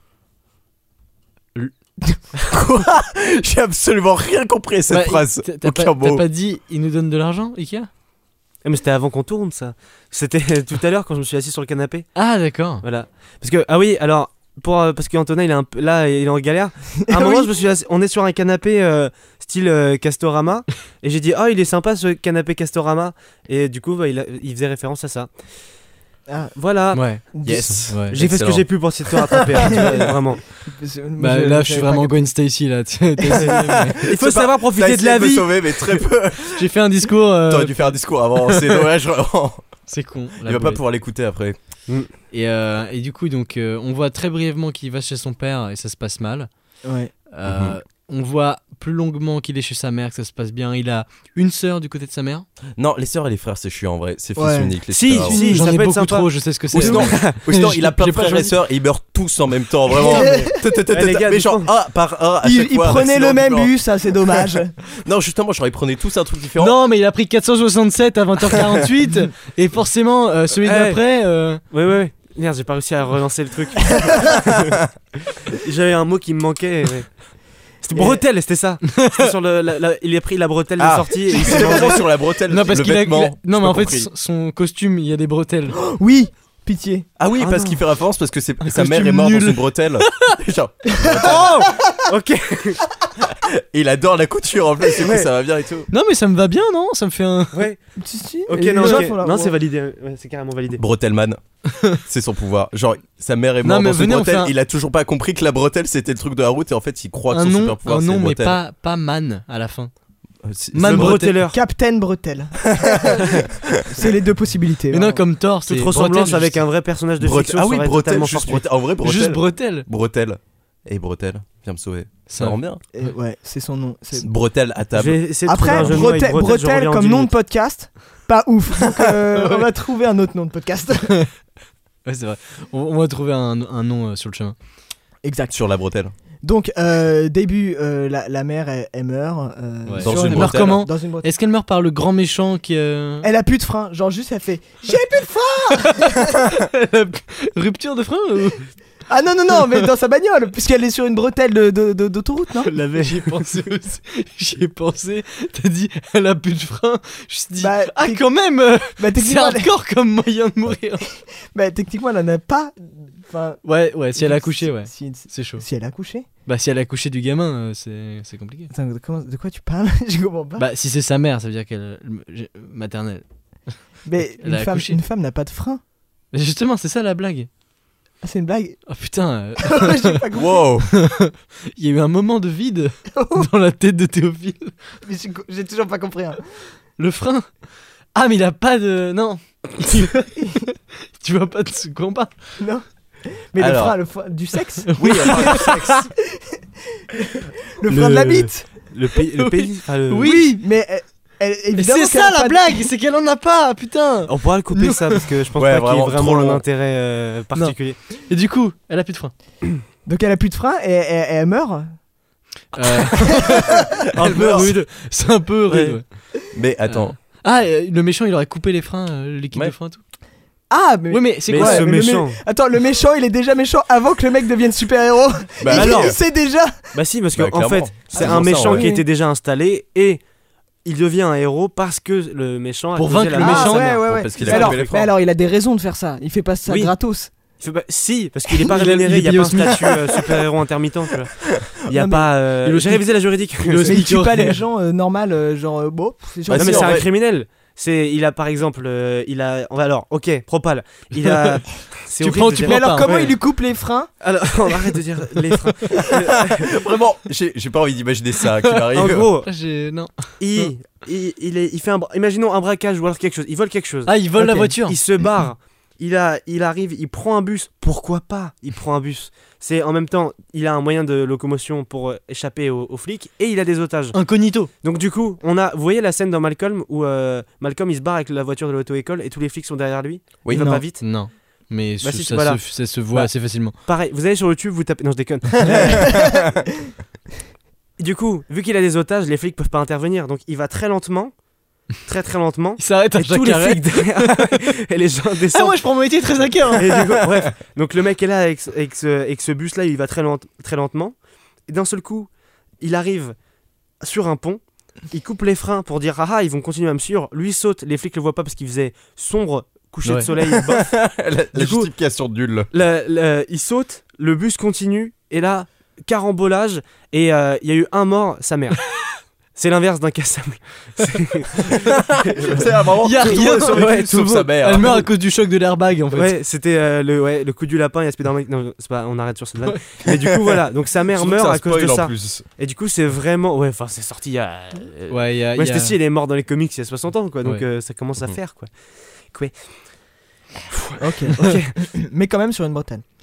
J'ai absolument rien compris à cette Ouais, phrase. T'as Aucun pas, mot. dit, ils nous donnent de l'argent, Ikea? Mais c'était avant qu'on tourne, ça. C'était tout à l'heure quand je me suis assis sur le canapé. Ah, d'accord. Voilà. Parce que, ah oui, alors, parce qu'Antonin, il est un peu, là, il est en galère. À un moment, Oui. je me suis assis, on est sur un canapé style Castorama. Et j'ai dit, oh, il est sympa ce canapé Castorama. Et du coup, bah, il faisait référence à ça. Ah. Voilà. Ouais. Yes. Ouais. J'ai fait ce que Excellent. j'ai pu pour essayer de te rattraper. hein, tu vois, vraiment. Bah, là, je suis vraiment Gwen Stacy, là. T'as essayé, mais- Il faut savoir T'as profiter de essayé la me vie. sauver, mais très peu. J'ai fait un discours. T'aurais dû faire un discours avant, c'est dommage vraiment. C'est con. Il va pas pouvoir l'écouter après. Et du coup, donc, on voit très brièvement qu'il va chez son père et ça se passe mal. Ouais. Euh, on voit plus longuement qu'il est chez sa mère, que ça se passe bien. Il a une sœur du côté de sa mère. Non, les sœurs et les frères, c'est chiant en vrai. C'est fils Ouais. unique. Les Si, super-héros. si, J'en ça ai peut être beaucoup sympa. trop, je sais ce que c'est. Ou sinon, il a plein de J'ai pas frères et choisi. sœurs et ils meurent tous en même temps, vraiment. les gars, Mais genre un par un à chaque Il fois. prenait le sinon, même genre- bus, ça c'est dommage. Non, justement, genre ils prenaient tous un truc différent. Non, mais il a pris 467 à 20h48 et forcément celui Ouais. d'après. Ouais. Merde, j'ai pas réussi à relancer le truc. J'avais un mot qui me manquait. Ouais. C'était bretelle, c'était ça. C'était sur il a pris la bretelle de sortie et il s'est C'est mangé. vraiment sur la bretelle. Non, parce le qu'il a. vêtement. Non, J'ai mais en pas fait, compris. son costume, il y a des bretelles. Oui, pitié. Ah oui, Ah parce non. qu'il fait référence parce que sa costume mère est morte nul. dans une bretelle. Genre, Oh Ok. et il adore la couture en plus, du coup Ouais. ça va bien et tout. Non, mais ça me va bien, non? Ça me fait un. Ouais. Si. Ok, Et non, les gens ok. font la- Non, c'est validé. Ouais, c'est carrément validé. Bretelman, c'est son pouvoir. Genre, sa mère est Non, morte mais dans une venez, on bretelle. fait un- Il a toujours pas compris que la bretelle c'était le truc de la route et en fait il croit que Un son nom, super pouvoir un c'est nom, une mais bretelle. pas man à la fin. Man Le Breteller. Captain Bretel. C'est les deux possibilités. Mais non, comme Thor, c'est. Toute ressemblance bretelle, avec juste- un vrai personnage de Bretel. fiction Ah oui, serait bretelle, totalement juste fortuit. bretelle. En vrai, bretelle. Juste bretelle. Bretelle. Et bretelle, viens me sauver. Ça Ça. rend bien. Ouais, c'est son nom. c'est- Bretelle à Je table. vais essayer de trouver Après, un jeu de mots avec Bretel, bretelle, je reviens en comme 10 nom de minutes. podcast, pas ouf. Donc, on va trouver un autre nom de podcast. Ouais, c'est vrai. On va trouver un nom sur le chemin. Exact. Sur la bretelle. Donc, début, la mère, elle meurt. Ouais. Dans sur une Elle meurt bretelle. comment? Dans une bretelle. Est-ce qu'elle meurt par le grand méchant qui. Elle a plus de frein. Genre, juste, elle fait j'ai plus de frein. Rupture de frein ou... Ah non, mais dans sa bagnole, puisqu'elle est sur une bretelle d'autoroute, non? J'y ai pensé aussi. J'y ai pensé. T'as dit, elle a plus de frein. Je me suis dit, Bah, ah, t'es- quand même Bah, c'est techniquement, hardcore comme moyen de mourir. techniquement, elle en a pas. Enfin, Ouais, si elle a accouché, ouais. Si, C'est chaud. si elle a accouché. Bah, si elle a accouché du gamin, c'est compliqué. Attends, de quoi tu parles? Je comprends pas. Bah, si c'est sa mère, ça veut dire qu'elle. Maternelle. Mais elle a accouché. une femme n'a pas de frein. Mais justement, c'est ça la blague. Ah, c'est une blague. Oh putain, J'ai pas compris. Wow. il y a eu un moment de vide dans la tête de Théophile. Mais j'ai toujours pas compris. Hein. Le frein. Ah, mais il a pas de. Non. Tu vois pas de ce qu'on parle. Non. Mais Alors. le frein du sexe. Oui, elle parle du sexe. Le frein de la bite. Le pays. Enfin, le- Oui, mais Mais évidemment. c'est qu'elle ça a la pas de- blague, c'est qu'elle en a pas, putain. On pourra le couper ça parce que je pense Ouais, pas qu'il y ait vraiment, vraiment trop un long. intérêt particulier. Et du coup, elle a plus de frein. Donc elle a plus de frein et elle meurt. Un peu rude. C'est un peu rude. Ouais. Ouais. Mais attends. Ah, le méchant, il aurait coupé les freins, l'équipe Ouais. de frein et tout. Ah, mais. Oui, mais c'est Mais quoi ce mais méchant. Attends, le méchant, il est déjà méchant avant que le mec devienne super-héros. Bah il alors. le sait déjà. Bah si, parce que Bah, en clairement. fait, c'est Ah, un c'est méchant ça, ouais. qui était déjà installé et il devient un héros parce que le méchant a Pour causé vaincre la le mort de méchant. sa ouais, mère. ouais, Bon, ouais. parce qu'il Mais a alors, coupé les mais freins. alors, il a des raisons de faire ça. Il fait pas ça Oui. gratos. Il fait pas- Si, parce qu'il est pas Il a- rémunéré, il il est y a pas un payé au SMIC. statut super-héros intermittent. Tu vois. Il y a Non, mais- pas. Il est au J'ai SMIC. révisé la juridique. Il est au Mais il SMIC tue pas horaire. les gens normales, genre bon. C'est genre- Bah, Non si, mais en c'est un vrai. criminel. Il a par exemple, il a. Alors, ok, Propal. Il a. C'est Tu horrible prends- de tu dire- Mais alors, pas, comment ouais. il lui coupe les freins? Alors, on arrête de dire les freins. Vraiment, j'ai pas envie d'imaginer ça qui m'arrive. En gros, Non. il fait imaginons un braquage ou alors quelque chose. Il vole quelque chose. Ah, il vole la Ok. voiture. Il se barre. Il arrive, il prend un bus. Pourquoi pas? Il prend un bus. C'est en même temps, il a un moyen de locomotion pour échapper aux flics et il a des otages. Incognito. Donc du coup, vous voyez la scène dans Malcolm où Malcolm il se barre avec la voiture de l'auto-école et tous les flics sont derrière lui. Oui, il va non. pas vite. Non. Mais Bah si, ça, voilà. ça se voit Bah. assez facilement. Pareil, vous allez sur YouTube, vous tapez. Non, je déconne. Du coup, vu qu'il a des otages, les flics peuvent pas intervenir. Donc il va très lentement. Très très lentement. Il s'arrête à Et chaque tous les arrêt. flics derrière. Et les gens Ah, descendent. moi je prends mon métier très à cœur. Et du coup, bref, donc le mec est là avec ce bus là, il va très lentement. Et d'un seul coup, il arrive sur un pont, il coupe les freins pour dire ah ils vont continuer à me suivre. Lui saute, les flics le voient pas parce qu'il faisait sombre, coucher de Ouais. soleil. Bof. la Du coup- justification nulle. Il saute, le bus continue et là carambolage et il y a eu un mort, sa mère. C'est l'inverse d'un cassable. C'est vraiment Il y a tout le rien. monde survécu, Ouais, tout sauf le sa monde. mère. Elle meurt à cause du choc de l'airbag en fait. Ouais, c'était le coup du lapin, il y a Spider-Man. Non, c'est pas, on arrête sur cette vanne. Mais du coup, voilà, donc sa mère Surtout que meurt c'est un à cause de spoil en ça. plus. Et du coup, c'est vraiment. Ouais, enfin, c'est sorti il y a. Ouais, il y a. Ouais, c'était si, il est mort dans les comics il y a 60 ans, quoi. Donc Ouais. ça commence à Mhm. faire, quoi. Ok. Ok. Mais quand même sur une bretelle.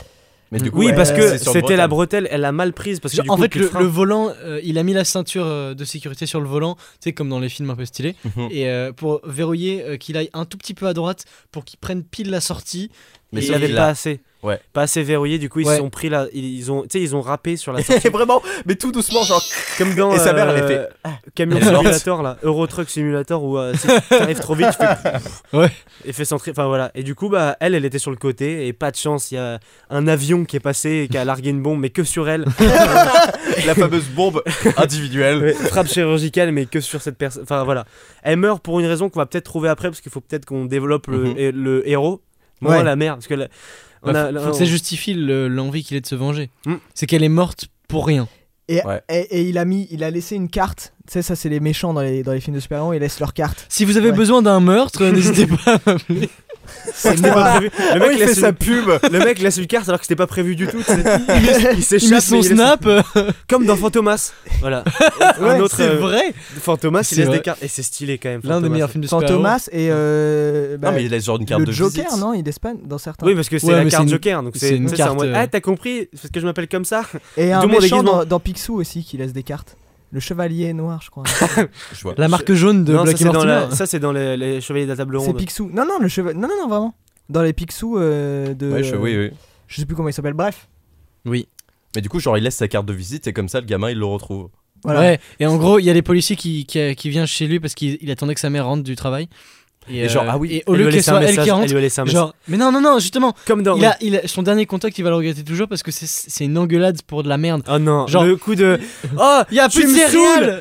Mais du coup, Oui, ouais, parce que c'est sur c'était le la bretelle. bretelle, elle a mal prise. Parce que du En coup, fait, plus de frein. le volant, il a mis la ceinture de sécurité sur le volant, tu sais, comme dans les films un peu stylés, Mhm. et pour verrouiller qu'il aille un tout petit peu à droite pour qu'il prenne pile la sortie. Mais il sauf avait qu'il pas a- assez. Ouais. Pas assez verrouillé, du coup, ils Ouais. se sont pris là. Ils ont râpé sur la sortie. Vraiment, mais tout doucement, genre. Comme dans Et sa mère, elle a fait, Camion elle est morte. Simulator là, Euro Truck Simulator où si t'arrives trop vite, tu fais Ouais. et fait centrer. Enfin voilà. Et du coup bah elle était sur le côté et pas de chance, il y a un avion qui est passé et qui a largué une bombe mais que sur elle. La fameuse bombe individuelle. Ouais, frappe chirurgicale mais que sur cette personne. Enfin voilà. Elle meurt pour une raison qu'on va peut-être trouver après parce qu'il faut peut-être qu'on développe le héros. Moi Ouais. la mère parce que Faut que ça justifie l'envie qu'il ait de se venger. C'est qu'elle est morte pour rien. Et, Ouais. et il a laissé une carte. Tu sais, ça c'est les méchants dans les films de super-héros, ils laissent leur carte. Si vous avez Ouais. besoin d'un meurtre, n'hésitez pas à m'appeler. C'était pas prévu. Le mec il fait laisse sa une- pub. Le mec laisse une carte alors que c'était pas prévu du tout. tu sais. Il Il s'échappe. met son mais il laisse- snap. Comme dans Fantomas. Voilà. Ouais, un autre. C'est vrai. Fantomas, il C'est laisse vrai. des cartes. Et c'est stylé quand même. L'un des Fantomas. meilleurs films de super-héros. Fantomas et Non, mais il laisse genre une carte le de Joker, visite. non, il laisse pas dans certains. Oui, parce que c'est Ouais, la mais carte c'est une- Joker. Donc c'est c'est une tu sais, en carte, mode, Ah, t'as compris parce que je m'appelle comme ça. Et un Tout le monde méchant déguisement. dans Picsou aussi qui laisse des cartes. Le chevalier noir, je crois. Je vois. La marque jaune de Non, ça Black c'est et dans Mortimer. ça c'est dans les Chevaliers de la Table C'est Ronde. Picsou. Non, non, le chevalier. Non, non, vraiment. Dans les Picsou de. Ouais, oui, oui. Je sais plus comment il s'appelle. Bref. Oui. Mais du coup, genre, il laisse sa carte de visite et comme ça, le gamin, il le retrouve. Voilà. Ouais. Et en gros, il y a les policiers qui viennent chez lui parce qu'il attendait que sa mère rentre du travail. Et genre, ah oui, Et au Elle lui lieu a qu'elle laissé un soit elle message, qui elle rentre, lui a laissé un message. genre. Mais non, justement. Comme dans. Son dernier contact, il va le regretter toujours parce que c'est une engueulade pour de la merde. Oh non, Genre- le coup de. Oh, Il y a tu plus de me céréales.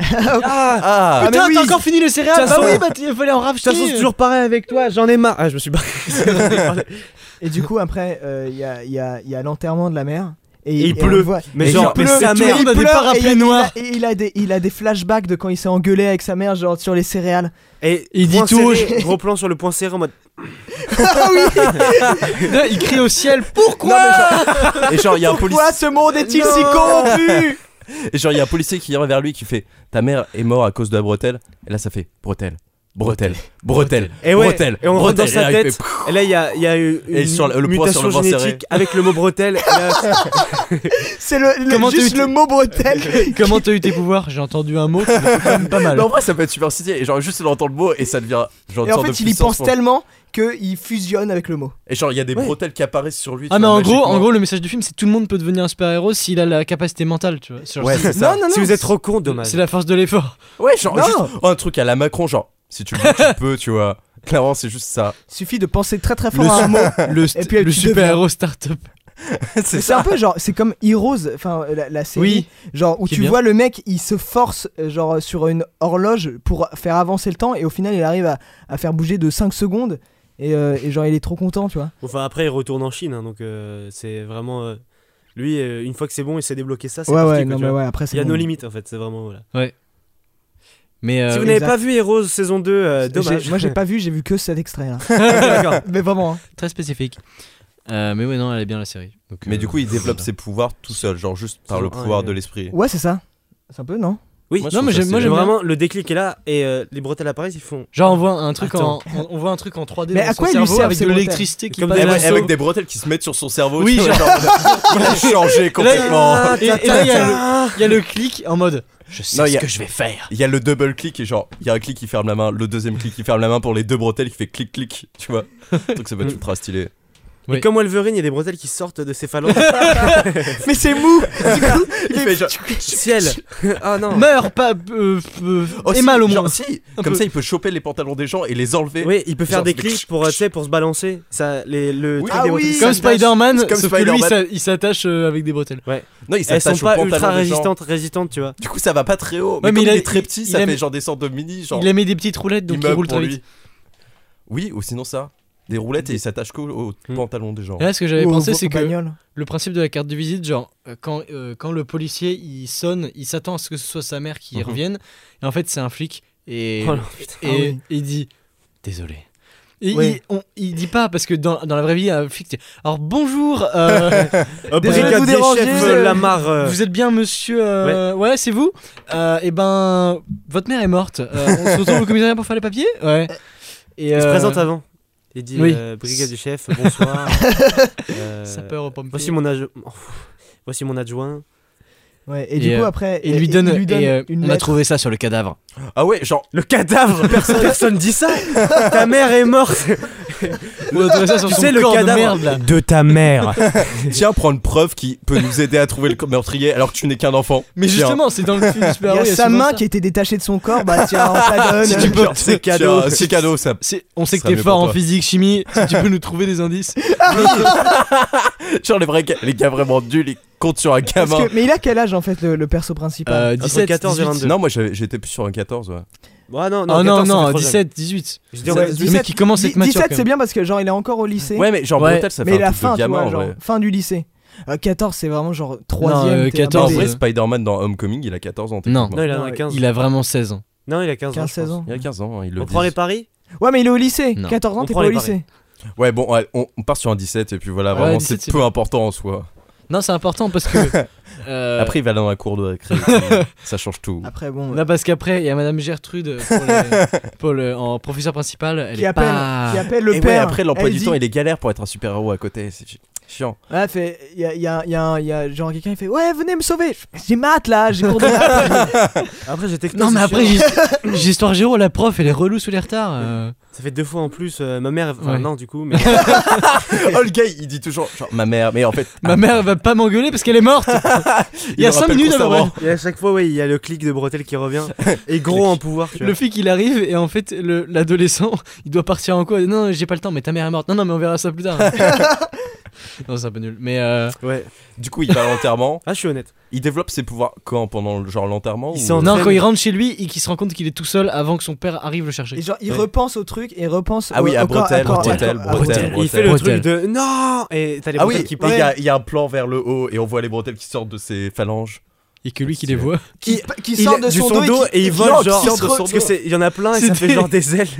Ah, Putain, mais t'as oui. encore fini les céréales. De toute Bah façon- oui, bah il fallait en De racheter. toute façon, c'est toujours pareil avec toi, j'en ai marre. Ah, je me suis barré. Et du coup, après, il y a l'enterrement de la mère. Et il on pleut. le voit. Mais Et genre, il mais pleut, sa tout le mère, monde a des pleure, parapluies et noirs. Et il a des flashbacks de quand il s'est engueulé avec sa mère, genre sur les céréales. Et Il dit point tout. serré, gros plan sur le point serré en mode. Ah oui. Là, il crie au ciel. Pourquoi? et genre, il y a un policier. Pourquoi ce monde est-il si corrompu? Et genre, il y a un policier qui vient vers lui qui fait ta mère est morte à cause de la bretelle. Et là, ça fait bretelle, bretelle, bretelle, Et ouais, bretelle. et on rentre dans bretelle. sa Et là, il tête. fait, Et là, il y a eu Et une sur le point sur mutation le point serré. génétique avec le mot bretelle. Et là, C'est Comment juste t'as eu- le mot bretelle. Comment t'as eu tes pouvoirs? J'ai entendu un mot, c'est quand même pas mal. Mais en vrai, ça peut être super stylé. Et genre, juste il entend le mot et ça devient genre une Et en sorte fait, de il y puissance pense tellement qu'il fusionne avec le mot. Et genre, il y a des Ouais. bretelles qui apparaissent sur lui. Ah, tu mais vois, en magiquement. gros, le message du film, c'est tout le monde peut devenir un super-héros s'il a la capacité mentale, tu vois. Genre, Ouais, c'est- c'est ça. Non, non, non. si vous êtes trop con, dommage. c'est la force de l'effort. Ouais, genre, Non. juste un truc à la Macron, genre, si tu le veux, tu peux, tu vois. Clairement, c'est juste ça. Il suffit de penser très très fort à un mot. Le, Et puis, le tu super-héros start-up. Mais c'est un peu genre, c'est comme Heroes, enfin la série, Oui. genre où Qui est tu bien. vois le mec, il se force genre sur une horloge pour faire avancer le temps et au final il arrive à faire bouger de 5 secondes et genre il est trop content, tu vois. Enfin, après, il retourne en Chine, hein, donc c'est vraiment. Lui, une fois que c'est bon, il s'est débloqué ça. C'est Ouais parti, ouais, quoi, non tu mais vois. ouais, après c'est Il y a bon. nos limites en fait, c'est vraiment. Voilà. Mais Si vous oui. n'avez exact. pas vu Heroes saison 2, dommage. Moi j'ai pas vu, j'ai vu que cet extrait là. D'accord. Mais vraiment. Hein. Très spécifique. Mais ouais, non, elle est bien la série. Donc, Mais du coup, il développe voilà. ses pouvoirs tout seul, genre juste par le Saison un, pouvoir et- de l'esprit. Ouais, c'est ça. C'est un peu non. Oui, Moi, je Non, trouve mais ça j'aime- moi, stylé. j'aime bien. vraiment, le déclic est là et les bretelles apparaissent, ils font. Genre, on voit un truc Attends. on voit un truc en 3D Mais dans à son quoi ils lui cerveau servent, avec ces de bretelles l'électricité qui Comme passe des- dans Ouais, le avec cerveau. des bretelles qui se mettent sur son cerveau. Oui, tu vois, genre- il a changé complètement. Et là, il y a le clic en mode je sais Non, ce il y a- que je vais faire. Il y a le double clic et genre, il y a un clic qui ferme la main, le deuxième clic qui ferme la main pour les deux bretelles qui fait clic clic, tu vois. Donc ça peut être ultra stylé. Oui. Et comme Wolverine, il y a des bretelles qui sortent de ses phalanges. Mais c'est mou. Il fait genre. Ciel. Ah non. Meurs pas Oh, et si, mal au genre, moins. si, Un comme peu. ça il peut choper les pantalons des gens et les enlever. Oui, il peut faire Genre, des c'est- clics pour, tu sais, pour se balancer. Ça, le Oui. truc Ah des oui. bretelles Comme s'attache. Spider-Man, comme sauf que lui Spider-Man. il s'attache avec des bretelles. Non, il Elles sont s'attache au pas pantalon ultra des gens. résistantes, tu vois. Du coup, ça va pas très haut. Mais Ouais, mais comme il a- il est très petit, il ça a fait mis- genre des sortes de mini, genre. Il a mis des petites roulettes donc il immeubles roule pour très lui. vite. Oui, ou sinon ça. Des roulettes et il s'attache qu'au pantalon des gens. Et là, ce que j'avais Ou pensé, aux c'est que bagnoles. le principe de la carte de visite, genre, quand le policier il sonne, il s'attend à ce que ce soit sa mère qui Mhm. revienne, et en fait, c'est un flic, et, Oh non, putain. et, Ah oui. et il dit désolé. Et Oui. il dit pas, parce que dans la vraie vie, un flic dit alors bonjour, Désolé de vous déranger. Lamar. vous êtes bien monsieur. Ouais, c'est vous. Et ben, votre mère est morte. On se retrouve au commissariat pour faire les papiers. Ouais. Et Il se présente avant. Il dit Oui. brigade du chef, bonsoir. Sapeur aux pompiers. Voici mon adjoint. Ouais, et du coup, après. Il lui donne. une On a lettre. trouvé ça sur le cadavre. Ah ouais, genre. Le cadavre. Personne dit ça. Ta mère est morte. On a trouvé ça sur Tu son sais, le corps de cadavre merde là. de ta mère. Tiens, prends une preuve qui peut nous aider à trouver le meurtrier alors que tu n'es qu'un enfant. Mais Tiens. justement, c'est dans le film Il super y a sa main qui était détachée de son corps, bah tiens, on te la donne. Si tu peux- C'est cadeau. C'est cadeau, ça. On sait que Ça t'es mieux fort pour en toi. physique, chimie. Si tu peux nous trouver des indices. Genre les gars vraiment nuls, ils comptent sur un Parce gamin. que- mais il a quel âge en fait le perso principal 17, 14 et 22. Non, moi j'étais plus sur un 14, ouais. Oh non, Oh 14, ça non, fait non, trop jeune. 17, 18. Je dirais Ouais, 18. Le mec qui commence à être mature. 17 quand c'est même. bien parce que genre il est encore au lycée. Ouais, mais genre Ouais. Brutal, ça mais fait un la truc fin, de tu gamin vois, en genre vrai. fin du lycée. 14 c'est vraiment genre 3ème. Non, t'es 14, En abordé. vrai, Spider-Man dans Homecoming, il a 14 ans. Non. techniquement. Non, il en a Ouais, 15. Il a vraiment 16 ans. Non, il a 15 ans. 15-16 ans. Il a 15 ans, hein, il le On dit. prend les paris. Ouais, mais il est au lycée. Non. 14 ans, On t'es prend pas au les paris. lycée. Ouais, bon, ouais, on part sur un 17 et puis voilà, Ouais, vraiment, 17, c'est c'est peu bon. important en soi. Non, c'est important parce que. Après, il va dans la cour de récré, ça change tout. Après, bon. Non, parce qu'après, il y a Madame Gertrude en professeur principal. Elle Qui est appelle, pas. qui appelle le Et père. ouais, après, l'emploi Elle du dit- temps, il est galère pour être un super-héros à côté, c'est chiant. Ouais, fait, il y a genre quelqu'un qui fait ouais venez me sauver. J'ai maths là, j'ai cours de maths. Après, j'ai techno. Non, mais c'est après, chiant. j'ai Histoire Géo, la prof, elle est relou sous les retards. Ça fait 2 fois en plus. Ma mère. Enfin, Ouais. non, du coup. Mais... Oh, le gars, il dit toujours, genre, ma mère, mais en fait. Ma mère elle va pas m'engueuler parce qu'elle est morte. Il y a le 5 rappelle minutes à peu près. constamment. Et à chaque fois, ouais, il y a le clic de bretelle qui revient. Et gros en pouvoir, tu vois. Le flic il arrive et en fait l'adolescent il doit partir en quoi. Non j'ai pas le temps mais ta mère est morte. Non mais on verra ça plus tard. Non c'est un peu nul. Mais Ouais. Du coup, il va à l'enterrement. Ah, je suis honnête. Il développe ses pouvoirs quand pendant genre l'enterrement Il ou- s'en- non entraîne. quand il rentre chez lui et qu'il se rend compte qu'il est tout seul avant que son père arrive le chercher. Et genre il Ouais. repense au truc et repense Ah oui, à Bretelle, Bretelle. Bretelle. Et il fait le Bretelle. truc de non. Et t'as les Ah bretelles oui, qui et partent. il y a un plan vers le haut et on voit les bretelles qui sortent de ses phalanges. Et que lui qui les voit. Qui Il sort est de du son dos et il vole Non, genre qui sort de son parce que dos. c'est il y en a plein et ça C'était- fait genre des ailes.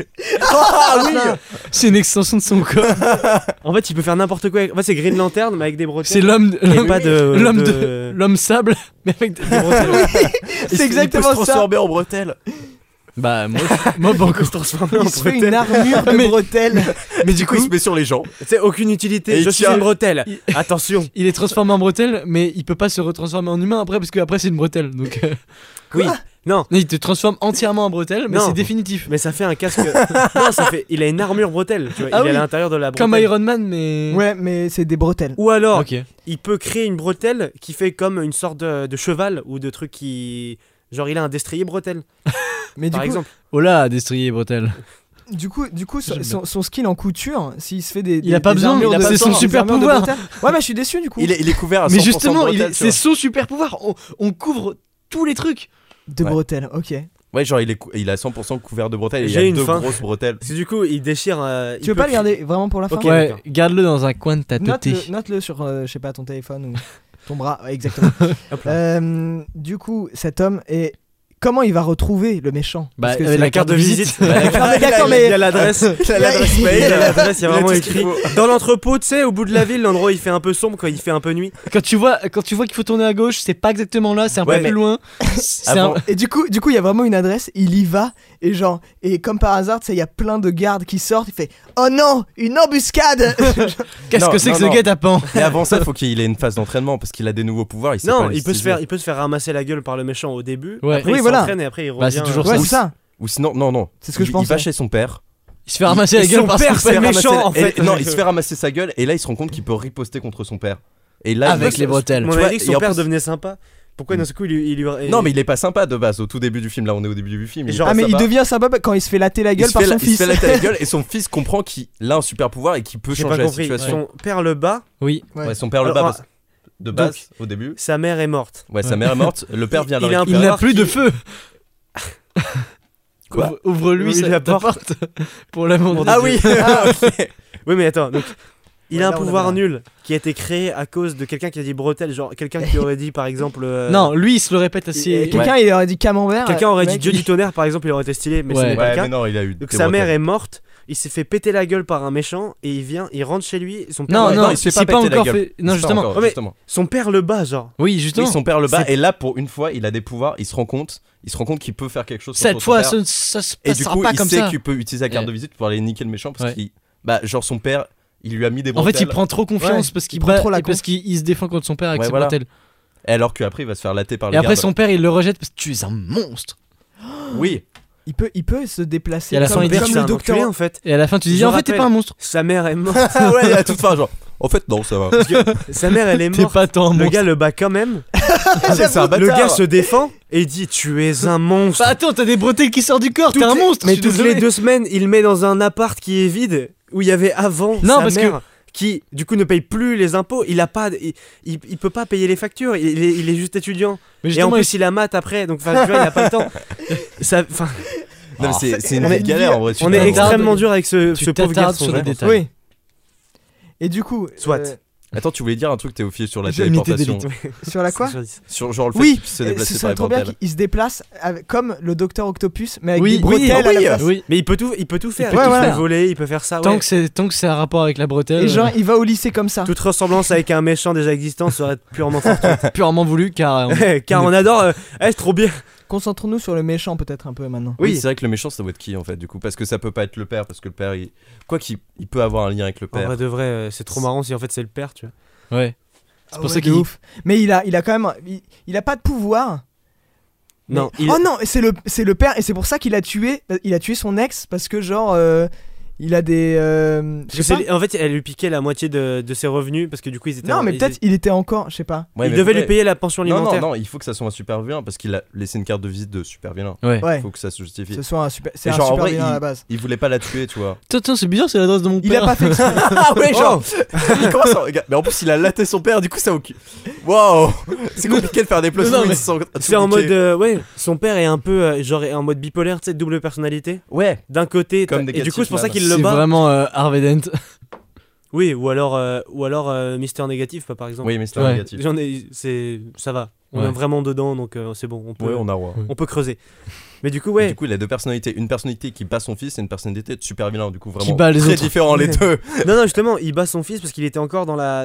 Ah oui. C'est une extension de son corps. En fait, il peut faire n'importe quoi. En fait, c'est Green Lantern mais avec des bretelles. C'est l'homme Et pas de l'homme de l'homme sable mais avec des bretelles. C'est exactement Il peut se ça. transformer en bretelle. Bah moi pas encore. Il se fait une armure de Mais- bretelles. Mais Du coup, il se met sur les gens. C'est aucune utilité. Et Je il suis tient- une bretelle. il- Attention. il est transformé en bretelle mais il peut pas se retransformer en humain après parce que après c'est une bretelle donc. Oui. Non. Il te transforme entièrement en bretelle mais Non. c'est définitif. Mais ça fait un casque. Non, ça fait. Il a une armure bretelle. Tu vois. Ah Il est oui. à l'intérieur de la bretelle. Comme Iron Man mais. Ouais, mais c'est des bretelles. Ou alors, Ok. il peut créer une bretelle qui fait comme une sorte de cheval ou de truc qui. Genre, il a un destrier bretelle, Mais du par coup, exemple. Oh là, destrier bretelle. du coup, J'aime son skill en couture, s'il se fait des. Il a pas besoin, armures il a de- pas son des super armures de pouvoir. bretelles. Ouais, mais je suis déçu du coup. Il est couvert à 100% Mais justement, de bretelles, tu c'est vois. son super pouvoir. On couvre tous les trucs. De Ouais. bretelles, ok. Ouais, genre il a 100% couvert de bretelles et il y J'ai a une deux fin. grosses bretelles. Parce que du coup, il déchire. Tu veux pas le garder vraiment pour la fin Ok. Ouais, d'accord. garde-le dans un coin de ta tête. Note-le sur, je sais pas, ton téléphone ou ton bras. Ouais, exactement. Hop là. Du coup, cet homme est. Comment il va retrouver le méchant Bah, que avec c'est la carte de visite. Non, mais d'accord, Il y mais a l'adresse. Il a l'adresse Il y mail. a l'adresse, il y a Il a vraiment tout ce qu'il écrit. faut. Dans l'entrepôt, tu sais, au bout de la ville, l'endroit où il fait un peu sombre quand il fait un peu nuit. Quand tu vois qu'il faut tourner à gauche, c'est pas exactement là, c'est un Ouais, peu mais- plus loin. C'est Avant- un- Et du coup, il y a vraiment une adresse. Il y va et genre, et comme par hasard, tu sais, il y a plein de gardes qui sortent. Il fait, oh non, une embuscade. Qu'est-ce Non, que c'est non, que ce non. guet-apens Mais avant ça, il faut qu'il ait une phase d'entraînement parce qu'il a des nouveaux pouvoirs. Sait Non, pas les il peut utiliser. se faire ramasser la gueule par le méchant au début. Ouais. Après, Oui, il voilà. s'entraîne et après il revient. Bah, c'est toujours Ouais, ça. c'est ça. Ou sinon, non. C'est ce que je Il pense. va chez son père. Il se fait ramasser la Et gueule son par père, son c'est père. méchant, en fait. Non, il se fait ramasser sa gueule et là il se rend compte qu'il peut riposter contre son père. Et là, il Avec va- les bretelles. Mon Tu vois, avis, que et son en père plus- devenait sympa. Pourquoi d'un seul coup il lui. Non, mais il est pas sympa de base au tout début du film. Là, on est au début du film. Et est genre- pas Ah, mais il sympa. devient sympa quand il se fait latter la Il gueule se par fait son il se fils. fait latter la gueule et son fils comprend qu'il a un super pouvoir et qu'il peut J'ai changer pas la compris. situation. Son père le bat, Oui. Ouais. Ouais, son père le Alors, bat de base au début. sa mère est morte. Ouais, sa mère est morte. Le père vient le Il a un récupérer. Il n'a pouvoir plus de qui- feu. Quoi Ouvre-lui Oui, sa la ta porte. porte. Pour l'amour de Ah Dieu. oui. Ah, ok. Oui, mais attends, donc. Il Ouais, a un là, on pouvoir avait nul qui a été créé à cause de quelqu'un qui a dit bretelle, genre quelqu'un qui aurait dit par exemple. Non, lui il se le répète Et assez. quelqu'un, il aurait dit camembert. Quelqu'un aurait dit mec, Dieu du tonnerre par exemple, il aurait été stylé, mais Ouais. ce n'est pas le Ouais, cas. mais non, il a eu. Donc des sa mère bretelles. est morte, il s'est fait péter la gueule par un méchant et il rentre chez lui. Son père, Non, Ouais, non, il se fait c'est pas péter la encore gueule. fait. Non, C'est pas justement. encore, Ouais, mais- justement. son père le bat, genre. Oui, Oui, justement. son père le bat C'est- et là pour une fois il a des pouvoirs, il se rend compte qu'il peut faire quelque chose contre Cette son fois, père. ça se Et du passera coup pas il comme sait ça. qu'il peut utiliser la carte de visite pour aller niquer le méchant parce Ouais. Bah, genre son père, il lui a mis des En bretelles. fait, il prend trop confiance Ouais, parce qu'il il prend trop la et parce qu'il se défend contre son père avec Ouais, ses voilà. bretelles. Et alors qu'après, il va se faire latter par Et les après, gardes. son père, il le rejette parce que tu es un monstre. Oui. Il peut se déplacer Et à la comme, fin, il dit comme c'est le un docteur. enculé, en fait. Et à la fin, tu dis Je en fait, t'es rappelle- pas un monstre. Sa mère est morte. Ah ouais, à toute fin, genre. En fait, non, ça va. Parce que sa mère, elle est T'es morte. pas tant un Le monstre. gars le bat quand même. C'est un Le bâtard. gars se défend et il dit tu es un monstre. Bah attends, t'as des bretelles qui sortent du corps, t'es Toutes un les- monstre. Mais je suis toutes désolé. les 2 semaines, il le met dans un appart qui est vide où il y avait avant Non, sa parce que- mère qui du coup ne paye plus les impôts. Il a pas, il peut pas payer les factures. Il est juste étudiant. Mais Et en justement, plus il a maths après, donc enfin, tu vois, il a pas le temps. Ça, enfin, Non, mais c'est une on est- vraie galère en vrai. on est t'attardes- extrêmement dur avec ce tu pauvre t'attardes garçon. sur des vraiment. détails. Oui. Et du coup, Soit. Attends, tu voulais dire un truc, Théophile, sur la J'ai imité téléportation. sur la quoi Sur 10. Sur genre le fait Oui, qu'il puisse se déplacer ce par serait les trop bien bretelles. qu'il se déplace comme le docteur Octopus, mais avec Oui, des oui, bretelles à la oui, place. Oui. Mais il peut tout faire. Il Il peut peut tout faire faire. voler, il peut faire ça. Tant Ouais. que c'est un rapport avec la bretelle, Et genre, il va au lycée comme ça. Toute ressemblance avec un méchant déjà existant serait purement fortuite. purement voulu car Car on adore. C'est trop bien. Concentrons-nous sur le méchant peut-être un peu maintenant. Oui, Oui. c'est vrai que le méchant, ça doit être qui en fait, du coup? Parce que ça peut pas être le père, parce que le père, quoi qu'il il peut avoir un lien avec le En père. vrai de vrai, c'est trop marrant si en fait c'est le père, tu vois. ouais. C'est pour Ah ça ouais, qu'il de ouf. Mais il a quand même, il a pas de pouvoir. Non, Mais- Oh non, c'est le père et c'est pour ça qu'il a tué son ex parce que genre il a des je Parce sais que pas. en fait, elle lui piquait la moitié de ses revenus parce que du coup ils étaient. Non, mais peut-être il était encore, je sais pas. Ouais, il mais devait faudrait- lui payer la pension Non, alimentaire. non, il faut que ça soit un super vilain parce qu'il a laissé une carte de visite de super vilain. Ouais. Ouais. Il faut que ça se justifie. Ce soit un super, c'est Et un genre, en super vrai, vilain à la base. Il voulait pas la tuer, tu vois. Tiens, c'est bizarre, c'est l'adresse de mon Il père. a pas fait exprès. Ah ouais, genre. Il commence à regarder. Mais en plus, il a laté son père, du coup, ça occupe. Waouh! C'est compliqué de faire des plots Non, mais twists sans. C'est en tout mode niquer. ouais, son père est un peu genre en mode bipolaire, tu sais, double personnalité. Ouais. D'un côté, Comme et négatif du coup c'est pour ça man. qu'il le C'est bat. vraiment Harvey Dent. Oui, ou alors Mister Négatif, par exemple. Oui, mais c'était Ouais. négatif. Ça va. On Ouais. est vraiment dedans, donc c'est bon. On peut, Ouais, on a roi. on peut creuser. Mais du coup Et ouais. Du coup, il a deux personnalités. Une personnalité qui bat son fils et une personnalité de super vilain. Du coup, vraiment Qui bat les très autres. différents les deux. Non, justement, il bat son fils parce qu'il était encore dans la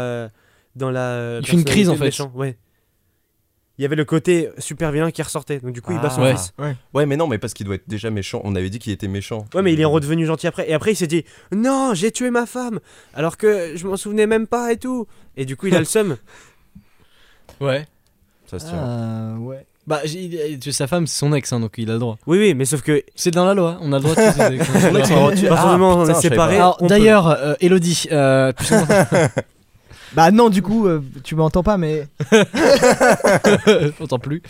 Il fait une crise, personnalité en de fait. méchant. Ouais. Il y avait le côté super vilain qui ressortait. Donc du coup, il bat son ouais. fils. Ouais, mais non, mais parce qu'il doit être déjà méchant. On avait dit qu'il était méchant. Ouais, mais il est redevenu gentil après. Et après, il s'est dit non, j'ai tué ma femme, alors que je m'en souvenais même pas et tout. Et du coup, il a le seum. Ouais. Ça se tient. Ouais. Bah, sa femme, c'est son ex, hein, donc il a le droit. Oui, mais sauf que. C'est dans la loi, on a le droit de tuer ses ex. À partir du moment où on putain, est je savais séparés. Alors, on peut. d'ailleurs, Elodie, puisqu'on- Bah non, du coup, tu m'entends pas, mais j'entends plus,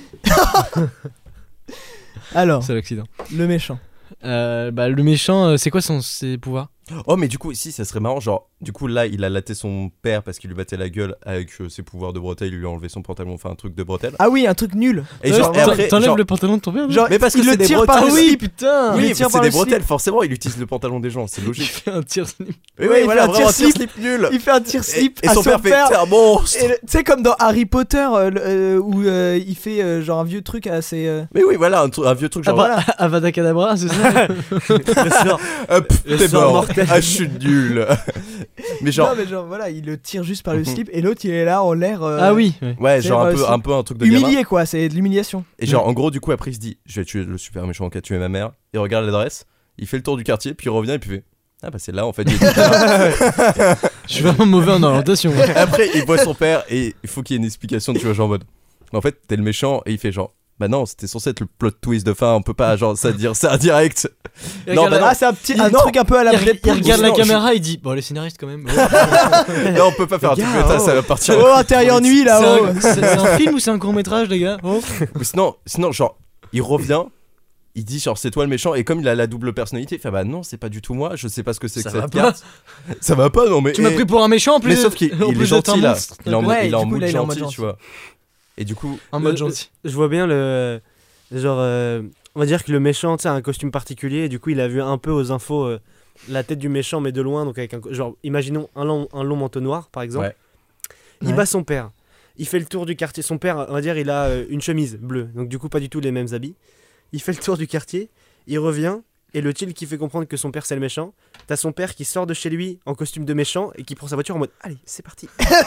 alors c'est l'accident. le méchant. Bah, le méchant, c'est quoi ses pouvoirs? Oh, mais du coup, si, ça serait marrant. Genre, du coup, là, il a laté son père parce qu'il lui battait la gueule avec ses pouvoirs de bretelle. Il lui a enlevé son pantalon, enfin un truc de bretelle. Ah oui, un truc nul. Et genre, et après, T'enlèves genre- le pantalon de ton père? Genre, Mais parce que il c'est le des tire par le bretelles. slip. putain. il oui, le tire c'est par des le slip. bretelles, forcément, il utilise le pantalon des gens, c'est Il logique. fait un tir slip. Mais Ouais, il voilà, fait un vraiment un tir tir slip nul. Il fait un tir slip Et à son père fait t'es un monstre. Et tu sais, comme dans Harry Potter, où il fait genre un vieux truc assez. Mais oui, voilà, un vieux truc Ah genre. bah, Avada Kedavra, c'est ça? Le T'es sort mort. mortel. Ah, je suis nul. Mais genre. Non, mais genre voilà, il le tire juste par le slip et l'autre il est là en l'air. Ah oui. Ouais. Ouais, c'est genre vrai, un peu un truc de gamin. Humilié quoi, c'est de l'humiliation. Et genre, en gros, du coup, après, il se dit je vais tuer le super méchant qui a tué ma mère. Il regarde l'adresse, il fait le tour du quartier, puis il revient et puis il fait ah bah c'est là en fait. Il est tout là. Je suis vraiment mauvais en orientation. Et après, il voit son père et il faut qu'il y ait une explication, tu vois, genre en mode en fait, t'es le méchant et il fait genre bah non, c'était censé être le plot twist de fin, on peut pas genre ça dire ça direct. Non, bah non. Ah, c'est un petit un Non. truc un peu à la Il Deadpool. regarde la sinon, caméra, il dit bon, les scénaristes quand même. Là, on peut pas faire un truc Gars, comme ça, oh. ça va partir. Oh, intérieur nuit là-haut. C'est un film ou c'est un court métrage, les gars? Oh. Ou sinon, genre, il revient, il dit genre c'est toi le méchant, et comme il a la double personnalité, il fait bah non, c'est pas du tout moi, je sais pas ce que c'est Ça que va cette pas. carte. Ça va pas, non mais. Tu m'as pris pour un méchant en plus. Mais sauf qu'il en il plus est d'être un gentil là, monstre. il est en Ouais, il est en du coup, mode là, il est en mode gentil, tu vois. Et du coup, En mode gentil. Je vois bien le. Genre. On va dire que le méchant, tu sais, a un costume particulier. Et du coup, il a vu un peu aux infos la tête du méchant, mais de loin. Donc, avec un. Genre, imaginons un long manteau noir, par exemple. Ouais. Il Ouais. bat son père. Il fait le tour du quartier. Son père, on va dire, il a une chemise bleue. Donc, du coup, pas du tout les mêmes habits. Il fait le tour du quartier. Il revient. et le chill qui fait comprendre que son père c'est le méchant. T'as son père qui sort de chez lui en costume de méchant et qui prend sa voiture en mode allez, c'est parti.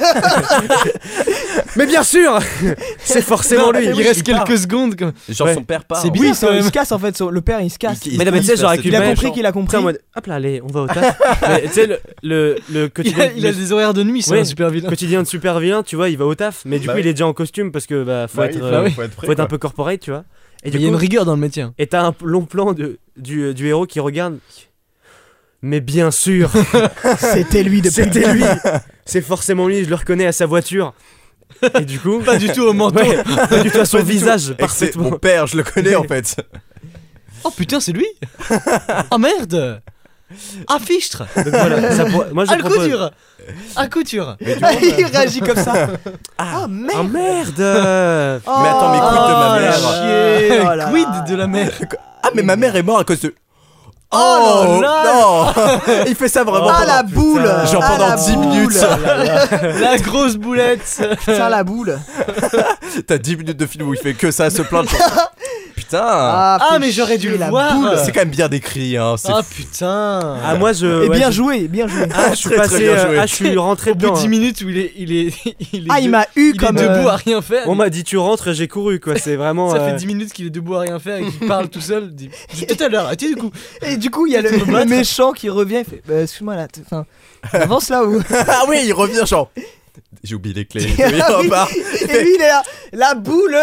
Mais bien sûr, c'est forcément lui. Il reste quelques secondes. Comme... Genre son père part. C'est en bizarre. Oui, quand même. il se casse en fait. Le père il se casse. Mais non, mais tu sais, genre avec Il a une compris qu'il a Tu sais, compris. en mode hop là, allez, on va au taf. Mais tu sais, le quotidien. Il a des horaires de nuit, c'est Ouais, un super vilain. quotidien de super vilain, tu vois, il va au taf. Mais du Bah coup, oui. il est déjà en costume parce que faut Bah être. oui, bah oui. faut être prêt, Faut être un quoi. peu corporate, tu vois. Et Il y a une rigueur dans le métier. Et t'as un long plan du héros qui regarde. Mais bien sûr, C'était lui depuis. c'était lui. C'est forcément lui, je le reconnais à sa voiture. Et du coup, Pas du tout au menton. ouais, pas du tout à son Pas du tout. visage, Et c'est parfaitement. mon père, je le connais en fait. Oh putain, c'est lui. Oh merde. Ah fichtre. Donc voilà, moi je Ah le coup propose. dur. Ah couture. Il réagit comme ça. Ah Oh merde. merde. Mais attends, mais quid de ma mère chier. Oh là Quid là. de la mer. Ah, mais ma mère est morte à cause de. Oh non. Il fait ça vraiment. Ah pendant- la boule. Genre Ah, pendant la 10 boule. minutes. La grosse boulette. Putain la boule. T'as 10 minutes de film où il fait que ça, se plaindre. Putain. Ah, fait mais j'aurais dû chier, le la voir. boule. C'est quand même bien décrit, hein. C'est Ah putain. Ah moi je. Et ouais, bien je- joué, bien joué. Ah, je suis Très, très passé. bien joué. Je suis rentré Au bout dedans. de 10 hein. minutes où il est Ah il de- m'a eu il comme. est debout à rien faire. On m'a dit tu rentres, j'ai couru quoi. C'est vraiment. Ça fait 10 minutes qu'il est debout à rien faire et qu'il parle tout seul. Tout à l'heure, arrêtez du coup. Et du coup il y a Tu peux me le battre. méchant qui revient. Il fait bah, excuse-moi là. Enfin, avance là où. Ah oui, il revient genre. J'ai oublié les clés. Il repart. Et lui il est là. La boule.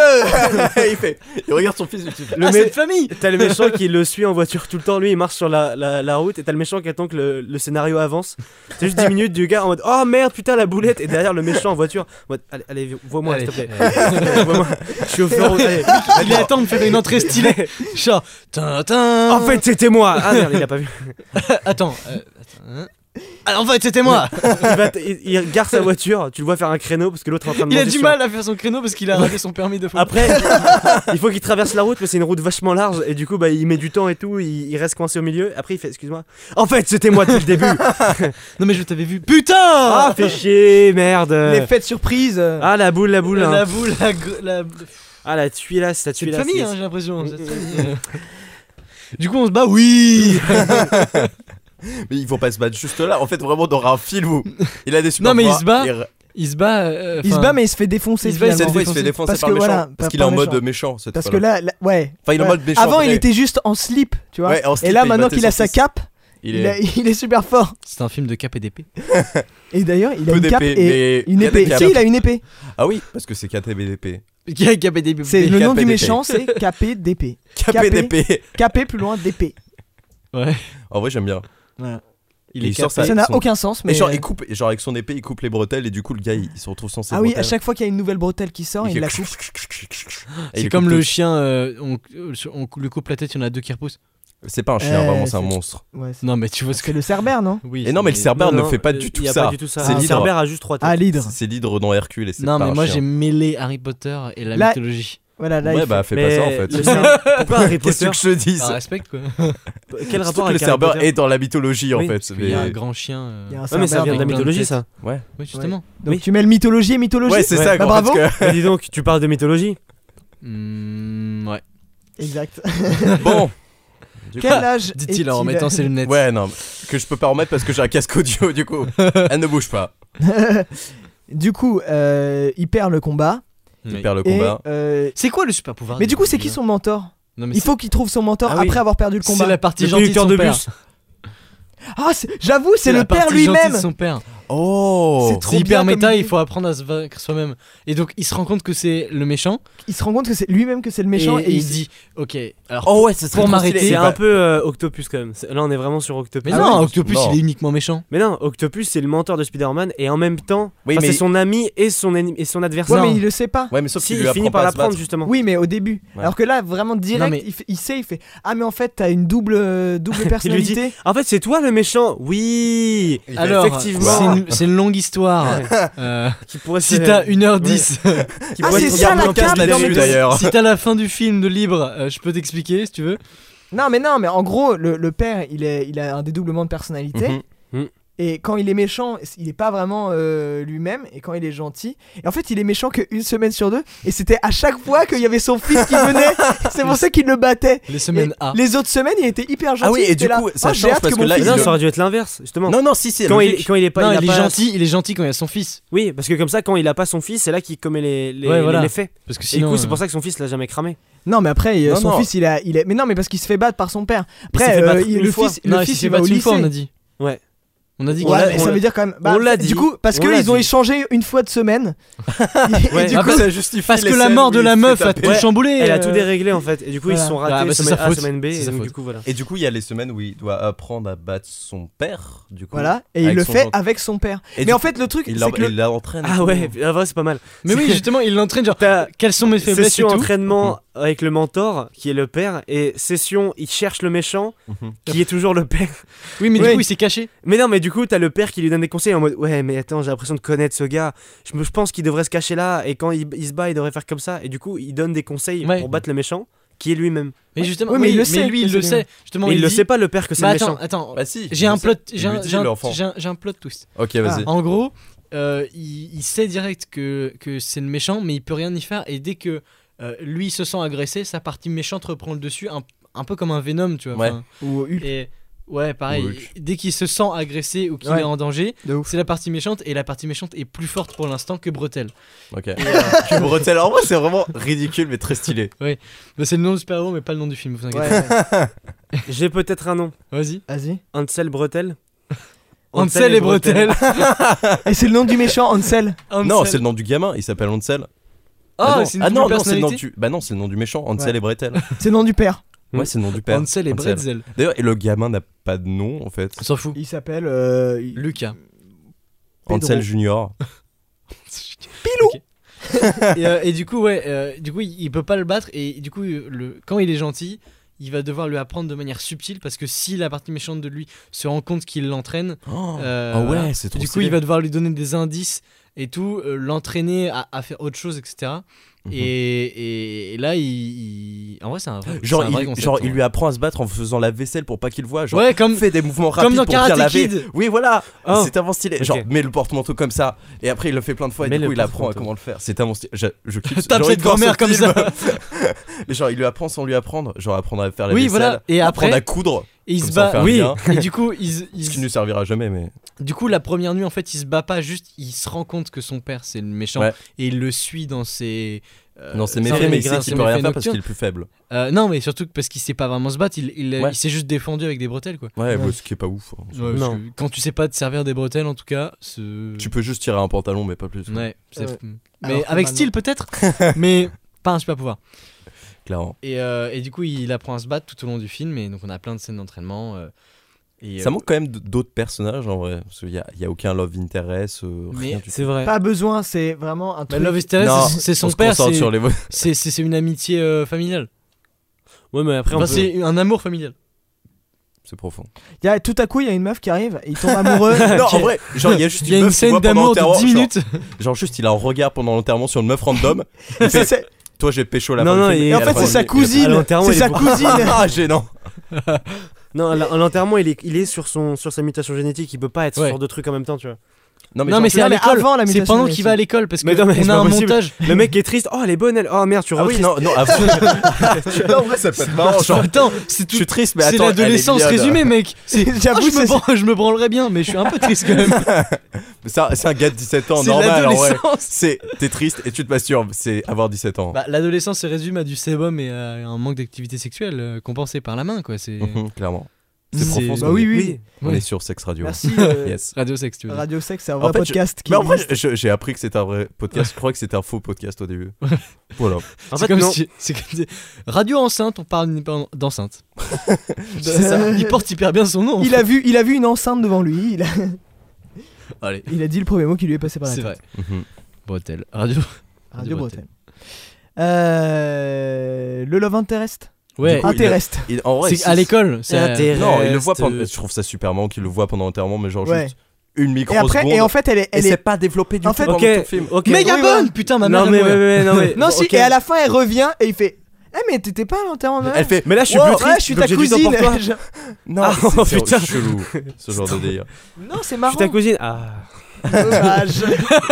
Il regarde son fils. Il fait, Le Ah, mé- cette famille. T'as le méchant qui le suit en voiture tout le temps, lui il marche sur la route et t'as le méchant qui attend que le scénario avance. C'est juste 10 minutes du gars en mode oh merde putain la boulette et derrière le méchant en voiture en mode allez vois-moi s'il te plaît. Vois-moi. Je suis au feu rouge. Allez. Il attend de faire une entrée stylée. Genre, tintin. En fait c'était moi. Ah merde il a pas vu. Attends. Ah, en fait, c'était moi. Il gare sa voiture, tu le vois faire un créneau parce que l'autre est en train de Il a monter du sur- mal à faire son créneau parce qu'il a raté son permis de fois. Après, il faut qu'il traverse la route, mais c'est une route vachement large et du coup, il met du temps et tout. Il reste coincé au milieu. Après, il fait excuse-moi. En fait, c'était moi depuis le début. Non, mais je t'avais vu. Putain. Ah, fais chier, merde. L'effet de surprise. Ah, la boule, hein. La boule, la. Ah, la tuilasse, C'est tuilasse. une famille, hein, j'ai l'impression. cette famille. Du coup, on se bat, oui. Mais ils vont pas se battre juste là. En fait, vraiment, on aura un film où il a des super Non, mais il pouvoirs, se bat. et- Il se bat. Il se bat mais il se fait défoncer. il se bat, il se Cette finalement. fois, il se fait défoncer Parce par que le méchant. voilà, parce par qu'il est en méchant. mode méchant. Cette Parce que fois-là. là, ouais. Enfin, il est en Ouais. mode méchant. Avant, vrai. il était juste en slip, tu vois. Ouais, en slip, et là, il maintenant battait qu'il a son sa fils. cape, Il il est. est super fort. C'est un film de cap et d'épée. Et d'ailleurs, il a Peu une cape d'épée, et mais une il y a des épée. capes. Si, il a une épée. Ah oui, parce que c'est KTBDP. Cap et d'épée. C'est le nom du KPDP. méchant, c'est KP d'épée. KPDP. KP plus loin d'épée. Ouais. En vrai, j'aime bien. Il Et est il sort capé. ça. Ça n'a son- aucun sens, Mais mais. genre, il coupe, genre avec son épée, il coupe les bretelles et du coup, le gars, il se retrouve sans ses Ah oui, bretelles. à chaque fois qu'il y a une nouvelle bretelle qui sort, il la coupe. C'est comme le chien, on lui coupe la tête, il y en a deux qui repoussent. C'est pas un chien, vraiment, c'est un monstre. Ouais, Non, mais tu vois ce c'est que. le cerbère, non? Oui. Et non, mais le cerbère ne fait pas du tout y a ça. pas du tout ça. C'est Le l'hydre. Cerbère a juste 3 têtes. Ah, l'hydre. C'est l'hydre dans Hercule et c'est Non, pas mais un moi chien. j'ai mêlé Harry Potter et la Là- mythologie. Voilà, là, Ouais, il bah, fais pas ça en fait. Pourquoi Harry Qu'est-ce Potter que je te dis Ah, respect quoi. Quel rapport Surtout que le avec Harry cerbère Potter est dans la mythologie en Oui, fait. Il y a un Mais- grand chien. Il y a un Ouais, mais ça cerbère vient de la dans- plein de mythologie têtes. ça. Ouais. Oui, justement. Donc tu mêles mythologie et mythologie. Ouais, c'est ça, Bah, en bravo. fait, que- Mais dis donc, tu parles de mythologie. Ouais. Exact. Bon. Du coup- Quel âge Dit-il en est-il remettant ses lunettes. Ouais, non, que je peux pas remettre parce que j'ai un casque audio du coup. Elle ne bouge pas. Du coup, il perd le combat. Il Oui. perd le Et, combat. C'est quoi le super pouvoir mais du coup, c'est qui son mentor? Non, mais Il faut qu'il trouve son mentor Ah oui. après avoir perdu le c'est combat. la partie Le gentille de conducteur son de père. bus. Ah, j'avoue, c'est le la père partie gentille lui-même. de son père. Oh C'est trop C'est hyper bien comme méta, idée. il faut apprendre à se vaincre soi-même. Et donc il se rend compte que c'est le méchant. Il se rend compte que c'est lui-même que c'est le méchant et il dit ok, alors Oh ouais, ça serait Pour trop m'arrêter, stylé. C'est Bah, un peu Octopus quand même. Là, on est vraiment sur Octopus. mais Ah non, oui, Octopus non. il est uniquement méchant. Mais non, Octopus c'est le mentor de Spider-Man et en même temps, Oui, enfin, mais- c'est son ami et son adversaire. Ouais, Non. mais il le sait pas. Ouais, mais sauf Si, qu'il il lui finit apprend par pas à se l'apprendre battre. justement. Oui, mais au début. Ouais. Alors que là, vraiment direct, Non, mais- il sait, il fait ah mais en fait t'as une double personnalité. En fait, c'est toi le méchant. Oui. Il fait- Alors, effectivement. c'est une longue histoire. Qui pourrait Si se- t'as 1h10, qui Ah, pourrait c'est se- ça, la podcast cape dans là-dessus mes- d'ailleurs. si t'as la fin du film de libre, je peux t'expliquer si tu veux. Non, mais en gros, le père, il a un dédoublement de personnalité. Mhm. Et quand il est méchant, il est pas vraiment lui-même. Et quand il est gentil, et en fait, il est méchant qu'une semaine sur 2. Et c'était à chaque fois qu'il y avait son fils qui venait. C'est pour ça qu'il le battait. Les semaines A. Les autres semaines, il était hyper gentil. Ah oui, et du là, coup, ça j'ai change hâte parce que mon là, fils- Non, ça aurait dû être l'inverse, justement. Non, si, Quand il est pas. Non, il a il est pas- gentil. Il est gentil quand il y a son fils. Oui, parce que comme ça, quand il a pas son fils, c'est là qu'il commet les Ouais, voilà. faits. Parce que Et du sinon. coup, c'est pour ça que son fils l'a jamais cramé. Non, mais après, Non, son non. fils, il est. Mais non, mais parce qu'il se fait battre par son père. Il s'est Après, fait battre le une fois. fils, Non, le il s'est fils, fait il va au battre une lycée. fois, on a dit. Ouais. On a dit. Ouais, mais ça veut dire quand même. on l'a dit. Du coup, parce On l'a qu'ils ont dit. échangé une fois de semaine. Ouais. Et du Ah, coup, bah, ça justifie Parce les que la scènes mort où de il la se fait meuf a taper. tout chamboulé. Elle a tout déréglé en fait. Et du coup, ils se sont Voilà. ratés Ah, bah, c'est semaine sa A, faute. semaine B. C'est Et sa donc, faute. du coup, voilà. Et du coup, il y a les semaines où il doit apprendre à battre son père, du coup. voilà, et il Avec le son fait gentil. avec son père. Et Mais du en coup, fait, le truc, il c'est que il l'entraîne. Ah ouais, en vrai, c'est pas mal. Mais oui, justement, il l'entraîne. Genre, T'as quelles sont mes faiblesses et session tout. entraînement avec le mentor, qui est le père, et session, il cherche le méchant, Mhm. qui est toujours le père. Oui, mais Oui. du coup, il s'est caché. Mais non, mais du coup, t'as le père qui lui donne des conseils en mode ouais, mais attends, j'ai l'impression de connaître ce gars. Je pense qu'il devrait se cacher là, et quand il se bat, il devrait faire comme ça. Et du coup, il donne des conseils Ouais. pour battre le méchant, qui est lui-même. Mais justement, Oui, mais oui, il le sait lui, il que le c'est sait. Justement, Mais il le dit- sait pas, le père, que c'est Bah le méchant. attends, Bah si. j'ai il un le plot, sait. Il j'ai lui un, dit, j'ai un- l'enfant. j'ai un plot twist. Ok, vas-y. En gros, il sait direct que c'est le méchant, mais il peut rien y faire. Et dès que lui se sent agressé, sa partie méchante reprend le dessus, un peu comme un Venom, tu vois. Ouais. enfin, Ou Hulk. Et ouais, pareil. Ou Hulk. Dès qu'il se sent agressé ou qu'il Ouais. est en danger, De ouf. c'est la partie méchante. Et la partie méchante est plus forte pour l'instant que Bretelle. Ok. Que bretelle. En vrai, c'est vraiment ridicule, mais très stylé. Bah, c'est le nom du super-héros, mais pas le nom du film. Vous inquiétez Ouais, pas. ouais. J'ai peut-être un nom. Vas-y. Vas-y. Ansel Bretel. Ansel et Bretelle. Et c'est le nom du méchant, Ansel. Non, c'est le nom du gamin. Il s'appelle Ansel. Ah, non. c'est une Ah non, double non, c'est le nom personnalité. du. Bah non, c'est le nom du méchant. Ansel Ouais. et Bretelle. C'est le nom du père. Ouais, c'est le nom du père. Ansel et Bretzel. D'ailleurs, et le gamin n'a pas de nom en fait. On s'en fout. Il s'appelle. Lucas. Pedro. Ansel Junior. Et du coup, ouais, du coup, il peut pas le battre. Et du coup, quand il est gentil, il va devoir lui apprendre de manière subtile parce que si la partie méchante de lui se rend compte qu'il l'entraîne, Oh, voilà. ouais, c'est trop Du coup, stylé. il va devoir lui donner des indices et tout, l'entraîner à faire autre chose, etc. Mhm. Et là, en vrai, c'est un vrai, Genre, c'est un vrai concept, genre en il vrai. lui apprend à se battre en faisant la vaisselle pour pas qu'il le voit. Genre, Ouais, comme fait des mouvements rapides dans pour bien Karate laver. Kid. Oui, voilà. Oh. C'est tellement stylé. Ok. Genre, mets le porte-manteau comme ça. Et après, il le fait plein de fois. Et Mets du coup, le il apprend à porte-manteau. comment le faire. C'est tellement stylé. Je kiffe. Tape j'ai envie cette de voir grand-mère ce comme film. ça. Mais genre, il lui apprend sans lui apprendre. Genre, apprendre à faire la Oui, vaisselle. voilà. Et apprendre après, à coudre. Et il Comme se ça, on bat. fait un Oui. lien. Et du coup, Ce qui ne servira jamais, mais. Du coup, la première nuit, en fait, il se bat pas, juste il se rend compte que son père c'est le méchant Ouais. et il le suit dans ses. Non, c'est dans méfait, ses mais il sait migraines, qu'il ses peut rien méfaits faire parce qu'il est nocturnes. plus faible. Non, mais surtout parce qu'il sait pas vraiment se battre, il Ouais. s'est juste défendu avec des bretelles quoi. Ouais, Ouais. bah, ce qui est pas ouf. hein. Ouais, parce Non. que quand tu sais pas te servir des bretelles, en tout cas, Tu peux juste tirer un pantalon, mais pas plus. quoi. Ouais, c'est- Ouais. Mais Alors que avec maintenant- style peut-être, mais pas un super pouvoir. Clairement. Et du coup, il apprend à se battre tout au long du film, et donc on a plein de scènes d'entraînement. Ça manque quand même d'autres personnages en vrai. Parce qu'il y a aucun love interest. Mais Rien du tout. C'est vrai. Pas besoin, c'est vraiment un Bah, truc. Love is Interest, Non, c'est On son se père, concentre sur les mots. c'est une amitié familiale. Ouais, mais après, Enfin, on peut... c'est un amour familial. C'est profond. Il y a, tout à coup, il y a une meuf qui arrive, et il tombe amoureux. Non, en vrai, genre, il y a juste Il y a une meuf qui scène voit pendant d'amour de l'enterrement, 10 minutes. Genre, juste, il a un regard pendant l'enterrement sur une meuf random. Il fait, C'est- toi, j'ai pécho la Non, fin non, du film, et Et en à la fait, fin, c'est il- sa il a- à cousine. l'enterrement, C'est il est sa pour- cousine. Ah, gênant. Non, à l'enterrement, il est sur sa mutation génétique. Il peut pas être Ouais. ce genre de truc en même temps, tu vois. Non, Non, mais c'est à mais l'école. avant la C'est mutation pendant génétique. qu'il va à l'école parce Mais non, mais qu'on c'est a pas un possible. montage. Le mec est triste. Oh, elle est bonne, elle. Oh merde, tu Ah oui, retristes. non, avant. Non, en vrai, ça peut être marrant. Genre, Attends, c'est je tout. suis triste, mais C'est attends. l'adolescence elle est mignonne. résumée, mec. J'avoue, Je me branlerais bien, mais je suis un peu triste quand même. C'est un gars de 17 ans, C'est normal en vrai. l'adolescence. T'es triste et tu te masturbes. C'est avoir 17 ans. Bah, l'adolescence se résume à du sébum et à un manque d'activité sexuelle compensé par la main, quoi. C'est Clairement. C'est C'est- profond. ce Bah qu'on oui, dit. oui. On Ouais. est sur Sex Radio. Merci. Yes. radio sexe, tu veux dire. Radio Sex, c'est un En vrai fait, podcast qui Mais en vrai, existe. j'ai appris que c'était un vrai podcast. Je croyais que c'était un faux podcast au début. Voilà. En C'est fait, comme non. si- c'est comme si- Radio enceinte, on parle d'enceinte. C'est ça. Il porte hyper bien son nom. en Il fait. a vu une enceinte devant lui. Allez, Il a dit le premier mot qui lui est passé par la c'est tête. vrai. Mhm. Bretelle. Radio. Radio Bretagne. Bretagne. Le Love Interest. Ouais. Du coup, Interest. En vrai, C'est à l'école. C'est Non, il le voit Reste, pendant. Je trouve ça super marrant qu'il le voit pendant l'enterrement, mais genre Ouais. juste une Et après, microseconde. et en fait, elle Et est c'est pas développé du en tout fait- pendant Ok, tout le film. ok. Méga Oui, bonne. ouais. Putain, ma mère. Non, elle mais, mourait. non, mais. Non, si, ok. et à la fin, elle revient et il fait mais t'étais pas à l'enterrement de ma mère. Elle fait. Mais là, je suis Wow, plus ouais, triste. je suis donc ta j'ai du temps cousine. pour toi. Non, Ah, c'est putain. chelou ce genre de délire. Non, c'est Je marrant. suis ta cousine. Ah. Dommage.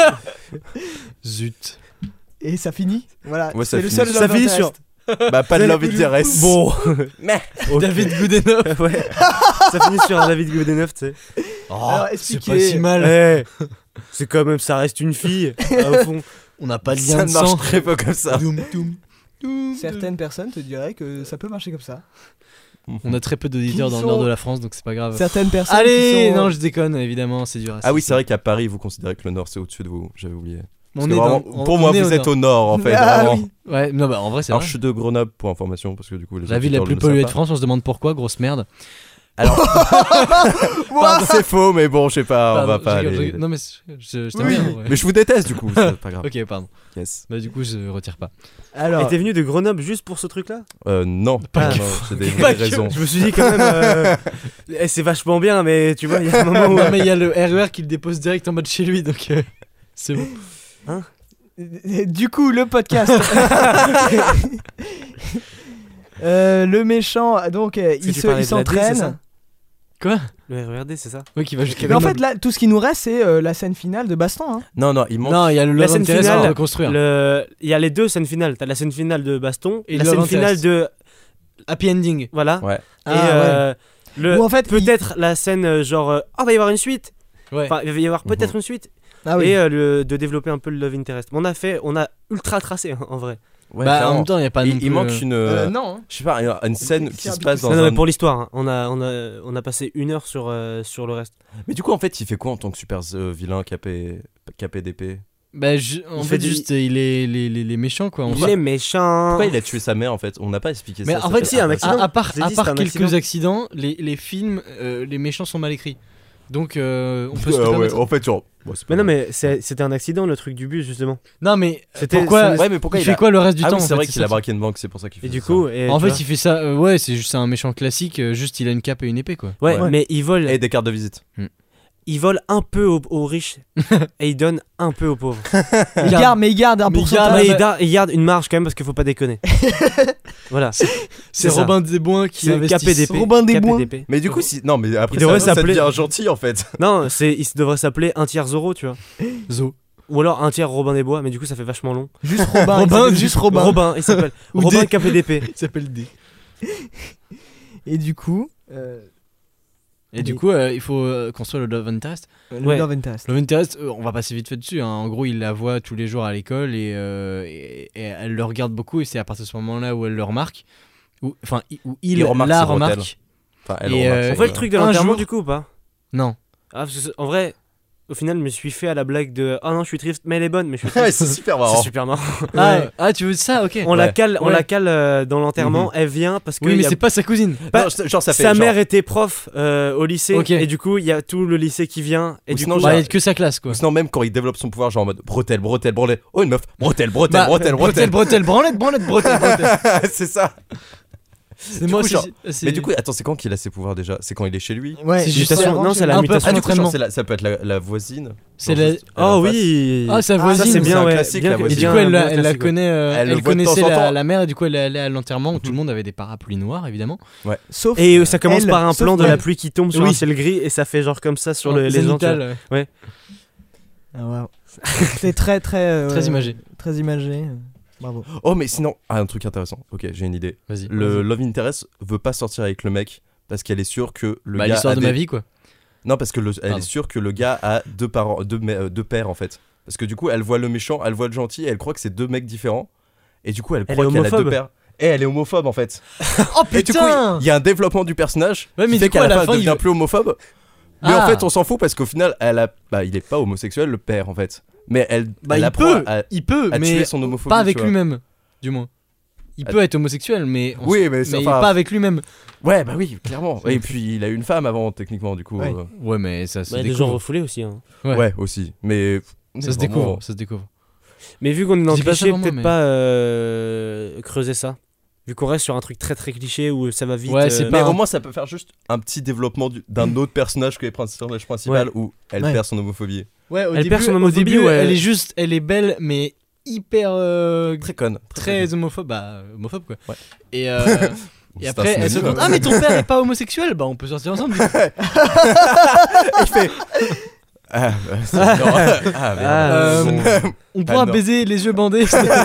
Zut. Et ça finit. Voilà. Ouais, ça c'est le finit. seul Ça love finit interest. Bah, pas de love interest. Bon. David Goodenough. Ouais. Ça finit sur un David Goodenough, tu sais. Alors, c'est expliquez. pas si mal. Eh, c'est quand même, ça reste une fille, au fond. On n'a pas de Ça lien de ne marche sang. très peu comme ça. Doum, doum, doum. Certaines personnes te diraient que ça peut marcher comme ça. On a très peu d'auditeurs Qui dans le sont- nord de la France, donc c'est pas grave. Certaines personnes Allez, qui sont... non, je déconne, évidemment, c'est du racisme. Ah oui, c'est vrai qu'à Paris, vous considérez que le Nord c'est au-dessus de vous. J'avais oublié. On Parce est que vraiment, dans- pour on moi, est vous êtes nord. au Nord en fait. Ah vraiment. oui. Ouais, non, bah en vrai, c'est Alors, vrai. je suis de Grenoble pour information parce que du coup, les La ville la auditeurs plus le savent polluée de pas. France, on se demande pourquoi, grosse merde. Alors, pardon, c'est faux, mais bon, je sais pas, on va Pardon, pas je rigole, aller. je rigole. Non, mais je t'aime Oui. bien. en vrai. Mais je vous déteste du coup, c'est pas grave. Ok, pardon. Yes. Bah, du coup, je retire pas. Et Alors, t'es venu de Grenoble juste pour ce truc-là? Non, Pas non, que- non, j'ai des pas vraies que- raisons. Je me suis dit quand même, c'est vachement bien, mais tu vois, il y a un moment où. Non, mais il y a le RER qui le dépose direct en bas de chez lui, donc c'est bon. du coup, le podcast. Le méchant, donc, il tu parlais de la D, c'est s'entraîne. ça Quoi? Le RERD, c'est ça? Oui, qui va jusqu'à Mais en Grenoble. fait, là, tout ce qui nous reste, c'est la scène finale de Baston. Hein. Non, non, il manque. Non, il y a le La Love scène Interest à finale, reconstruire. Il y a les deux scènes finales. T'as la scène finale de Baston Et la le scène Love finale Interest. de. Happy Ending. Voilà. Ouais. Et Ah, le, Ou en fait, peut-être la scène genre. Ah, va y avoir une suite. Ouais. Enfin, il va y avoir peut-être une suite. Ah oui. Et de développer un peu le Love Interest. On a ultra tracé en vrai. Ouais, Bah, en clairement. même temps, il n'y a pas non il plus, manque une. non. hein. Je sais pas, une scène qui se passe dans Non, non, un. mais pour l'histoire, hein. on a passé 1 heure sur le reste. Mais du coup, en fait, il fait quoi en tant que super vilain KPDP? Bah, en Il fait, fait des- juste, il est les méchants, quoi. Il est méchant. Pourquoi il a tué sa mère en fait? On n'a pas expliqué Mais ça. en ça fait, fait- un accident. à part, J'ai à dit, part c'est un quelques accident. accidents, les films, les méchants sont mal écrits. Donc, on peut se Ouais, permettre. en fait, genre. bon, c'est pas Mais non, grave. mais c'était un accident le truc du bus justement. Non, mais C'était- pourquoi, Ouais, mais pourquoi il il fait a- quoi le reste du Ah temps oui, en c'est vrai fait, qu'il a ça. braqué une banque, c'est pour ça qu'il fait Et du ça. coup, En fait, il fait ça, ouais, c'est juste un méchant classique, juste il a une cape et une épée, quoi. ouais, Ouais. mais il vole, Et des cartes de visite. il vole un peu aux riches et il donne un peu aux pauvres. Il garde un Mais il garde- pourcentage. Mais il garde une marge quand même parce qu'il faut pas déconner. Voilà. C'est ça. Robin Desbois qui C'est investit. KPDP. Robin Desbois. KPDP. Mais du coup, si. Non, mais après, Il devrait ça s'appeler- devient gentil en fait. Non, il devrait s'appeler un tiers Zoro, tu vois. Zo. Ou alors un tiers Robin des Bois, mais du coup ça fait vachement long. Juste Robin. Robin, il s'appelle juste juste Robin. Robin, il s'appelle Ou Robin D. KPDP. Il s'appelle D. Et du coup, Et du Oui. coup, il faut construire le Love Interest. le Ouais. Love Interest. Love Interest, on va passer vite fait dessus. Hein. En gros, il la voit tous les jours à l'école et elle le regarde beaucoup. Et c'est à partir de ce moment-là où elle le remarque. Où il Il remarque la ses bretelles. remarque. Enfin, elle Et, remarque on On son- fait le truc de Un l'enterrement jour- du coup ou pas? Non. Ah, parce que en vrai, au final, je me suis fait à la blague de ah non, je suis triste, mais elle est bonne, mais je suis Ouais, triste. c'est super C'est marrant. super marrant. Ah, tu veux ça? Ok. On la Ouais. cale, Ouais. dans l'enterrement. Elle vient parce que Oui, mais il y a- c'est pas sa cousine. Bah, Non, genre, ça fait. sa genre- mère était prof au lycée Ok. et du coup il y a tout le lycée qui vient et Ou du sinon, coup Bah, il y genre- a que sa classe, quoi. Ou sinon, même quand il développe son pouvoir, genre en mode bretelle. Oh, une meuf. Bretelle. Bah, Bretelle. bretelle, branlette, bretelle. C'est ça. C'est Du moi coup, aussi. genre- c'est- Mais du coup, attends, c'est quand qu'il a ses pouvoirs déjà? C'est quand il est chez lui? Ouais, C'est juste mutation. avant Non, chez c'est la lui. un peu mutation. Ah, du coup, genre, entraînement. ça peut être la voisine. C'est Genre la- juste à la Oh face. oui. Ah, sa Ah, voisine. ça c'est bien, un ouais. classique, Bien la que- Et voisine. du bien coup, elle bien la classique, ouais. connaît, Elle le elle voit de temps connaissait en temps. la mère, et du coup, elle est allée à l'enterrement où tout le monde avait des parapluies noirs, évidemment. Sauf. Et ça commence elle, par un sauf plan de elle. la pluie qui tombe sur Oui. un ciel gris et ça fait genre comme ça sur les gens. tu vois. Zénithal, Ah, wow. C'est très très. Très imagé. Très imagé. Bravo. Oh, mais sinon, un truc intéressant. Ok, j'ai une idée. Vas-y. Le Love Interest veut pas sortir avec le mec parce qu'elle est sûre que le Bah, gars. l'histoire a de des- ma vie, quoi. Non, parce que elle Pardon. est sûre que le gars a deux parents, deux pères en fait. Parce que du coup, elle voit le méchant, elle voit le gentil, et elle croit que c'est deux mecs différents. Et du coup, elle Elle croit est qu'elle a deux homophobe. pères. Et elle est homophobe en fait. Oh Et du coup, il y a un développement du personnage Ouais, mais qui fait du coup, qu'à à la la fin, fin, elle il devient veut- plus homophobe. Mais Ah. en fait, on s'en fout parce qu'au final, il est pas homosexuel, le père en fait. Mais elle Bah, elle il apprend peut, à il peut, tuer mais son homophobie. pas avec tu vois. lui-même, du moins. Il Ah. peut être homosexuel, mais, Oui, mais c'est- enfin- pas avec lui-même. Ouais, bah oui, clairement. Et puis, il a eu une femme avant, techniquement, du coup. Ouais. Ouais, mais ça se Bah, des gens découvre. refoulés aussi. Hein. Ouais. Ouais, aussi. Mais. Ça se découvre, ça se découvre. Mais vu qu'on est dans Je le dis pas ça cliché, vraiment, peut-être mais- pas creuser ça. Vu qu'on reste sur un truc très très cliché où ça va vite. Ouais, c'est Mais pas au un- moins, ça peut faire juste un petit développement d'un autre personnage que les personnages principaux où elle Ouais. perd son homophobie. Ouais, au Elle début, perd son au homophobie, début, ouais. elle est belle, mais hyper Très conne. très homophobe, homophobe quoi. Ouais. Et C'est un après elle se synonyme, demande ah mais ton père est pas homosexuel, bah on peut sortir ensemble. Du coup. Il fait. Ah, bah, c'est non. Ah, merde. On pourra non. baiser les yeux bandés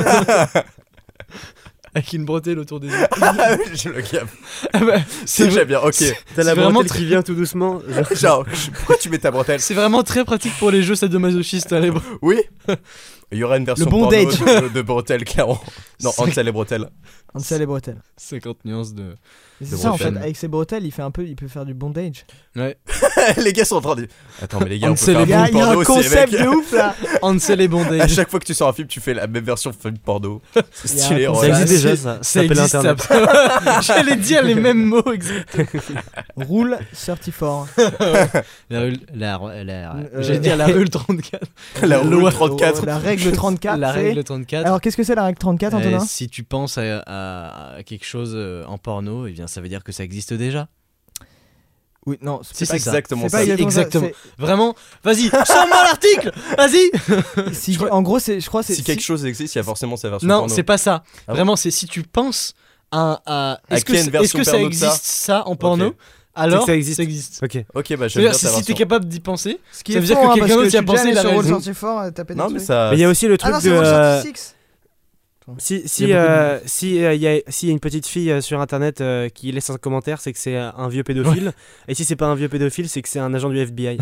avec une bretelle autour des yeux. Ah, je le gamme. Ah bah, C'est j'aime bien, ok. T'as la c'est vraiment bretelle qui vient tout doucement. Genre, pourquoi tu mets ta bretelle? C'est vraiment très pratique pour les jeux sadomasochistes. Hein, Oui. Il y aura une version Le porno bondage. de bretelle, clairement. Non, C'est- Hansel et bretelle. Hansel et bretelles. 50 nuances de. Et De c'est ça en fait, bretelles. avec ses bretelles, il peut faire du bondage. Ouais. Les gars sont en train de. Attends, mais les gars, on peut Hansel faire et un Il y a film un porno aussi, concept mec. de ouf là. Hansel et À bondage. chaque fois que tu sors un film, tu fais la même version de film porno. C'est Il y a stylé, un ouais. Ça existe c'est- déjà, ça. Ça s'appelle existe. Internet. J'allais dire les mêmes mots exactement. Rule 34. La rue. J'allais dire la rue 34. La rue loi- 34. La règle 34. La c'est- règle 34. Alors qu'est-ce que c'est la règle 34, Antonin? Si tu penses à quelque chose en porno, eh bien ça veut dire que ça existe déjà. Oui, non, Si, pas c'est ça. exactement c'est ça. pas C'est exactement. exactement. Vraiment, vas-y, sors-moi l'article. Vas-y. Si, en gros, je crois, c'est Si quelque chose existe, il y a forcément sa version Non, porno. c'est pas ça. Ah bon Vraiment, c'est si tu penses à est-ce qu'il y a une que, est-ce version que ça porno de ça existe ça en porno Ok. alors C'est que ça existe. Ok. Ok, bah j'aime bien C'est-à-dire ta si version. t'es capable d'y penser, ce qui ça est veut dire faux, que hein, quelqu'un parce d'autre y a je suis déjà pensé, allé il a sur raison. Roll 34 taper des Non, mais trucs. ça. Mais il y a aussi le Ah truc non, c'est de. Roll 36. S'il Il y y, a a une petite fille sur internet qui laisse un commentaire, c'est que c'est un vieux pédophile. Et si c'est pas un vieux pédophile, c'est que c'est un agent du FBI.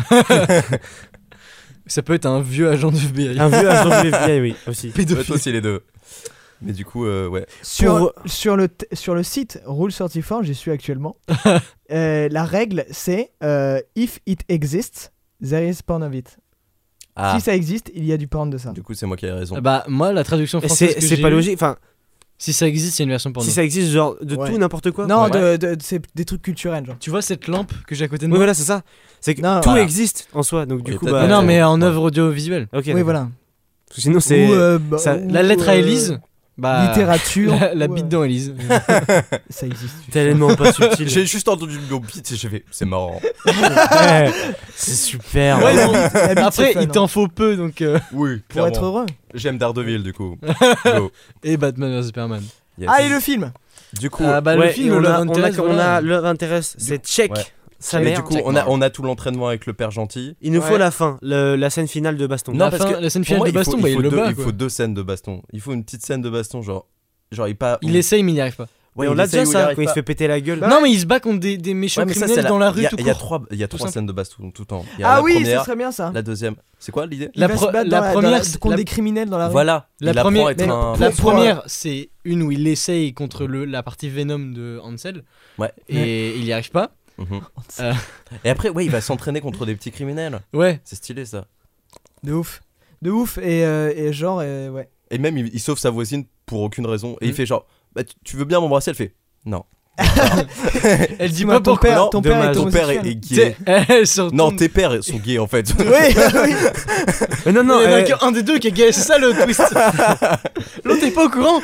Ça peut être un vieux agent du FBI. Un vieux agent du FBI, oui, aussi. Ouais, Pédophile. toi aussi les deux. Mais du coup, ouais. Sur le site Rule 34, j'y suis actuellement. La règle, c'est if it exists, there is porn of it. Ah, Si ça existe, il y a du porn de ça. du coup, c'est moi qui ai raison. Bah moi la traduction Et française que c'est j'ai pas eue, logique. Enfin, Si ça existe, il y a une version porno. si ça existe, genre de Ouais. tout, n'importe quoi. Non, Ouais. c'est des trucs culturels, genre. Tu vois cette lampe que j'ai à côté de Oui, moi voilà, c'est ça. C'est que Non, tout voilà. existe en soi. Donc, du Oui, coup, peut-être bah. Mais non, mais en Ouais. œuvre audiovisuelle. Ok. Oui, d'accord. voilà. Parce que sinon, c'est. Ou, ça- La lettre à Élise, bah littérature. la ou, bite dans Élise. Ça existe. Tellement pas subtil. J'ai juste entendu mon beat et j'ai fait. C'est marrant. Ouais, c'est super. Ouais, La bon. bite, c'est Après, fun, il hein. t'en faut peu donc Oui, Pour être heureux. J'aime Daredevil, du coup. Go. et Batman vs Superman. Yes. Ah, et le film. Du coup, Bah Ouais, le film et on Love a- Interest, on voilà. a Love Interest, c'est check. Ouais. Sa et mère. du coup, on a tout l'entraînement avec le père gentil. Il nous faut Ouais. la fin, la scène finale de baston. La parce fin- que la scène pour finale moi, de baston, bah, il le deux, bat, il quoi. faut deux scènes de baston. Il faut une petite scène de baston, genre Il essaye mais il n'y arrive pas. Ouais, on l'a déjà ça, quand il se fait péter la gueule. Non mais il se bat contre des méchants Ouais, mais ça, criminels c'est dans la rue il y a- tout il y a court. trois simple. scènes de baston tout le temps. Il y a Ah la oui, première, ce serait bien ça. la deuxième. C'est quoi l'idée? Il va se battre dans première, contre la- des criminels dans la rue. Voilà. La il apprend première, à être un. la Pour- première, c'est une où il essaye contre la partie Venom de Hansel. Ouais. Et il n'y arrive pas. Mhm. Euh. Et après, ouais, il va s'entraîner contre des petits criminels. Ouais. C'est stylé ça. De ouf. De ouf. Et genre, ouais. Et même, il sauve sa voisine pour aucune raison. Et il Mm. fait genre, bah, tu veux bien m'embrasser? Elle fait, non. Elle dit Dis-moi, pas pourquoi. Non, ton père est ton père homosexuel. est gay. Elle se retourne. Non, tes pères sont gays en fait. Oui, oui. Mais non, non, Il y en a qu'un des deux qui est gay, c'est ça le twist. L'autre est pas au courant.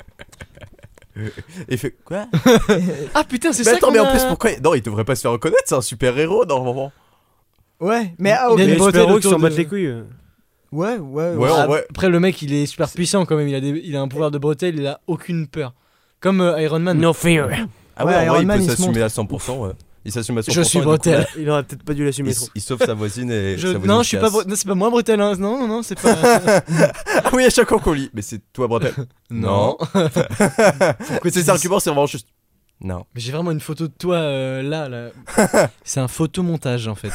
Et il fait, quoi? Ah putain, c'est Mais ça attends, qu'on mais en a- plus, pourquoi? Non, il devrait pas se faire reconnaître, c'est un super héros normalement. Ouais, mais ah, Il ok. a une les bretelle super-héros qui autour s'en battent de- les couilles. Ouais, ouais, Ouais, Ah, ouais. Après, le mec, il est super puissant quand même. Il a un pouvoir de bretelle, il a aucune peur. Comme Iron Man. No fear. Ah Ouais, ouais, en Iron vrai, il Man, peut il se s'assumer à 100%. Ouais. Il s'assume à 100%. Je suis et du coup, bretelle. là, Il aurait peut-être pas dû l'assumer trop. il sauve sa voisine et. sa voisine Non, se je suis pas. casse. Non, c'est pas moi bretelle. Hein. Non, non, c'est pas. Ah oui, à chaque fois qu'on lit. Mais c'est toi, bretelle. Non. Pourquoi ces arguments, c'est vraiment juste. Non. Mais j'ai vraiment une photo de toi là. C'est un photomontage en fait.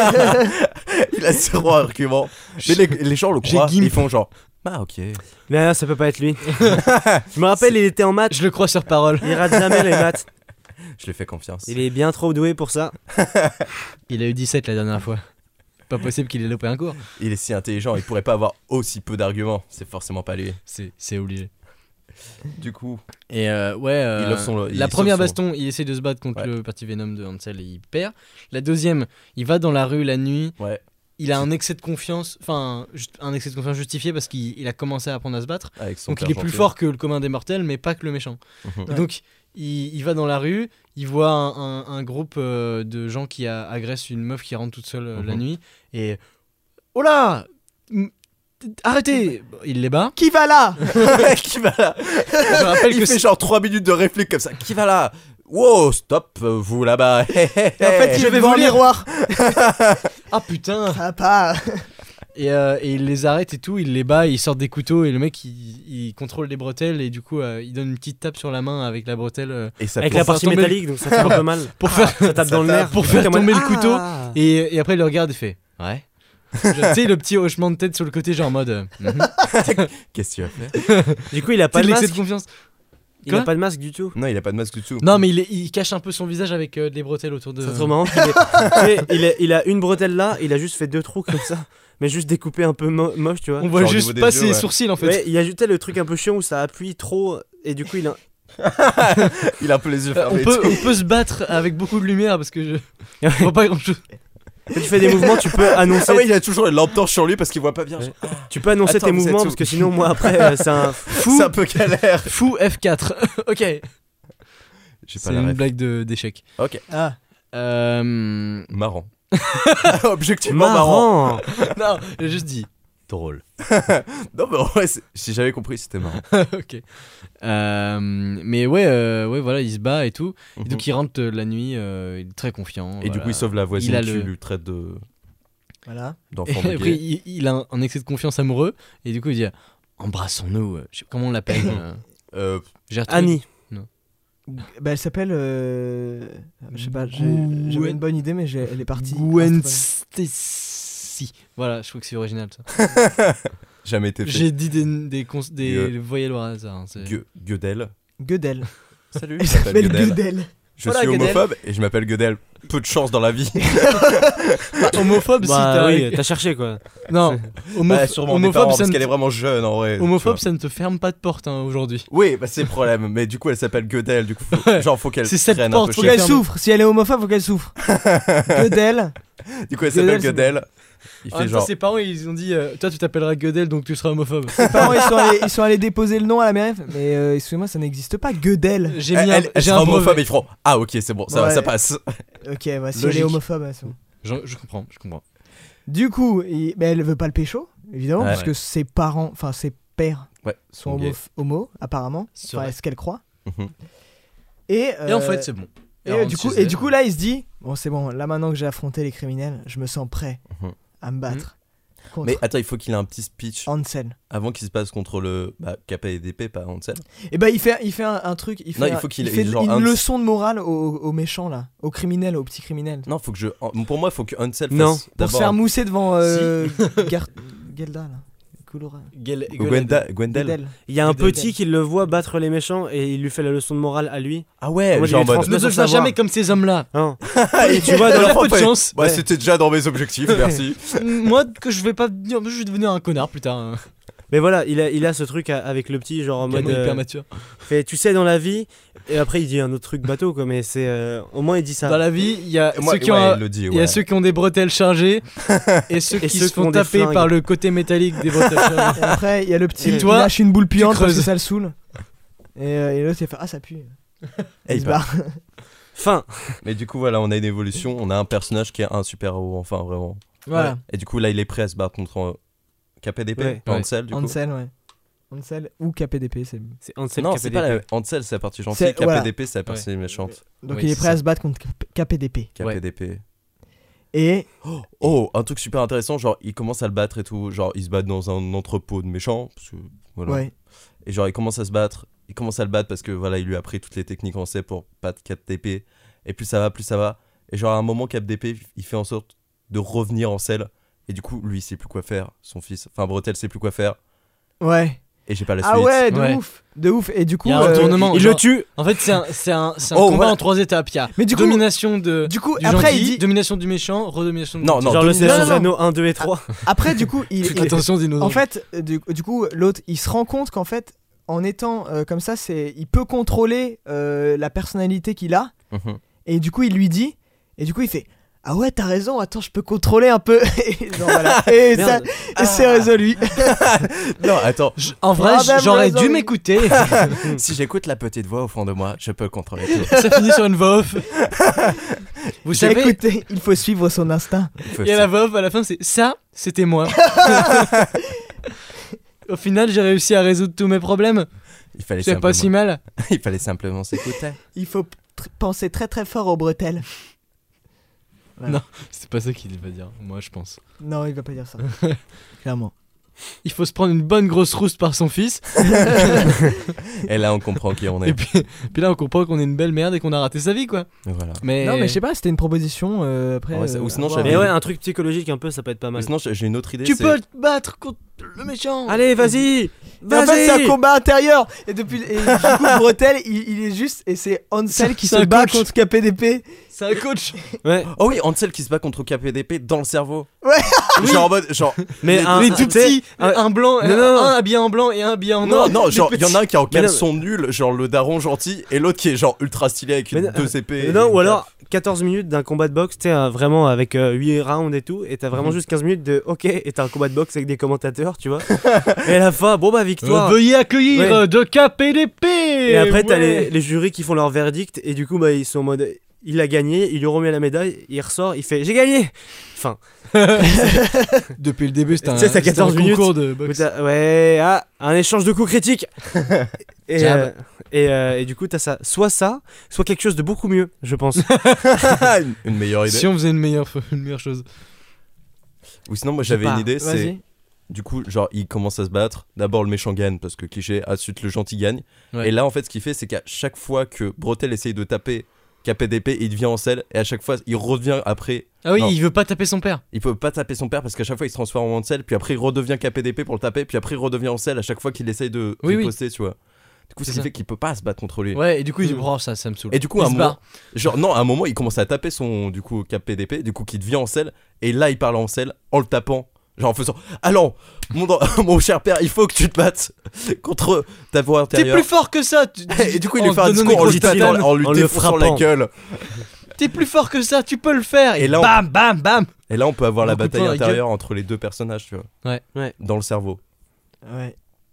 Il a zéro argument. Mais les gens le J'ai croient. Gimp. Ils font genre. Ah, ok. Mais là, ça peut pas être lui. Je me rappelle, il était en maths. Je le crois sur parole. Il rate jamais les maths. Je lui fais confiance. Il est bien trop doué pour ça. Il a eu 17 la dernière fois. Pas possible qu'il ait loupé un cours. Il est si intelligent, il pourrait pas avoir aussi peu d'arguments. C'est forcément pas lui. C'est obligé. Du coup. Et ouais, Il offre son- il la sauve première son- baston, il essaie de se battre contre Ouais. le parti Venom de Hansel et il perd. La deuxième, il va dans la rue la nuit. Ouais. Il a un excès de confiance, un excès de confiance justifié parce qu'il a commencé à apprendre à se battre. Avec son Donc il père est plus gentil. fort que le commun des mortels, mais pas que le méchant. Mhm. Et donc il va dans la rue, il voit un groupe de gens qui agressent une meuf qui rentre toute seule la Mhm. nuit. Et oh là, arrêtez. Il les bat. Qui va là? Qui va là? Je rappelle Il que fait genre 3 minutes de réflexe comme ça. Qui va là? Wow, stop, vous là-bas. Et en fait, il je est vais devant vous le lire. miroir. Ah putain. Papa. Et il les arrête et tout, il les bat, il sort des couteaux et le mec il contrôle les bretelles et du coup il donne une petite tape sur la main avec la bretelle Et ça Avec pour la faire partie tomber- métallique, donc ça fait un peu mal. pour faire Ça tape dans le nerf. pour faire T'es en mode, tomber le couteau ah. et après il le regarde et fait ouais. Tu sais le petit hochement de tête sur le côté genre en mode Qu'est-ce que tu as fait? Du coup, il a pas pas de l'excès masque. de confiance. Il Quoi a pas de masque du tout. Non, il a pas de masque du tout. Non mais il cache un peu son visage avec des bretelles autour de C'est trop marrant qu'il ait- tu sais, il a une bretelle là, il a juste fait 2 trous comme ça, mais juste découpé un peu moche, tu vois. on voit Genre au juste niveau des pas yeux, ses ouais. sourcils en fait. Ouais, il a ajouté le truc un peu chiant où ça appuie trop et du coup il a... Il a un peu les yeux fermés. on peut se battre avec beaucoup de lumière parce que je vois pas grand chose. Quand tu fais des mouvements, tu peux annoncer, Ah ouais, il a toujours une lampe torche sur lui parce qu'il voit pas bien. Ouais. tu peux annoncer Attends, tes vous êtes mouvements où parce que sinon moi après c'est un C'est un peu galère. Fou F4. Ok. J'ai C'est pas la une ref. blague d'échec. Ok. Ah. Marrant. Objectivement marrant. Non, j'ai juste dit drôle. Non, mais en vrai, si j'avais compris, c'était marrant. Ok. Mais ouais, voilà, il se bat et tout. Et donc il rentre la nuit, il est très confiant. Et du voilà. coup, il sauve la voisine Il a qui le- lui traite de Voilà. d'enfant Et après, gay. il a un excès de confiance amoureux. Et du coup, il dit embrassons-nous. Je sais pas comment on l'appelle. Gertrude. Annie. Bah, elle s'appelle. Je sais pas, j'avais une bonne idée, mais elle est partie. Gwen Ah, Stacy. Voilà, je trouve que c'est original ça. Jamais été fait. J'ai dit des Gueux. voyelles au hasard. hein, c'est- Gödel. Gödel. Salut, Elle je m'appelle s'appelle Gödel. Gödel. Je Voilà, suis Gödel. homophobe et je m'appelle Gödel. Peu de chance dans la vie. Homophobe, si Bah t'as. oui, t'as cherché quoi. Non, Bah, sûrement mes parents, homophobe, ça parce ne... qu'elle est vraiment jeune en vrai. homophobe, tu ça ne te ferme pas de porte hein, aujourd'hui. vois. Oui, bah c'est le problème. Mais du coup, elle s'appelle Gödel. Du coup, faut qu'elle C'est cette traîne porte, un peu Faut cher. qu'elle ferme. souffre. Si elle est homophobe, faut qu'elle souffre. Gödel. Du coup, elle s'appelle Gödel, Gödel. Il En fait même temps, genre. ses parents ils ont dit toi tu t'appelleras Gödel donc tu seras homophobe. Ses parents, ils sont allés déposer le nom à la mairie. Mais excusez-moi, ça n'existe pas. Gödel. J'ai Elle, mis elle, elle j'ai sera un homophobe brevet. et ils feront ah ok c'est bon ça va, Ouais. ça passe. Ok, bah, si Logique. elle est homophobe, c'est bon. Je comprends. Du coup, mais elle veut pas le pécho, évidemment, Ouais. parce que ses parents, enfin ses pères, Ouais. sont gays. homo, apparemment. C'est Enfin, vrai. est-ce qu'elle croit. Mhm. Et Et en fait c'est bon. et du coup là, il se dit bon, c'est bon. Là maintenant que j'ai affronté les criminels, je me sens prêt Mhm. à me battre contre Mais attends, il faut qu'il ait un petit speech Ansel. avant qu'il se passe contre le KPDP, pas Ansel. Et bah il fait un truc. Il fait, Non, il faut qu'il ait fait genre une un- leçon de morale aux méchants là, aux criminels, aux petits criminels. Non, faut que je. Pour moi, il faut que Ansel Non. fasse Pour se d'abord. faire mousser devant Gelda là. Colora. Gwendal. Gödel. Il y a un Gödel. petit qui le voit battre les méchants et il lui fait la leçon de morale à lui. Ah ouais, Moi, genre en j'ai mode. transmis- Ne sans deviens savoir. jamais comme ces hommes-là. Hein. Et tu vois, dans la peu de chance. Bah, c'était déjà dans mes objectifs, merci. Moi que je vais pas devenir, je vais devenir un connard plus tard. hein. Mais voilà, il a ce truc avec le petit, genre en mode. Canon hyper mature. Fait, tu sais, dans la vie, et après il dit un autre truc bateau, quoi, mais c'est. Au moins il dit ça. Dans la vie, il y a Moi, ceux qui ouais, ont il le dit, il y a ouais. ceux qui ont des bretelles chargées et ceux qui ceux se qui ont font des taper flingues. par le côté métallique des bretelles chargées. Et après, il y a le petit Et qui toi, lâche une boule puante parce que creuses. ça le saoule. Et l'autre, il fait ah, ça pue. Et Il il se part. barre. Fin. Mais du coup, voilà, on a une évolution. On a un personnage qui est un super-héros, enfin, vraiment. Voilà. Et du coup, là, il est prêt à se battre contre KPDP, Ouais. pas Ansel, du coup. Ansel, ouais. Ansel ou KPDP, c'est. C'est Ansel Non, KPDP. c'est pas la. Ansel, c'est la partie gentille. C'est- voilà. KPDP, c'est la partie méchante. Donc Oui, il est c'est prêt ça. à se battre contre KPDP. KPDP. Et Oh, un truc super intéressant, genre, il commence à le battre et tout. Genre, il se bat dans un entrepôt de méchants. Parce que, voilà. ouais. Et genre, il commence à se battre. Il commence à le battre parce que, voilà, il lui a appris toutes les techniques en C pour pas de KPDP. Et plus ça va, plus ça va. Et genre, à un moment, KPDP, il fait en sorte de revenir en selle. Et du coup, lui, il sait plus quoi faire. Son fils, enfin, Bretel, sait plus quoi faire. Ouais. Et j'ai pas la Ah suite. ouais, de Ouais. ouf. De ouf. Et du coup. Il y a un retournement. Il genre- le tue. En fait, c'est un Oh, combat voilà. en 3 étapes. Il y a Mais du coup- domination du Du coup, après, gentil, il dit. domination du méchant, redomination du Non, gentil. non, Genre le domination- Seigneur des non, Anneaux 1, 2 et 3. Après, du coup, Attention, dinosaure. en fait, du coup, l'autre, il se rend compte qu'en fait, en étant comme ça, il peut contrôler la personnalité qu'il a. Mhm. Et du coup, il lui dit. Et du coup, il fait. Ah ouais, t'as raison, attends, je peux contrôler un peu. Et genre, voilà. Et ça, Merde. et c'est résolu. Non, attends. En vrai, Problème j'aurais dû résolu. m'écouter. Si j'écoute la petite voix au fond de moi, je peux contrôler tout. Ça finit sur une voix off. Vous savez, Écoutez, il faut suivre son instinct. Il faut il y a la voix off à la fin, c'est ça, c'était moi. Au final, j'ai réussi à résoudre tous mes problèmes. C'est pas si mal. Il fallait simplement s'écouter. Il faut penser très très fort aux bretelles. Voilà. Non, c'est pas ça qu'il va dire. Moi, je pense. Non, il va pas dire ça. Clairement. Il faut se prendre une bonne grosse rouste par son fils. Et là, on comprend qui on est. Et puis là, on comprend qu'on est une belle merde et qu'on a raté sa vie, quoi. Et voilà. Non, mais je sais pas, c'était une proposition. Après, Ouais, ou sinon, Mais ouais, un truc psychologique un peu, ça peut être pas mal. Mais sinon, j'ai une autre idée. Tu peux te battre contre le méchant. Allez, vas-y. Mais en fait, c'est un combat intérieur. Et du coup, Bretel, il est juste. Et c'est Ansel qui se bat contre KPDP. C'est un coach. Ouais. Oh oui, Ansel qui se bat contre KPDP dans le cerveau. Ouais. Genre en mode. Mais les tout petits, un blanc, non. un habillé en blanc et un habillé en noir. Non, genre il y en a un qui est en caleçon nul, genre le daron gentil, et l'autre qui est genre ultra stylé avec deux épées. Non, ou alors 14 minutes d'un combat de boxe, tu sais, vraiment avec 8 rounds et tout, et t'as vraiment juste 15 minutes de ok, et t'as un combat de boxe avec des commentateurs, tu vois. Et à la fin, bon bah victoire. Veuillez accueillir de KPDP. Et après, t'as les jurys qui font leur verdict, et du coup, bah ils sont en mode. Il a gagné, il lui remet la médaille, il ressort, il fait j'ai gagné. Enfin. Depuis le début, c'était un 14 minutes concours de boxe. Ouais, un échange de coups critiques. Et du coup, t'as ça, soit quelque chose de beaucoup mieux, je pense. Une meilleure idée. Si on faisait une meilleure chose. Ou sinon, moi j'avais une idée, c'est. Du coup, genre, il commence à se battre. D'abord, le méchant gagne parce que cliché, ensuite, le gentil gagne. Ouais. Et là, en fait, ce qu'il fait, c'est qu'à chaque fois que Bretel essaye de taper KPDP, il devient Ansel. Et à chaque fois, il revient après. Ah oui, il veut pas taper son père. Il peut pas taper son père parce qu'à chaque fois, il se transforme en Ansel. Puis après, il redevient KPDP pour le taper. Puis après, il redevient Ansel à chaque fois qu'il essaye de riposter, tu vois. Du coup, c'est ce qui fait qu'il peut pas se battre contre lui. Ouais, et du coup, il dit, oh, ça me saoule. Et du coup, à un moment, il commence à taper son KPDP, du coup, qui devient Ansel. Et là, il parle à Ansel en le tapant. Genre en faisant allons, mon cher père, il faut que tu te battes contre ta voix intérieure. T'es plus fort que ça. Et du coup, il lui fait un discours en lui défonçant la gueule. T'es plus fort que ça, tu peux le faire. Et là, bam. Et là, on peut avoir la bataille intérieure entre les deux personnages, tu vois. Ouais. Dans le cerveau. Ouais.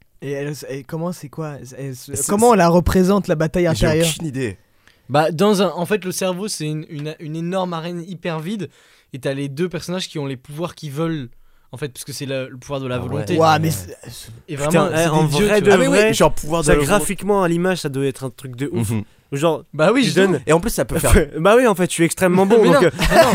Et comment c'est quoi comment on la représente la bataille intérieure? J'ai aucune idée. Bah en fait, le cerveau, c'est une énorme arène hyper vide. Et t'as les deux personnages qui ont les pouvoirs qu'ils veulent. En fait, parce que c'est le pouvoir de la volonté. Ouais, mais et vraiment, putain, en vrai de vrai, genre pouvoir de ça graphiquement à l'image, ça doit être un truc de ouf. Genre, bah oui, je donne. Et en plus, ça peut faire. Bah oui, en fait, je suis extrêmement bon. Donc... non,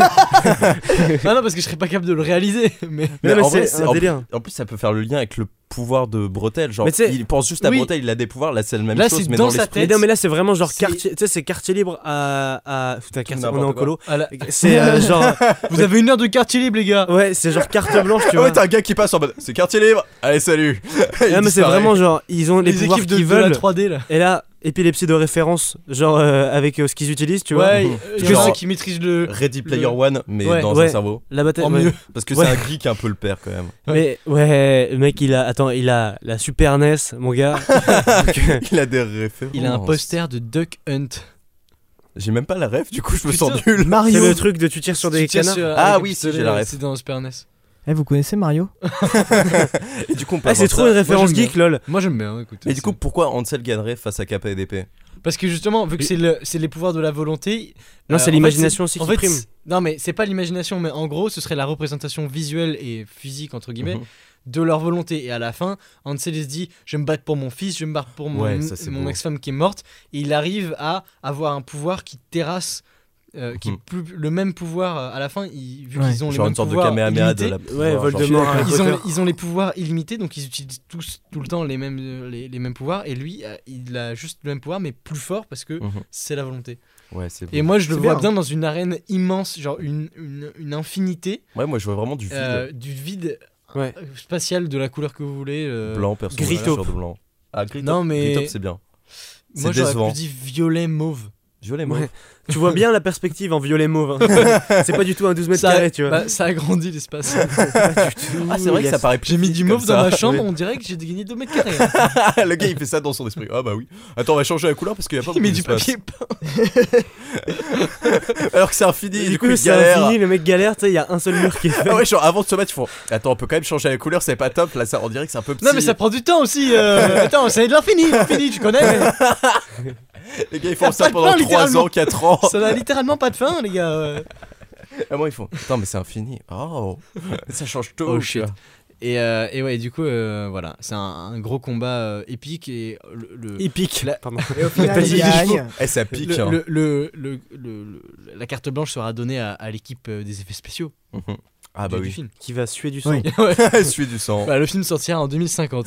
parce que je serais pas capable de le réaliser. Mais en vrai, c'est un délire. En plus, ça peut faire le lien avec le pouvoir de Bretel. Genre, il pense juste à Bretel, il a des pouvoirs. Là, c'est la même chose, mais dans l'esprit. Non, mais là, c'est vraiment genre quartier. Tu sais, c'est quartier libre à. Putain, on est en colo. C'est genre. Vous avez une heure de quartier libre, les gars. Ouais, c'est genre carte blanche, tu vois. Ouais, t'as un gars qui passe en mode. C'est quartier libre. Allez, salut. Non, mais c'est vraiment genre. Ils ont les pouvoirs qu'ils veulent. La 3D, là. Et là. Épilepsie de référence, genre avec ce qu'ils utilisent, tu vois. Ouais, genre qui maîtrise le Ready Player One, mais dans un cerveau. La bataille, mieux. Parce que c'est un geek un peu le père quand même. Mais le mec, il a la Super NES, mon gars. Il a des références. Il a un poster de Duck Hunt. J'ai même pas la ref, du coup je me sens nul. Mario. C'est le truc de tu tires sur des canards. Ah oui, si j'ai la ref. C'est dans Super NES. Vous connaissez Mario? Et du coup, on peut c'est trop une référence geek, lol. Moi j'aime bien, écoute. Et du coup, pourquoi Ansel gagnerait face à KPDP? Parce que justement, vu que c'est les pouvoirs de la volonté. Non, c'est l'imagination aussi qui prime. Non, mais c'est pas l'imagination, mais en gros, ce serait la représentation visuelle et physique, entre guillemets, de leur volonté. Et à la fin, Ansel il se dit je vais me battre pour mon fils, je vais me battre pour mon ex-femme qui est morte. Et il arrive à avoir un pouvoir qui terrasse. Qui est plus le même pouvoir à la fin, vu qu'ils ont les mêmes pouvoirs illimités, ils ont les pouvoirs illimités, donc ils utilisent tous tout le temps les mêmes pouvoirs, et lui il a juste le même pouvoir mais plus fort parce que c'est la volonté. Ouais, c'est et moi je le vois bien dans une arène immense, genre une infinité. Ouais, moi je vois vraiment du vide spatial de la couleur que vous voulez, blanc, perso, gris taupe. blanc. Ah, gris non mais gris taupe, c'est bien. Moi j'aurais dit violet mauve. Violet mauve. Ouais. Tu vois bien la perspective en violet mauve. Hein. C'est pas du tout un 12 mètres carrés, tu vois. Bah, ça agrandit l'espace. Ah, c'est vrai que ça paraît plus. J'ai mis du mauve dans ma chambre, on dirait que j'ai gagné 2 mètres carrés. Le gars il fait ça dans son esprit. Ah bah oui. Attends, on va changer la couleur parce qu'il y a pas beaucoup d'espace. Il met du papier peint. Alors que c'est infini. Du coup, c'est infini, le mec galère, tu sais, il y a un seul mur qui est fait. Ah ouais, genre avant de se mettre, ils font. Attends, on peut quand même changer la couleur, c'est pas top. Là, ça on dirait que c'est un peu petit. Non, mais ça prend du temps aussi. Attends, c'est de l'infini, tu connais. Les gars ils font ça pendant 3 ans, 4 ans. Ça n'a littéralement pas de fin, les gars. Ah bon, ils font. Attends, mais c'est infini. Oh, ça change tout. Oh shit. Et ouais, du coup, voilà, c'est un gros combat épique et Épique. Pardon. Et au final, il gagne. Ça pique. Hein. La carte blanche sera donnée à l'équipe des effets spéciaux Ah bah du oui. film. Qui va suer du sang. Oui. Ouais. Suer du sang. Bah, le film sortira en 2050.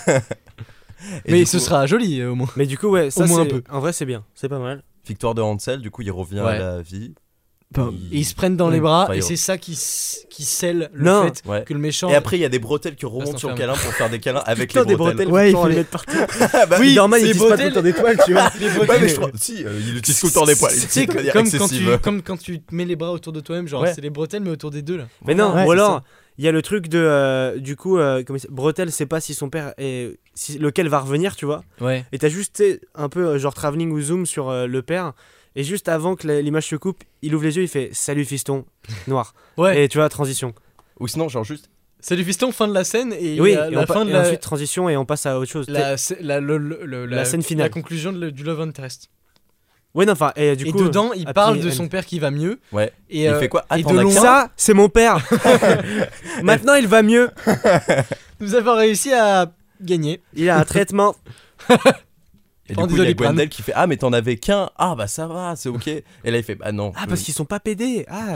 Et Mais du ce coup, sera joli au moins. Mais du coup, ouais, ça Au moins c'est. un peu. En vrai, c'est bien. C'est pas mal. victoire de Hansel, du coup il revient Ouais. à la vie. Et ils se prennent dans Oui. les bras Enfin, et il- c'est ça qui scelle le Non. fait Ouais. que le méchant. Et après il y a des bretelles qui remontent Reste sur le enfermé. câlin pour faire des câlins avec Putain, les des bretelles. bretelles, Ouais, putain, on il les fait- met partout. Bah, Oui, normal, c'est ils disent pas tout bretelles. le temps des toiles, tu vois. Les Ouais, bretelles, mais je crois. Si, il utilise tout le temps des poils. Tu sais, de manière comme quand, excessive. comme quand tu te mets les bras autour de toi-même, genre Ouais. c'est les bretelles mais autour des deux là. Mais non, Ouais, ou c'est alors, il y a le truc de. Du coup, Bretel sait pas si son père est. Lequel va revenir, tu vois. Ouais. Et t'as juste tu sais, un peu genre travelling ou zoom sur le père. Et juste avant que l'image se coupe, il ouvre les yeux, il fait salut fiston, noir. Ouais. Et tu vois, transition. Ou sinon, genre juste. Salut fiston, fin de la scène et Oui, la et, fin de et la ensuite transition et on passe à autre chose. la scène finale. La conclusion du Love Interest. Ouais, non, enfin, et du Et coup. dedans, il happy parle de end. son père qui va mieux. Ouais. Et Il fait quoi? et Attends, de on a loin, que Ça, c'est mon père. Maintenant, il va mieux. nous avons réussi à gagner. Il a un traitement. Et Oh, du coup, il y a désolé, Bran. Gwendal qui fait ah mais t'en avais qu'un. Ah bah ça va, c'est ok. Et là il fait bah non. Ah, parce qu'ils sont pas pédés. Ah,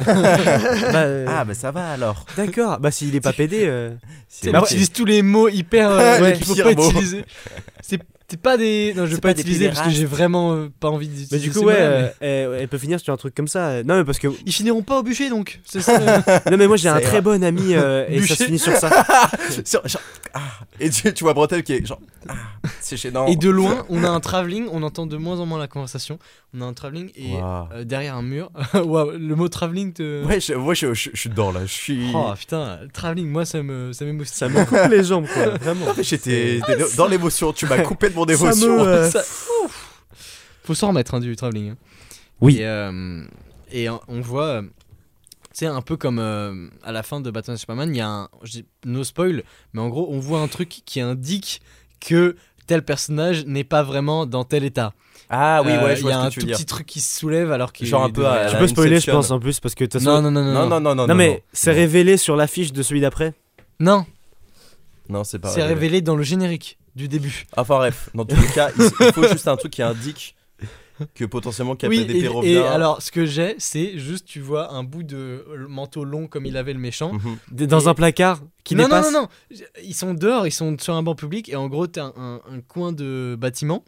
Ah bah ça va alors. d'accord. Bah, s'il est pas pédé. C'est Il utilise tous les mots hyper Les qu'il faut pires pas mots. utiliser. C'est pas des. Non, je vais C'est pas pas des utiliser parce que pédérastes. j'ai vraiment pas envie d'utiliser. Mais du coup, ces ouais, mots-là, mais elle peut finir sur un truc comme ça. Non, mais parce que. Ils finiront pas au bûcher donc. C'est ça. Non, mais moi j'ai Ça un ira. très bon ami et ça Bûcher. se finit sur ça. Genre, ah. Et tu vois Bretel qui est genre ah, c'est gênant. Et de loin, on a un travelling, on entend de moins en moins la conversation. On a un travelling et Waouh. derrière un mur. Waouh, le mot travelling te. Ouais, moi je suis dedans là. Je suis. Oh putain, le travelling, moi ça m'émoustille. Ça me coupe les jambes, quoi. Vraiment. J'étais dans l'émotion. Tu m'as coupé de mon Ça émotion. me, Ça- ouf. Faut s'en remettre du travelling. hein. Oui. Et on voit, tu sais, un peu comme à la fin de Batman Superman, il y a un. Je dis no spoil, mais en gros, on voit un truc qui indique que tel personnage n'est pas vraiment dans tel état. Ah oui, ouais, je Il y a vois un ce que tu tout veux dire. petit truc qui se soulève alors qu'il Genre un peu à Tu la peux spoiler, je Inception. pense, en plus, parce que de toute façon. Non. Non, mais c'est révélé sur l'affiche de celui d'après. Non, Non, c'est pas c'est révélé dans le générique du début. Enfin bref, dans tous les cas, il faut juste un truc qui indique que potentiellement Oui, KPDP et revient. alors ce que j'ai, c'est juste tu vois un bout de manteau long comme il avait le méchant. Mhm. Dans Et- un placard qui non, dépasse. non, ils sont dehors, ils sont sur un banc public et en gros t'as un coin de bâtiment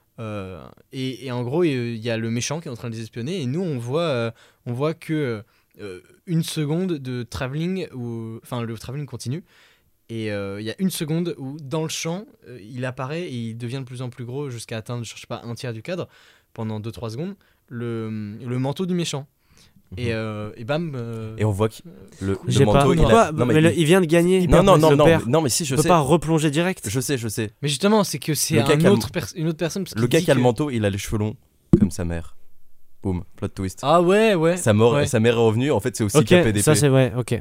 et en gros il y a le méchant qui est en train de les espionner et nous on voit que une seconde de travelling enfin le travelling continue et il y a une seconde où dans le champ il apparaît et il devient de plus en plus gros jusqu'à atteindre je sais pas un tiers du cadre pendant 2-3 secondes le manteau du méchant et bam Et on voit que le J'ai pas. manteau, il a... Pourquoi Non, mais il vient de gagner. non, le père. non, mais si, je Il peut sais. pas replonger direct. Je sais. mais justement c'est que c'est Le gars qui a une le- autre personne parce Le qu'il gars dit qui a le que- manteau, il a les cheveux longs, comme sa mère. Boum, plot twist. ah ouais Sa mère est revenue, en fait, c'est aussi Ok, KPDP. ça c'est vrai, ok.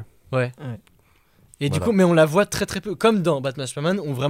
Et du Voilà. coup, mais on la voit très très peu. Comme dans Batman Superman, on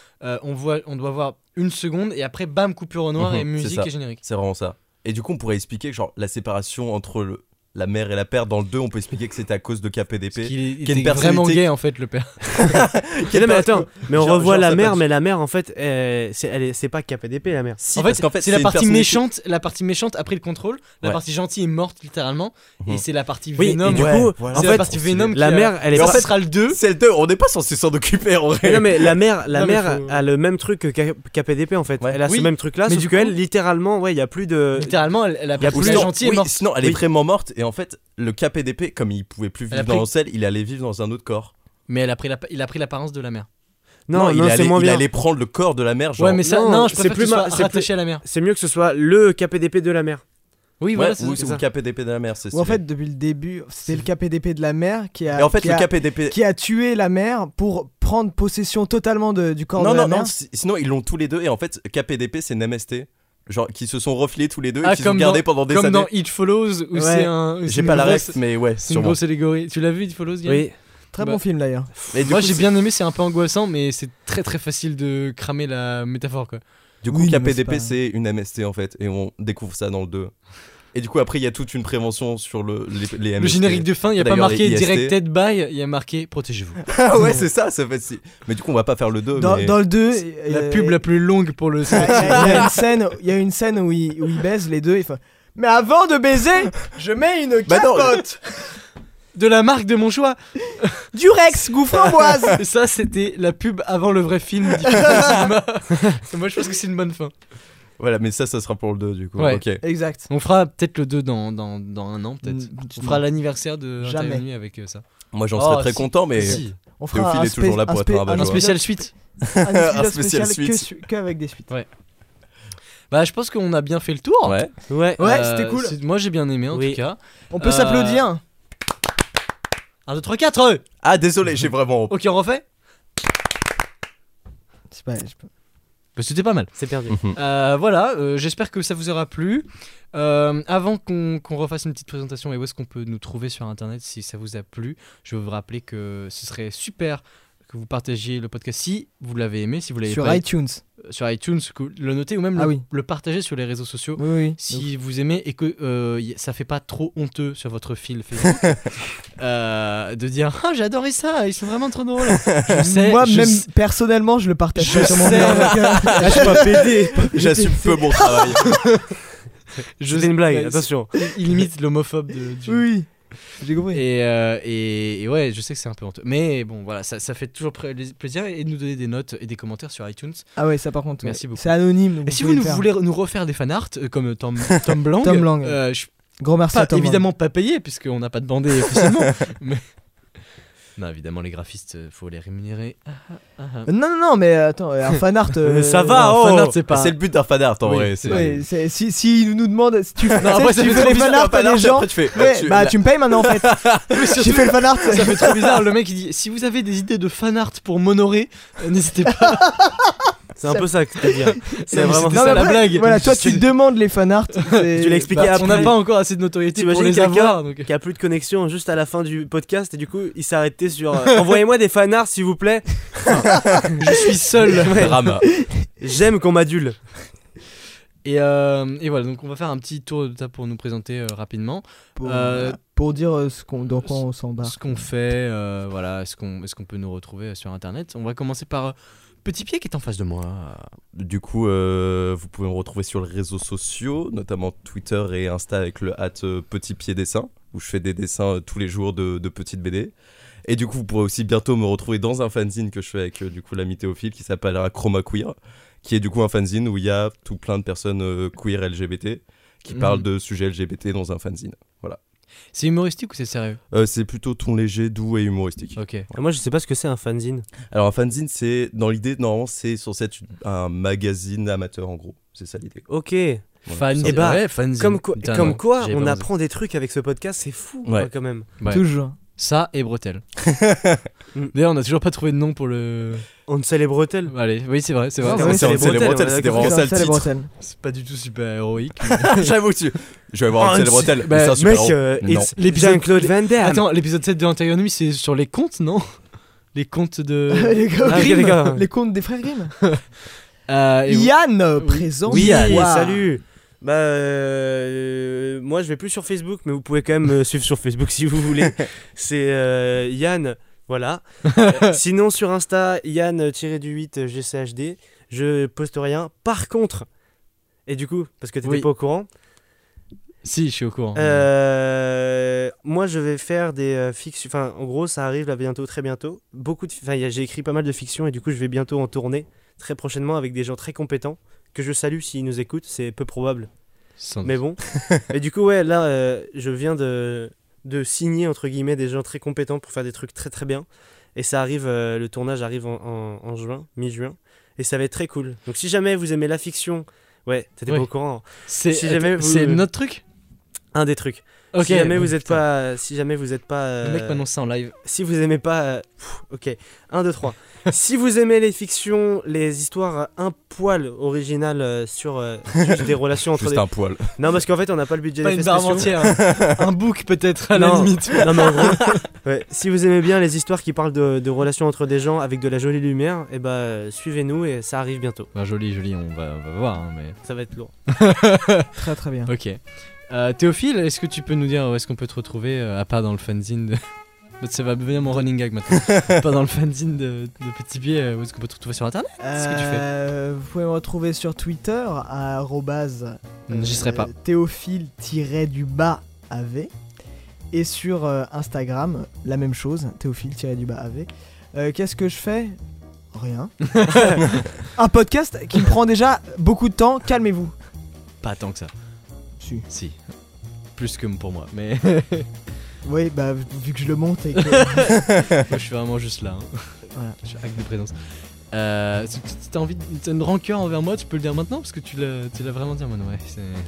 doit voir une seconde et après, bam, coupure au noir Mhm, et c'est musique ça. et générique. C'est vraiment ça. Et du coup, on pourrait expliquer que genre, la séparation entre la mère et la père dans le 2, on peut expliquer que c'était à cause de KPDP. Qu'il Qui a était une vraiment personnalité- gay en fait, le père. Non, mais attends, mais on Genre- revoit genre la ça mère, passe. mais la mère en fait, c'est pas KPDP la mère. Si, En parce fait, qu'en fait, c'est la une partie personnalité- méchante. La partie méchante a pris le contrôle. La Ouais. partie gentille est morte littéralement. Mhm. Et c'est la partie Oui, Venom. et du Ouais, coup, voilà. en c'est fait, la partie Venom. la mère, elle est Et en pas- fait, sera le 2. C'est le 2, on n'est pas censé s'en occuper en Mais vrai. non, mais la mère Non, mais faut- a le même truc que KPDP en fait. Ouais. Elle a Oui, ce même truc là, mais sauf du qu'elle, coup- littéralement, ouais, il y a plus de. Littéralement, la Il y a partie plus- gentille est oui, morte. sinon, elle est Oui. vraiment morte. Et en fait, le KPDP, comme il pouvait plus Elle a vivre pris- dans Ansel, il allait vivre dans un autre corps. Mais il a pris l'apparence de la mère. Non, il, non, c'est allait, moins il bien. allait prendre le corps de la mère. Genre, Ouais, mais ça, non, non, je c'est préfère plus que ce soit ma- c'est rattaché à la mère. C'est mieux que ce soit le KPDP de la mère. Oui, ouais, voilà, c'est ou ça. ou le KPDP de la mère, c'est Ou en stylé. fait, depuis le début, c'était le KPDP de la mère qui a, Et en fait, qui le a- KPDP. qui a tué la mère pour prendre possession totalement du corps Non, de la non, mère. non, sinon ils l'ont tous les deux. Et en fait, KPDP, c'est une MST. Genre, qui se sont refilés tous les deux Ah, et qui se sont comme gardés dans- pendant des Comme années. dans It Follows où Ouais. c'est un. J'ai pas la ref, mais ouais, C'est une sûrement. grosse allégorie. Tu l'as vu It Follows, Yann? Oui. Très Bah. bon film d'ailleurs. Et du Moi coup, j'ai bien aimé, c'est un peu angoissant, mais c'est très très facile de cramer la métaphore quoi. Du coup, Oui, mais c'est KPDP, pas- c'est une MST en fait. Et on découvre ça dans le 2. Et du coup, après, il y a toute une prévention sur les MST. Le générique de fin, il n'y a pas D'ailleurs, marqué les IST. Directed by, il y a marqué protégez-vous. Ah ouais, c'est ça fait si. Mais du coup, on va pas faire le 2. Dans le 2, La pub la plus longue pour le il y a une scène où ils baisent les deux. Mais avant de baiser, je mets une capote de la marque de mon choix. du Rex goût framboise. Et ça, c'était la pub avant le vrai film diffusé au cinéma. Moi, je pense que c'est une bonne fin. Voilà, mais ça sera pour le 2 du coup. Ouais. Ok. Exact. On fera peut-être le 2 dans un an, peut-être. On fera l'anniversaire de Jamais. Intérieur Nuit avec ça. Moi, j'en serais très si. content, mais Si. On Théophile est toujours là pour être un Un rabat-joie. spécial suite. un spécial spécial suite. qu'avec des suites. Ouais. Bah, je pense qu'on a bien fait le tour. Ouais. Ouais, c'était cool. Moi, j'ai bien aimé en tout cas. On peut s'applaudir. 1, 2, 3, 4. Ah, désolé, j'ai vraiment. Ok, on refait. Bah, c'était pas mal. C'est perdu. Voilà, j'espère que ça vous aura plu. Avant qu'on refasse une petite présentation et où est-ce qu'on peut nous trouver sur internet si ça vous a plu, je veux vous rappeler que ce serait super que vous partagiez le podcast si vous l'avez aimé, si vous l'avez Sur pas iTunes. sur iTunes, que le noter ou même le partager sur les réseaux sociaux. Oui. Si vous aimez et que ça fait pas trop honteux sur votre fil Facebook de dire ah j'ai adoré ça, ils sont vraiment trop drôles. Je sais, Moi personnellement je le partage sur mon sais. je suis pas pédé. J'assume peu mon travail. C'est une blague, attention. Il imite l'homophobe du... Oui. J'ai compris. Et ouais, je sais que c'est un peu honteux. Mais bon, voilà, ça fait toujours plaisir et de nous donner des notes et des commentaires sur iTunes. Ah ouais, ça par contre. Merci beaucoup. C'est anonyme. Et si vous voulez nous refaire des fanarts comme Tom Blanc, Tom Lang. je Gros merci à Tom. évidemment pas payé puisqu'on n'a pas demandé officiellement. Mais... Non, évidemment, les graphistes, faut les rémunérer. Non, mais attends, un fanart. Ça va, un fanart, c'est pas. C'est le but d'un fanart en vrai. Ouais, si nous demandent si tu, après, tu fais les fanarts à des gens, tu tu me payes maintenant en fait. J'ai fait le fanart. Ça fait trop bizarre. Le mec il dit si vous avez des idées de fanart pour m'honorer, n'hésitez pas. C'est un peu ça que tu veux dire. C'est vraiment ça la blague. Voilà, toi tu demandes les fanarts. Tu l'as expliqué après. On n'a pas encore assez de notoriété pour les avoir. Donc... qui a plus de connexion juste à la fin du podcast et du coup il s'est arrêté sur envoyez-moi des fanarts s'il vous plaît. Je suis seul. Drama. J'aime qu'on m'adule. Et voilà, donc on va faire un petit tour de table pour nous présenter rapidement. Pour dire dans quoi on s'embarque. Ce qu'on fait, voilà, est-ce qu'on peut nous retrouver sur internet. On va commencer par Petit Pied qui est en face de moi. Du coup, vous pouvez me retrouver sur les réseaux sociaux, notamment Twitter et Insta avec le @Petit Pied Dessin, où je fais des dessins tous les jours de petites BD. Et du coup, vous pourrez aussi bientôt me retrouver dans un fanzine que je fais avec du coup l'ami Théophile qui s'appelle Chroma Queer, qui est du coup un fanzine où il y a tout plein de personnes queer LGBT qui parlent de sujets LGBT dans un fanzine. Voilà. C'est humoristique ou c'est sérieux? C'est plutôt ton léger, doux et humoristique. Ok. Moi je sais pas ce que c'est un fanzine. Alors un fanzine, c'est dans l'idée normalement c'est censé être un magazine amateur en gros. C'est ça l'idée. Ok. Fanzine. Et bah, ouais, fanzine. Comme quoi J'avais on pas apprend des trucs avec ce podcast, c'est fou quand même. Ouais. Toujours. Ça et bretelles. D'ailleurs, on n'a toujours pas trouvé de nom pour le. On sait les bretelles. Allez, oui, c'est vrai, c'est vrai. Ah, C'est les bretelles, c'était vraiment ça le titre. C'est pas du tout super héroïque. J'avoue que je vais avoir un les bretelles. Bah, c'est un super Mec, héros. l'épisode Jean-Claude Van Damme. Attends, l'épisode 7 de Intérieur Nuit, c'est sur les contes, non? Les contes de. Les contes des frères Grimm. Et Yann, présent. Oui, Wow. salut. Bah moi je vais plus sur Facebook, mais vous pouvez quand même me suivre sur Facebook si vous voulez. C'est Yann, voilà. Sinon sur Insta, Yann-8 GCHD. Je poste rien. Par contre, et du coup, parce que t'étais pas au courant. Si, je suis au courant. Moi je vais faire des fictions. Enfin, en gros, ça arrive là bientôt, très bientôt. J'ai écrit pas mal de fictions et du coup, je vais bientôt en tourner très prochainement avec des gens très compétents. Que je salue s'ils nous écoutent, c'est peu probable. Mais bon. Et du coup, ouais, là, je viens de signer, entre guillemets, des gens très compétents pour faire des trucs très très bien. Et ça arrive, le tournage arrive en juin, mi-juin. Et ça va être très cool. Donc si jamais vous aimez la fiction, ouais, t'étais pas au courant. C'est c'est notre truc? Un des trucs. Ok. Si jamais vous êtes pas... Le mec m'annonce ça en live. Si vous aimez pas... ok, 1, 2, 3. Si vous aimez les fictions, les histoires un poil originales sur juste des relations entre Juste un poil. Non, parce qu'en fait, on n'a pas le budget pas d'effets une barbe spéciaux. entière. Un book peut-être à la limite. Non, mais en gros, ouais, si vous aimez bien les histoires qui parlent de relations entre des gens avec de la jolie lumière, et bah suivez-nous et ça arrive bientôt. Bah, joli, on va voir, hein, mais... Ça va être lourd. Très très bien. Ok. Théophile, est-ce que tu peux nous dire où est-ce qu'on peut te retrouver, à part dans le fanzine de... Ça va devenir mon running gag maintenant. Pas dans le fanzine de Petit Pied, où est-ce qu'on peut te retrouver sur internet? Qu'est-ce que tu fais? Vous pouvez me retrouver sur Twitter à J'y serai pas. Théophile-AV. Et sur Instagram, la même chose, Théophile-AV. Qu'est-ce que je fais? Rien. Un podcast qui me prend déjà beaucoup de temps, calmez-vous. Pas tant que ça. Si. Plus que pour moi, mais... Oui, bah vu que je le monte et que... Moi je suis vraiment juste là. Voilà. Je suis acte de présence. Si t'as envie, t'as une rancœur envers moi, tu peux le dire maintenant parce que tu l'as vraiment dit en mode ouais.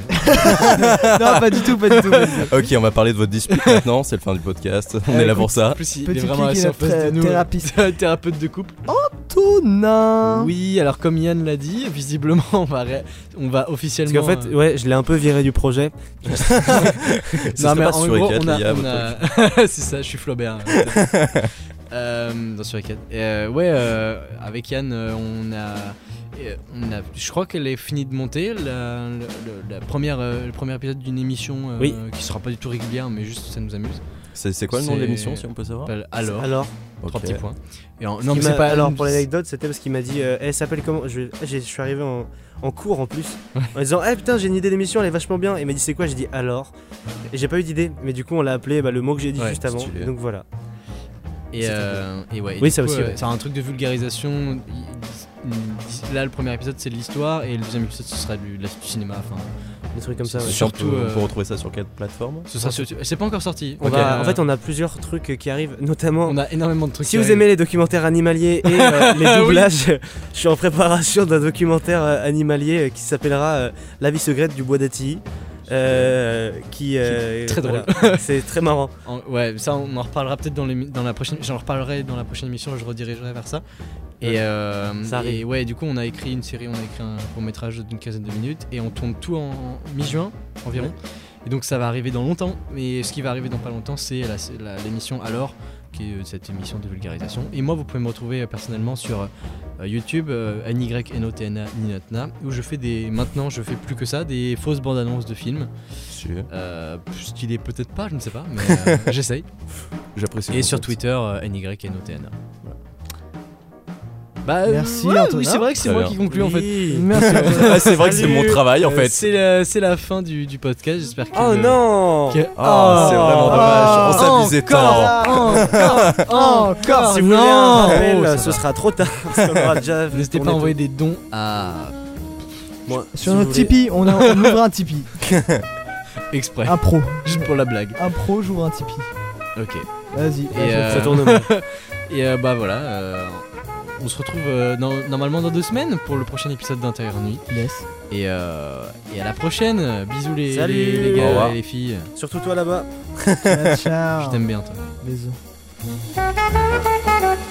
Non, pas du tout. Ok, on va parler de votre dispute maintenant, c'est le fin du podcast. On est là pour ça. En plus, il est vraiment assis en face de nous. Thérapeute de couple. Antonin. Oui, alors comme Yann l'a dit, visiblement on va officiellement. Parce qu'en fait, ouais, je l'ai un peu viré du projet. Non mais en gros, on a... C'est ça, je suis Flaubert. Dans sur avec Yann, on a, je crois qu'elle est finie de monter le premier épisode d'une émission qui sera pas du tout régulière, mais juste ça nous amuse. C'est quoi le nom de l'émission, si on peut savoir? Alors. Okay. 3 petits points. Non, mais c'est pas. Alors pour l'anecdote, c'était parce qu'il m'a dit, elle s'appelle comment? Je suis arrivé en cours en plus, en disant putain, j'ai une idée d'émission, elle est vachement bien. Et il m'a dit c'est quoi? J'ai dit alors. Et j'ai pas eu d'idée, mais du coup on l'a appelé le mot que j'ai dit juste avant. Et donc voilà. Et ouais. Oui, ça aussi. C'est un truc de vulgarisation. Là, le premier épisode, c'est de l'histoire, et le deuxième épisode, ce sera du cinéma. Enfin, des trucs comme ça. Ouais. Surtout, on peut retrouver ça sur quelle plateforme? Ce sera c'est pas encore sorti. En fait, on a plusieurs trucs qui arrivent, notamment. On a énormément de trucs. Si vous aimez les documentaires animaliers et les doublages, je suis en préparation d'un documentaire animalier qui s'appellera La vie secrète du bois d'Atilly. Qui est très drôle. C'est très marrant. Ouais, ça on en reparlera peut-être dans la prochaine. J'en reparlerai dans la prochaine émission. Je redirigerai vers ça. Ça arrive. Et ouais, du coup, on a écrit une série, on a écrit un court-métrage d'une quinzaine de minutes et on tourne tout en mi-juin environ. Ouais. Et donc ça va arriver dans longtemps. Mais ce qui va arriver dans pas longtemps, c'est l'émission Alors, qui est cette émission de vulgarisation. Et moi, vous pouvez me retrouver personnellement sur YouTube, NYNOTNA Ninotna, où maintenant je fais plus que ça, des fausses bandes annonces de films. Stylé peut-être pas, je ne sais pas, mais j'essaye. J'apprécie. Et sur Twitter, NYNOTNA. Merci Antonin. Oui, c'est vrai que c'est moi qui conclue en fait. Merci. C'est vrai que c'est mon travail en fait. C'est la fin du podcast, j'espère que... Oh non c'est vraiment dommage, on s'amusait tant. Encore. Si vous voulez un rappel, ce sera trop tard. N'hésitez pas à envoyer des dons à... Sur notre Tipeee, on ouvre un Tipeee. Exprès. Un pro. Juste pour la blague. Un pro, j'ouvre un Tipeee. Ok. Vas-y. Ça tourne mal. Et voilà... on se retrouve normalement dans 2 semaines pour le prochain épisode d'Intérieur Nuit. Yes. Et à la prochaine. Bisous les gars et les filles. Surtout toi là-bas. Ciao. Je t'aime bien toi. Bisous.